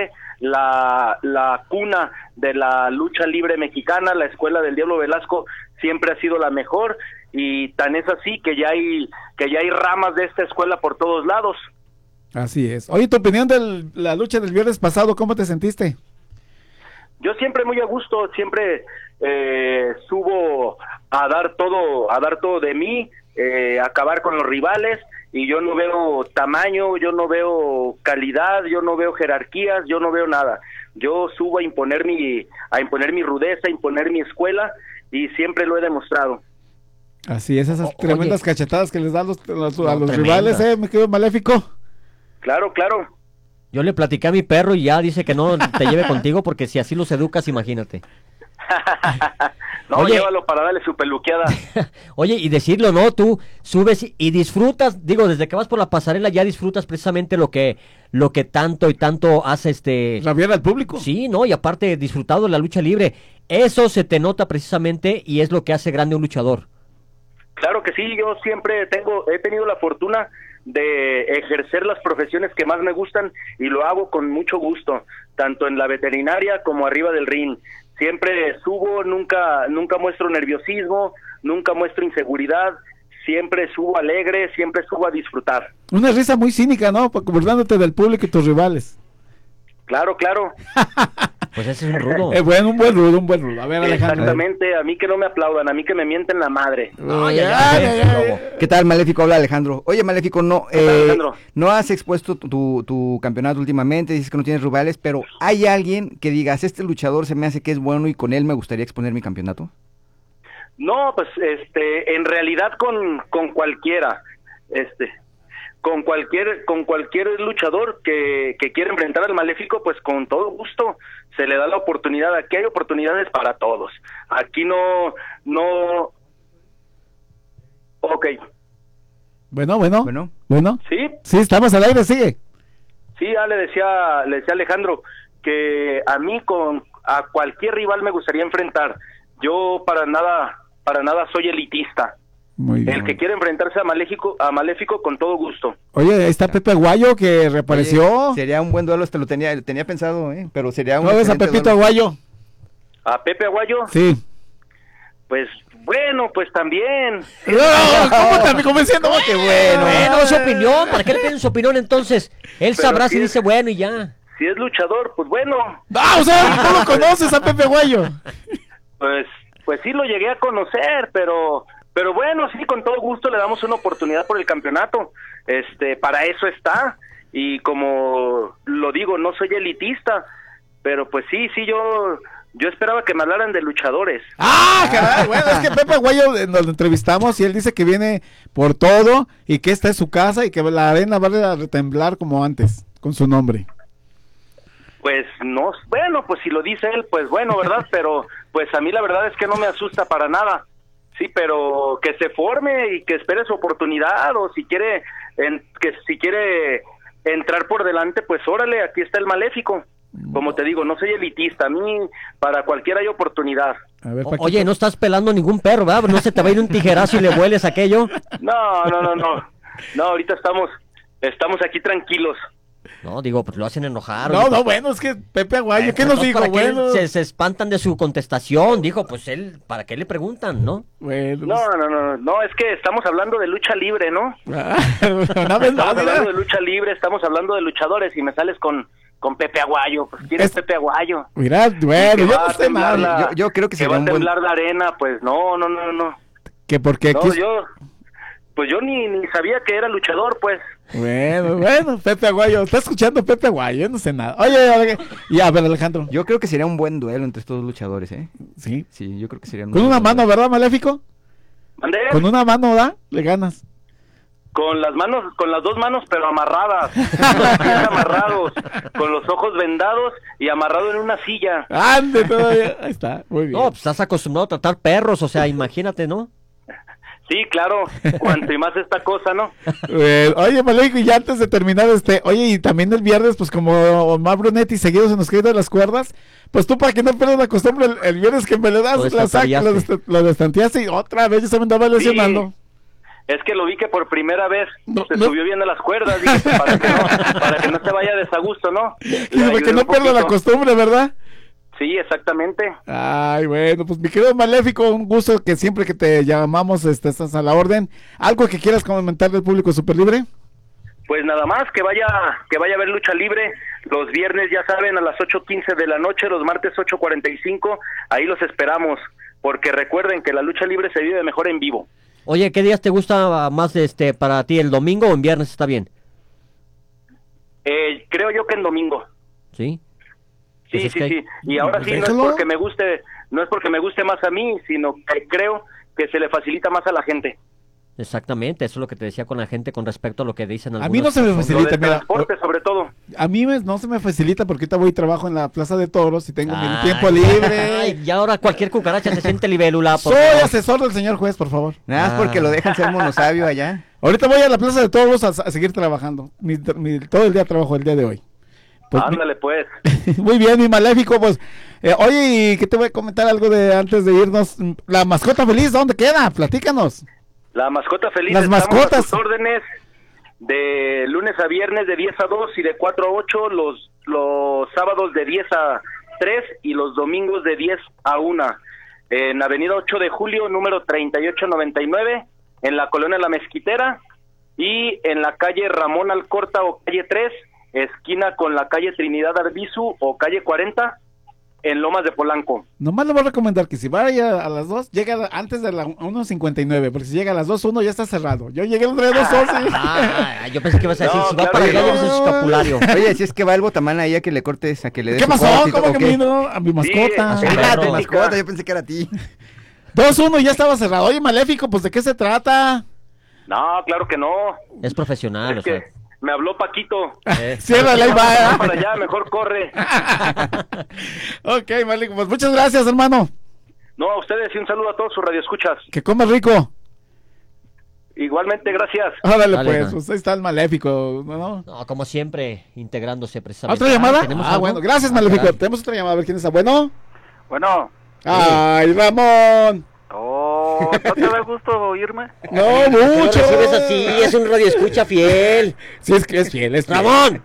la cuna de la lucha libre mexicana. La escuela del Diablo Velasco siempre ha sido la mejor y tan es así que ya hay ramas de esta escuela por todos lados. Así es. Oye, tu opinión de la lucha del viernes pasado, ¿cómo te sentiste? Yo siempre muy a gusto, siempre subo a dar todo de mí, acabar con los rivales. Y yo no veo tamaño, yo no veo calidad, yo no veo jerarquías, yo no veo nada. Yo subo a imponer mi rudeza, a imponer mi escuela y siempre lo he demostrado. Así es, esas tremendas cachetadas que les dan a los rivales, me quedo Maléfico. Claro. Yo le platiqué a mi perro y ya dice que no te lleve contigo porque si así los educas, imagínate. No, llévalo para darle su peluqueada. Oye, y decirlo, ¿no? Tú subes y disfrutas, desde que vas por la pasarela ya disfrutas precisamente lo que tanto y tanto hace rabiar al público. Sí, ¿no? Y aparte disfrutado de la lucha libre. Eso se te nota precisamente y es lo que hace grande un luchador. Claro que sí, yo siempre he tenido la fortuna de ejercer las profesiones que más me gustan y lo hago con mucho gusto, tanto en la veterinaria como arriba del ring. Siempre subo, nunca muestro nerviosismo, nunca muestro inseguridad, siempre subo alegre, siempre subo a disfrutar. Una risa muy cínica, ¿no? Burlándote del público y tus rivales. Claro. Pues ese es un rudo. Bueno, un buen rudo. A ver, Alejandro. Exactamente, a mí que no me aplaudan, a mí que me mienten la madre. ¿Qué tal, Maléfico? Habla Alejandro. Oye, Maléfico, no has expuesto tu campeonato últimamente, dices que no tienes rivales, pero ¿hay alguien que digas, este luchador se me hace que es bueno y con él me gustaría exponer mi campeonato? No, pues en realidad con cualquiera. con cualquier luchador que quiera enfrentar al Maléfico, pues con todo gusto se le da la oportunidad. Aquí hay oportunidades para todos. Aquí no. Ok. Bueno. ¿Sí? Sí, estamos al aire, sigue. Sí, ya le decía Alejandro que a mí a cualquier rival me gustaría enfrentar. Yo para nada soy elitista. Muy bien. El que quiere enfrentarse a Maléfico con todo gusto. Oye, está Pepe Aguayo que reapareció. Oye, sería un buen duelo, lo tenía pensado, pero sería un ¿No ves a Pepito Aguayo? ¿A Pepe Aguayo? Sí. Pues bueno, pues también. ¿Cómo también? ¿Cómo diciendo? ¡Qué bueno! Bueno, su opinión, ¿para qué le piden su opinión entonces? Él sabrá si dice bueno y ya. Si es luchador, pues bueno. O sea, ¿tú lo conoces a Pepe Aguayo? Pues sí lo llegué a conocer, pero bueno, sí, con todo gusto le damos una oportunidad por el campeonato. Para eso está. Y como lo digo, no soy elitista, pero pues sí, yo esperaba que me hablaran de luchadores. Caray, bueno, es que Pepe Aguayo nos lo entrevistamos y él dice que viene por todo y que esta es su casa y que la arena va a retemblar como antes, con su nombre. Pues no, bueno, pues si lo dice él, pues bueno, ¿verdad? Pero pues a mí la verdad es que no me asusta para nada. Sí, pero que se forme y que espere su oportunidad, o si quiere entrar por delante, pues órale, aquí está el Maléfico. Como te digo, no soy elitista, a mí para cualquiera hay oportunidad. A ver, oye, no estás pelando ningún perro, ¿verdad? ¿No se te va a ir un tijerazo y le hueles aquello? No, ahorita estamos aquí tranquilos. No, digo, pues lo hacen enojar. No, bueno, es que Pepe Aguayo, ¿qué nos dijo? Bueno, se espantan de su contestación, dijo, pues él, ¿para qué le preguntan, no? Bueno, no, es que estamos hablando de lucha libre, ¿no? Estamos hablando de lucha libre, estamos hablando de luchadores y me sales con Pepe Aguayo. Pues, ¿quién es Pepe Aguayo? Mira, bueno, yo no sé mal. Yo creo que se va a temblar la arena, pues no. ¿Que por qué? No, yo ni sabía que era luchador, pues. Bueno, Pepe Aguayo, está escuchando Pepe Aguayo, yo no sé nada. Oye, ya, a ver, Alejandro. Yo creo que sería un buen duelo entre estos dos luchadores, ¿eh? Sí. Sí, yo creo que sería un con una mano, ¿verdad, Maléfico? ¿Mandé? Con una mano, ¿verdad? Le ganas. Con las dos manos, pero amarradas, con los pies amarrados, con los ojos vendados y amarrado en una silla. ¡Ande todavía! Ahí está, muy bien. No, pues estás acostumbrado a tratar perros, o sea, imagínate, ¿no? Sí, claro, cuanto y más esta cosa, ¿no? Oye, Maléfico, y ya antes de terminar, oye, y también el viernes, pues como Omar Brunetti seguido se nos cae de las cuerdas, pues tú para que no pierdas la costumbre, el viernes que me le das, lo destanteaste y otra vez ya se me andaba lesionando. Es que lo vi que por primera vez subió bien a las cuerdas, dije, para que no se vaya a desagusto, ¿no? Para que no pierda la costumbre, ¿verdad? Sí, exactamente. Ay, bueno, pues mi querido Maléfico, un gusto que siempre que te llamamos estás a la orden. ¿Algo que quieras comentar del público Super Libre? Pues nada más, que vaya a ver lucha libre los viernes, ya saben, a las 8:15 de la noche, los martes 8:45, ahí los esperamos, porque recuerden que la lucha libre se vive mejor en vivo. Oye, ¿qué días te gusta más para ti, el domingo o en viernes está bien? Creo yo que en domingo. ¿Sí? Sí. Y ahora sí, no es porque me guste más a mí, sino que creo que se le facilita más a la gente. Exactamente, eso es lo que te decía con la gente con respecto a lo que dicen algunos. A mí no se me facilita, mira. Transporte, sobre todo. A mí no se me facilita porque ahorita voy y trabajo en la Plaza de Toros y tengo mi tiempo libre. Y ahora cualquier cucaracha se siente libélula. Soy asesor del señor juez, por favor. Nada más porque lo dejan ser monosabio allá. Ahorita voy a la Plaza de Toros a seguir trabajando. Todo el día trabajo el día de hoy. Pues, ándale, pues. Muy bien, mi Maléfico, pues. Oye, ¿y qué te voy a comentar algo de antes de irnos? La mascota feliz, ¿dónde queda? Platícanos. La mascota feliz. Las mascotas. A sus órdenes de lunes a viernes de 10 a 2 y de 4 a 8, los sábados de 10 a 3 y los domingos de 10 a 1. En Avenida 8 de Julio, número 3899, en la colonia La Mezquitera, y en la calle Ramón Alcorta o calle 3, esquina con la calle Trinidad Arbizu o calle 40, en Lomas de Polanco. Nomás le voy a recomendar que si vaya a las 2, llega antes de la 1:59, porque si llega a las 2:01 ya está cerrado. Yo llegué entre 2:11. Yo pensé que ibas a decir, si va para allá, llevas su escapulario. Oye, si es que va el botamán ahí a que le cortes, a que le des. ¿Qué pasó? ¿Cómo que a mi mascota? Sí, a tu mascota, yo pensé que era a ti. 2:1 ya estaba cerrado. Oye, Maléfico, pues ¿de qué se trata? No, claro que no. Es profesional, Es que me habló Paquito. Ciérrale, ahí va. Para allá, mejor corre. Ok, Marley, pues muchas gracias, hermano. No, a ustedes y un saludo a todos sus radioescuchas. Que comas rico. Igualmente, gracias. Dale, Dale, pues, usted está el maléfico, ¿no? No, como siempre, integrándose precisamente. ¿Otra llamada? ¿Tenemos Ah, algo? bueno, gracias, Ah, maléfico. caray. Tenemos otra llamada, a ver quién está. Bueno. Bueno. Ay, Ramón. Oh, ¿no te da gusto oírme? No, ¿Por qué lo mucho. recibes así? Es un radioescucha fiel. Sí, es que es fiel, es fiel. ¡Ramón!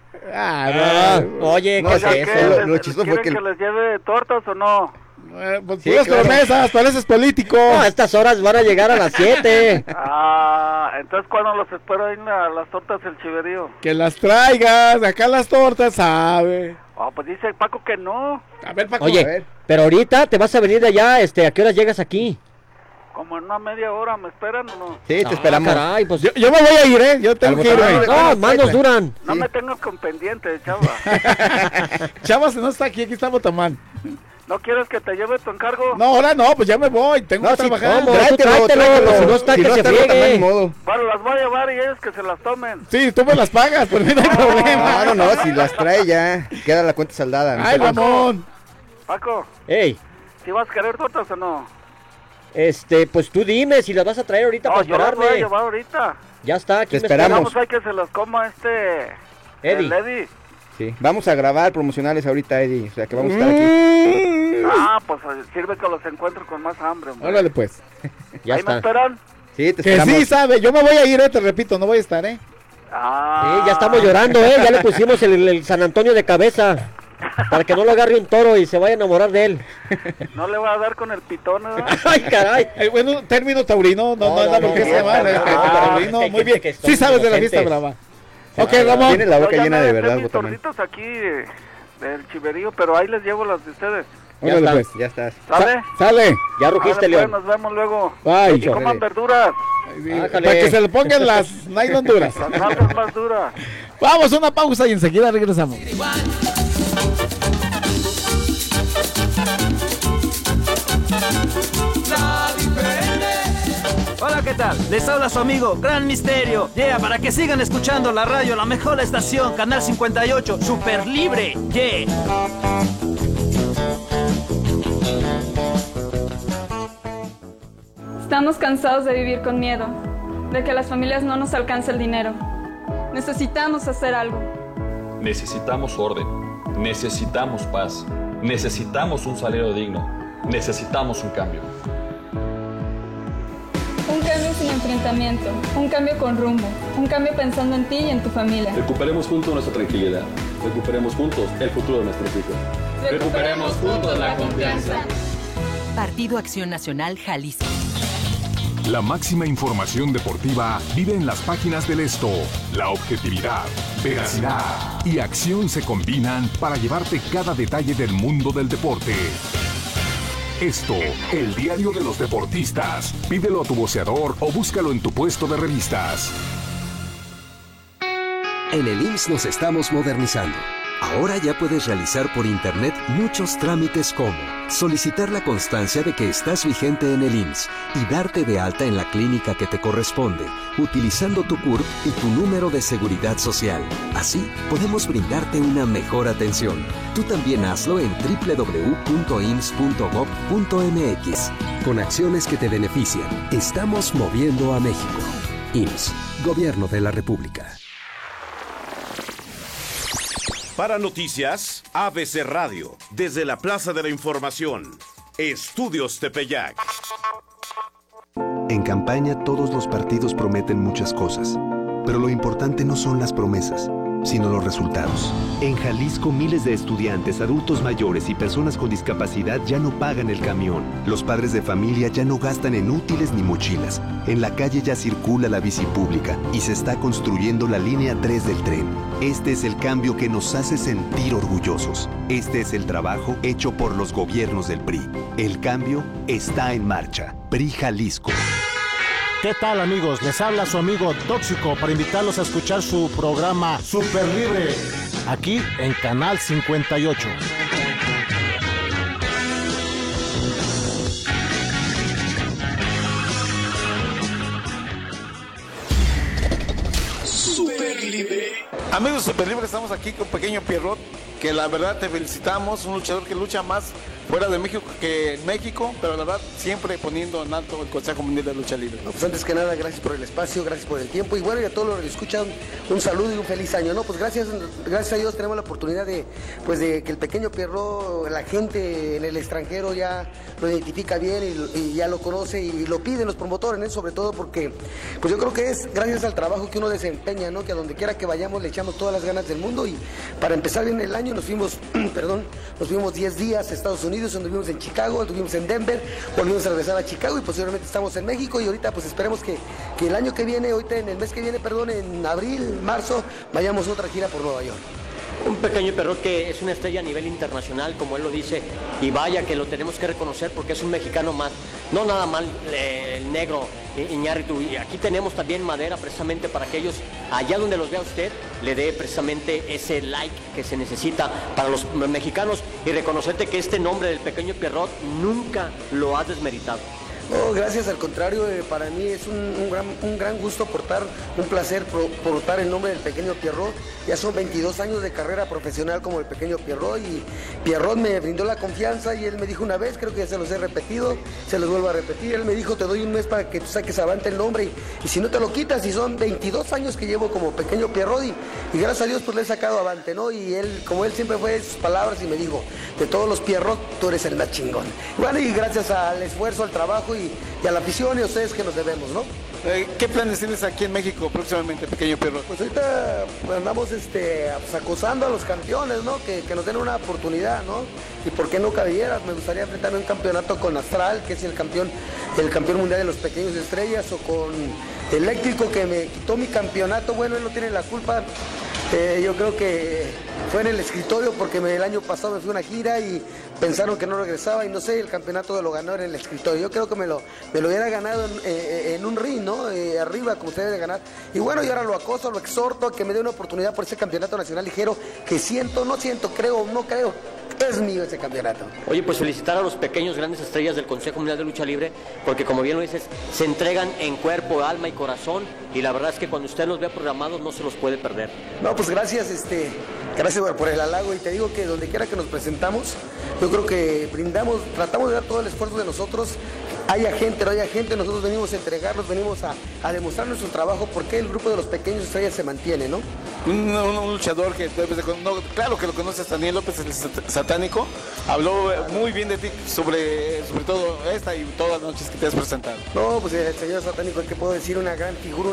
Oye, No, ¿qué ya es que- eso? Lo chistoso fue ¿Quieren que... que les lleve tortas o no? Pues Sí, puras claro. promesas, pareces político. No, a estas horas van a llegar a las 7. Ah, entonces ¿cuándo los espero ahí en las tortas del Chiverío? Que las traigas, acá las tortas, sabe. Oh, pues dice Paco que no. A ver, Paco, a Oye, ver. pero ahorita te vas a venir de allá, ¿a qué horas llegas aquí? Como en una media hora, ¿me esperan o no? Sí, te esperamos. Caray, pues... Yo me voy a ir, yo tengo que irme. No, más nos duran. No me tengo con pendiente, chava. Chavas, no está aquí está Botamán. ¿No quieres que te lleve tu encargo? No, ahora no, pues ya me voy, tengo que trabajar. ¿cómo? Tú tráetelo, si no está, que se friegue. Bueno, las voy a llevar y ellos que se las tomen. Sí, tú me las pagas, por mí no hay problema. No, si las trae ya, queda la cuenta saldada. Ay, Ramón. Paco, Ey, ¿si vas a querer tortas o no? pues tú dime si las vas a traer ahorita No, para yo las voy a esperarme. llevar ahorita. Ya está, aquí Te me esperamos. Vamos a que se las coma Eddie. el Eddie. Sí, vamos a grabar promocionales ahorita, Eddie. O sea, que vamos a estar aquí. Ah, pues sirve que los encuentro con más hambre, hombre. Órale, pues. Ya ¿Ahí está. me esperan? Sí, te Que esperamos. sí, sabe, yo me voy a ir, te repito, no voy a estar, Ah. Sí, ya estamos llorando, ya le pusimos el San Antonio de cabeza. Para que no lo agarre un toro y se vaya a enamorar de él. No le voy a dar con el pitón, ¿verdad? Ay, caray. Bueno, término taurino, no, por qué se llama. Taurino, hay muy gente bien. que son Sí sabes de la inocentes. fiesta brava. Ok, Ramón. Tiene la boca Yo ya llena me de aventé verdad, mis Botamán. tortitas aquí del Chiverío, pero ahí les llevo las de ustedes. Ya Órale, está. pues. Ya estás. ¿Sale? Sale. Ya rugiste, Vale, pues, León. nos vemos luego. Bye. Y coman verduras. Ájale. Para que se le pongan las nylon duras. Las salsas más duras. Vamos a una pausa y enseguida regresamos. Hola, ¿qué tal? Les habla su amigo Gran Misterio. Yeah, para que sigan escuchando la radio, la mejor estación, Canal 58, Super Libre. Yeah. Estamos cansados de vivir con miedo, de que a las familias no nos alcance el dinero. Necesitamos hacer algo. Necesitamos orden, necesitamos paz, necesitamos un salario digno, necesitamos un cambio. Un cambio sin enfrentamiento, un cambio con rumbo, un cambio pensando en ti y en tu familia. Recuperemos juntos nuestra tranquilidad, recuperemos juntos el futuro de nuestros hijos. Recuperemos juntos la confianza. Partido Acción Nacional Jalisco. La máxima información deportiva vive en las páginas del Esto. La objetividad, veracidad y acción se combinan para llevarte cada detalle del mundo del deporte. Esto, el diario de los deportistas. Pídelo a tu voceador o búscalo en tu puesto de revistas. En el IMSS nos estamos modernizando. Ahora ya puedes realizar por internet muchos trámites como solicitar la constancia de que estás vigente en el IMSS y darte de alta en la clínica que te corresponde, utilizando tu CURP y tu número de seguridad social. Así podemos brindarte una mejor atención. Tú también hazlo en www.ims.gov.mx. Con acciones que te benefician, estamos moviendo a México. IMSS, Gobierno de la República. Para noticias, ABC Radio, desde la Plaza de la Información, Estudios Tepeyac. En campaña todos los partidos prometen muchas cosas, pero lo importante no son las promesas, sino los resultados. En Jalisco, miles de estudiantes, adultos mayores y personas con discapacidad ya no pagan el camión. Los padres de familia ya no gastan en útiles ni mochilas. En la calle ya circula la bici pública y se está construyendo la línea 3 del tren. Este es el cambio que nos hace sentir orgullosos. Este es el trabajo hecho por los gobiernos del PRI. El cambio está en marcha. PRI Jalisco. ¿Qué tal, amigos? Les habla su amigo Tóxico para invitarlos a escuchar su programa Super Libre, aquí en Canal 58. Amigos Super Libre, estamos aquí con Pequeño Pierrot, que la verdad te felicitamos, un luchador que lucha más fuera de México que en México, pero la verdad siempre poniendo en alto el Consejo Mundial de Lucha Libre. No, pues antes que nada, gracias por el espacio, gracias por el tiempo, y bueno, y a todos los que escuchan, un saludo y un feliz año, ¿no? Pues gracias a Dios tenemos la oportunidad de que el Pequeño Pierrot, la gente en el extranjero ya lo identifica bien y ya lo conoce y lo piden los promotores, ¿no? Sobre todo porque, pues yo creo que es gracias al trabajo que uno desempeña, ¿no? Que a donde quiera que vayamos le echamos todas las ganas del mundo, y para empezar bien el año nos fuimos, nos fuimos 10 días a Estados Unidos, anduvimos en Chicago, anduvimos en Denver, volvimos a regresar a Chicago y posiblemente estamos en México, y ahorita pues esperemos que el año que viene, ahorita en el mes que viene, en abril, marzo, vayamos a otra gira por Nueva York. Un Pequeño Pierrot que es una estrella a nivel internacional, como él lo dice, y vaya que lo tenemos que reconocer porque es un mexicano más, no nada mal el negro Iñárritu, y aquí tenemos también madera precisamente para que ellos, allá donde los vea usted, le dé precisamente ese like que se necesita para los mexicanos, y reconocerte que este nombre del Pequeño Pierrot nunca lo has desmeritado. Oh, gracias, al contrario, para mí es un gran gusto un placer portar el nombre del Pequeño Pierrot. Ya son 22 años de carrera profesional como el Pequeño Pierrot, y Pierrot me brindó la confianza y él me dijo una vez, creo que ya se los he repetido, se los vuelvo a repetir, él me dijo, te doy un mes para que tú saques avante el nombre y si no te lo quitas, y son 22 años que llevo como Pequeño Pierrot y gracias a Dios pues le he sacado avante, ¿no? Y él, como él siempre fue sus palabras y me dijo, de todos los Pierrot, tú eres el más chingón. Bueno, y gracias al esfuerzo, al trabajo y a la afición y a ustedes que nos debemos, ¿no? ¿Qué planes tienes aquí en México próximamente, Pequeño Pierrot? Pues ahorita andamos pues, acosando a los campeones, ¿no? Que nos den una oportunidad, ¿no? Y por qué no Cabelleras, me gustaría enfrentarme un campeonato con Astral, que es el campeón mundial de los pequeños estrellas, o con Eléctrico, que me quitó mi campeonato. Bueno, él no tiene la culpa. Yo creo que fue en el escritorio porque el año pasado me fui a una gira y pensaron que no regresaba y no sé, el campeonato lo ganó en el escritorio. Yo creo que me lo hubiera ganado en un ring, ¿no? Arriba, como usted debe ganar. Y bueno, yo ahora lo acoso, lo exhorto a que me dé una oportunidad por ese campeonato nacional ligero que no creo. Es mío ese campeonato. Oye, pues felicitar a los pequeños grandes estrellas del Consejo Mundial de Lucha Libre, porque como bien lo dices, se entregan en cuerpo, alma y corazón, y la verdad es que cuando usted los vea programados no se los puede perder. No, pues gracias, gracias por el halago, y te digo que donde quiera que nos presentamos, yo creo que tratamos de dar todo el esfuerzo de nosotros, haya gente, no haya gente, nosotros venimos a entregarnos, venimos a demostrar nuestro trabajo, porque el grupo de los pequeños estrellas se mantiene, ¿no? Un luchador que claro que lo conoces, Daniel López, el Satánico, habló muy bien de ti, sobre todo esta y todas las noches que te has presentado. No, pues el señor Satánico, ¿qué puedo decir? Una gran figura,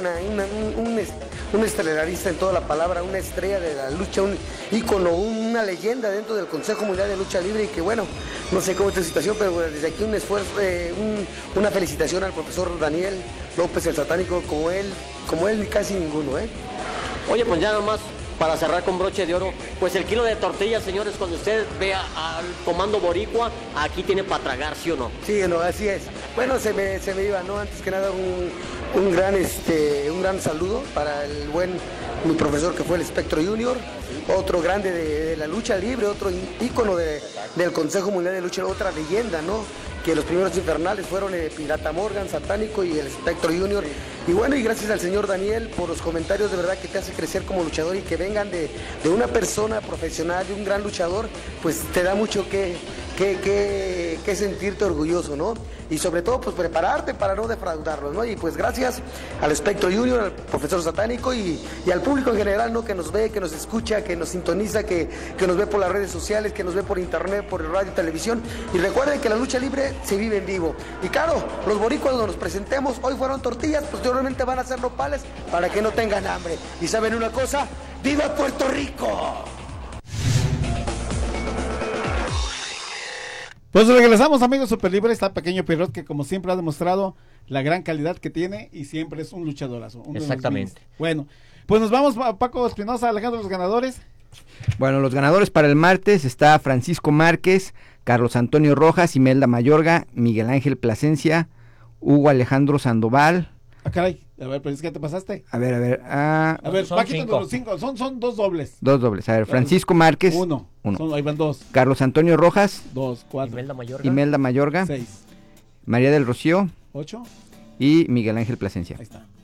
un estelarista en toda la palabra, una estrella de la lucha, un ícono, una leyenda dentro del Consejo Mundial de Lucha Libre, y que bueno, no sé cómo es esta situación, pero desde aquí un esfuerzo, una felicitación al profesor Daniel López, el Satánico, como él casi ninguno, ¿eh? Oye, pues ya nomás para cerrar con broche de oro, pues el kilo de tortillas, señores, cuando usted vea al comando boricua, aquí tiene para tragar, ¿sí o no? Sí, no, así es. Bueno, se me iba, ¿no? Antes que nada, un gran saludo para mi profesor que fue el Espectro Junior, otro grande de la lucha libre, otro ícono del Consejo Mundial de Lucha, otra leyenda, ¿no? Que los primeros infernales fueron Pirata Morgan, Satánico y el Espectro Junior. Y bueno, y gracias al señor Daniel por los comentarios de verdad que te hace crecer como luchador, y que vengan de una persona profesional, de un gran luchador, pues te da mucho que sentirte orgulloso, ¿no? Y sobre todo, pues prepararte para no defraudarlos, ¿no? Y pues gracias al Espectro Junior, al profesor Satánico y al público en general, ¿no? Que nos ve, que nos escucha, que nos sintoniza, que nos ve por las redes sociales, que nos ve por internet, por radio y televisión. Y recuerden que la lucha libre se vive en vivo. Y claro, los boricuas cuando nos presentemos, hoy fueron tortillas, pues seguramente van a ser nopales para que no tengan hambre. Y ¿saben una cosa? ¡Viva Puerto Rico! Pues regresamos, amigos Super Libre. Está Pequeño Pierrot, que como siempre ha demostrado la gran calidad que tiene y siempre es un luchadorazo. Exactamente. Bueno, pues nos vamos, Paco Espinosa, Alejandro, los ganadores. Bueno, los ganadores para el martes está Francisco Márquez, Carlos Antonio Rojas, Imelda Mayorga, Miguel Ángel Plasencia, Hugo Alejandro Sandoval. Ah, caray, a ver, pero es que te pasaste. A ver. A ver, Paquito, los 5, son 2 dobles. 2 dobles, a ver, Francisco Márquez. 1. Ahí van 2. Carlos Antonio Rojas. 2, 4. Imelda Mayorga. 6. María del Rocío. 8. Y Miguel Ángel Plasencia. Ahí está.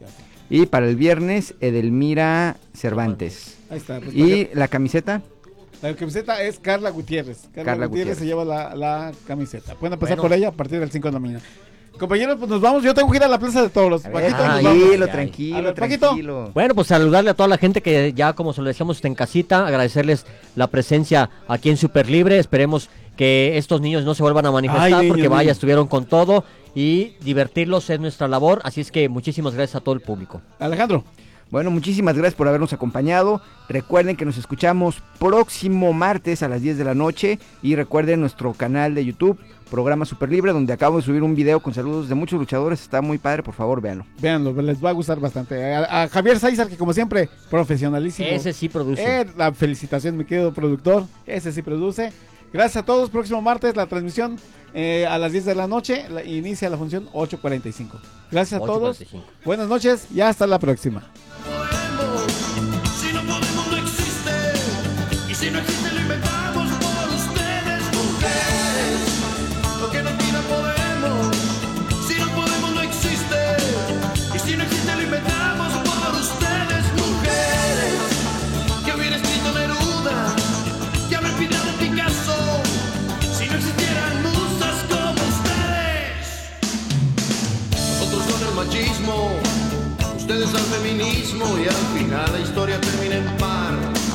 Y para el viernes, Edelmira Cervantes. Ahí está. Pues, ¿Y la camiseta? La camiseta es Carla Gutiérrez. Carla Gutiérrez se lleva la camiseta. Pueden empezar por ella a partir del 5 de la mañana. Compañeros, pues nos vamos. Yo tengo que ir a la Plaza de Toros. Paquito, Tranquilo. Bueno, pues saludarle a toda la gente que ya, como se lo decíamos, está en casita. Agradecerles la presencia aquí en Super Libre. Esperemos que estos niños no se vuelvan a manifestar porque estuvieron con todo. Y divertirlos es nuestra labor. Así es que muchísimas gracias a todo el público. Alejandro. Bueno, muchísimas gracias por habernos acompañado. Recuerden que nos escuchamos próximo martes a las 10 de la noche. Y recuerden nuestro canal de YouTube, Programa Super Libre, donde acabo de subir un video con saludos de muchos luchadores. Está muy padre, por favor, véanlo. Véanlo, les va a gustar bastante. A Javier Sáizar, que como siempre, profesionalísimo. Ese sí produce. La felicitación, mi querido productor. Ese sí produce. Gracias a todos. Próximo martes la transmisión a las 10 de la noche. Inicia la función 8:45. Gracias a todos. Buenas noches y hasta la próxima. Si no podemos, no existe. Y si no existe, lo inventamos por ustedes, mujeres. Lo que no quiera podemos. Si no podemos, no existe. Y si no existe, lo inventamos por ustedes, mujeres. Que hubiera escrito Neruda, que haber pintado Picasso. Si no existieran musas como ustedes. Nosotros con el machismo, ustedes al feminismo, y al final la historia termina en par.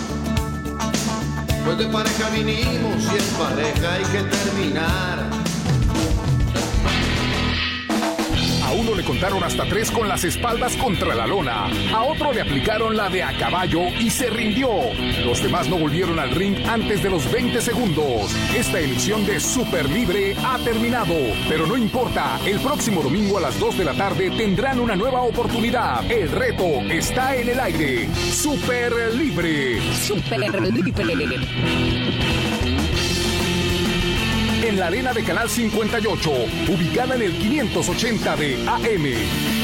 Pues de pareja vinimos y en pareja hay que terminar. A uno le contaron hasta 3 con las espaldas contra la lona. A otro le aplicaron la de a caballo y se rindió. Los demás no volvieron al ring antes de los 20 segundos. Esta emisión de Super Libre ha terminado. Pero no importa, el próximo domingo a las 2 de la tarde tendrán una nueva oportunidad. El reto está en el aire. Super Libre. Super Libre. En la arena de Canal 58, ubicada en el 580 de AM.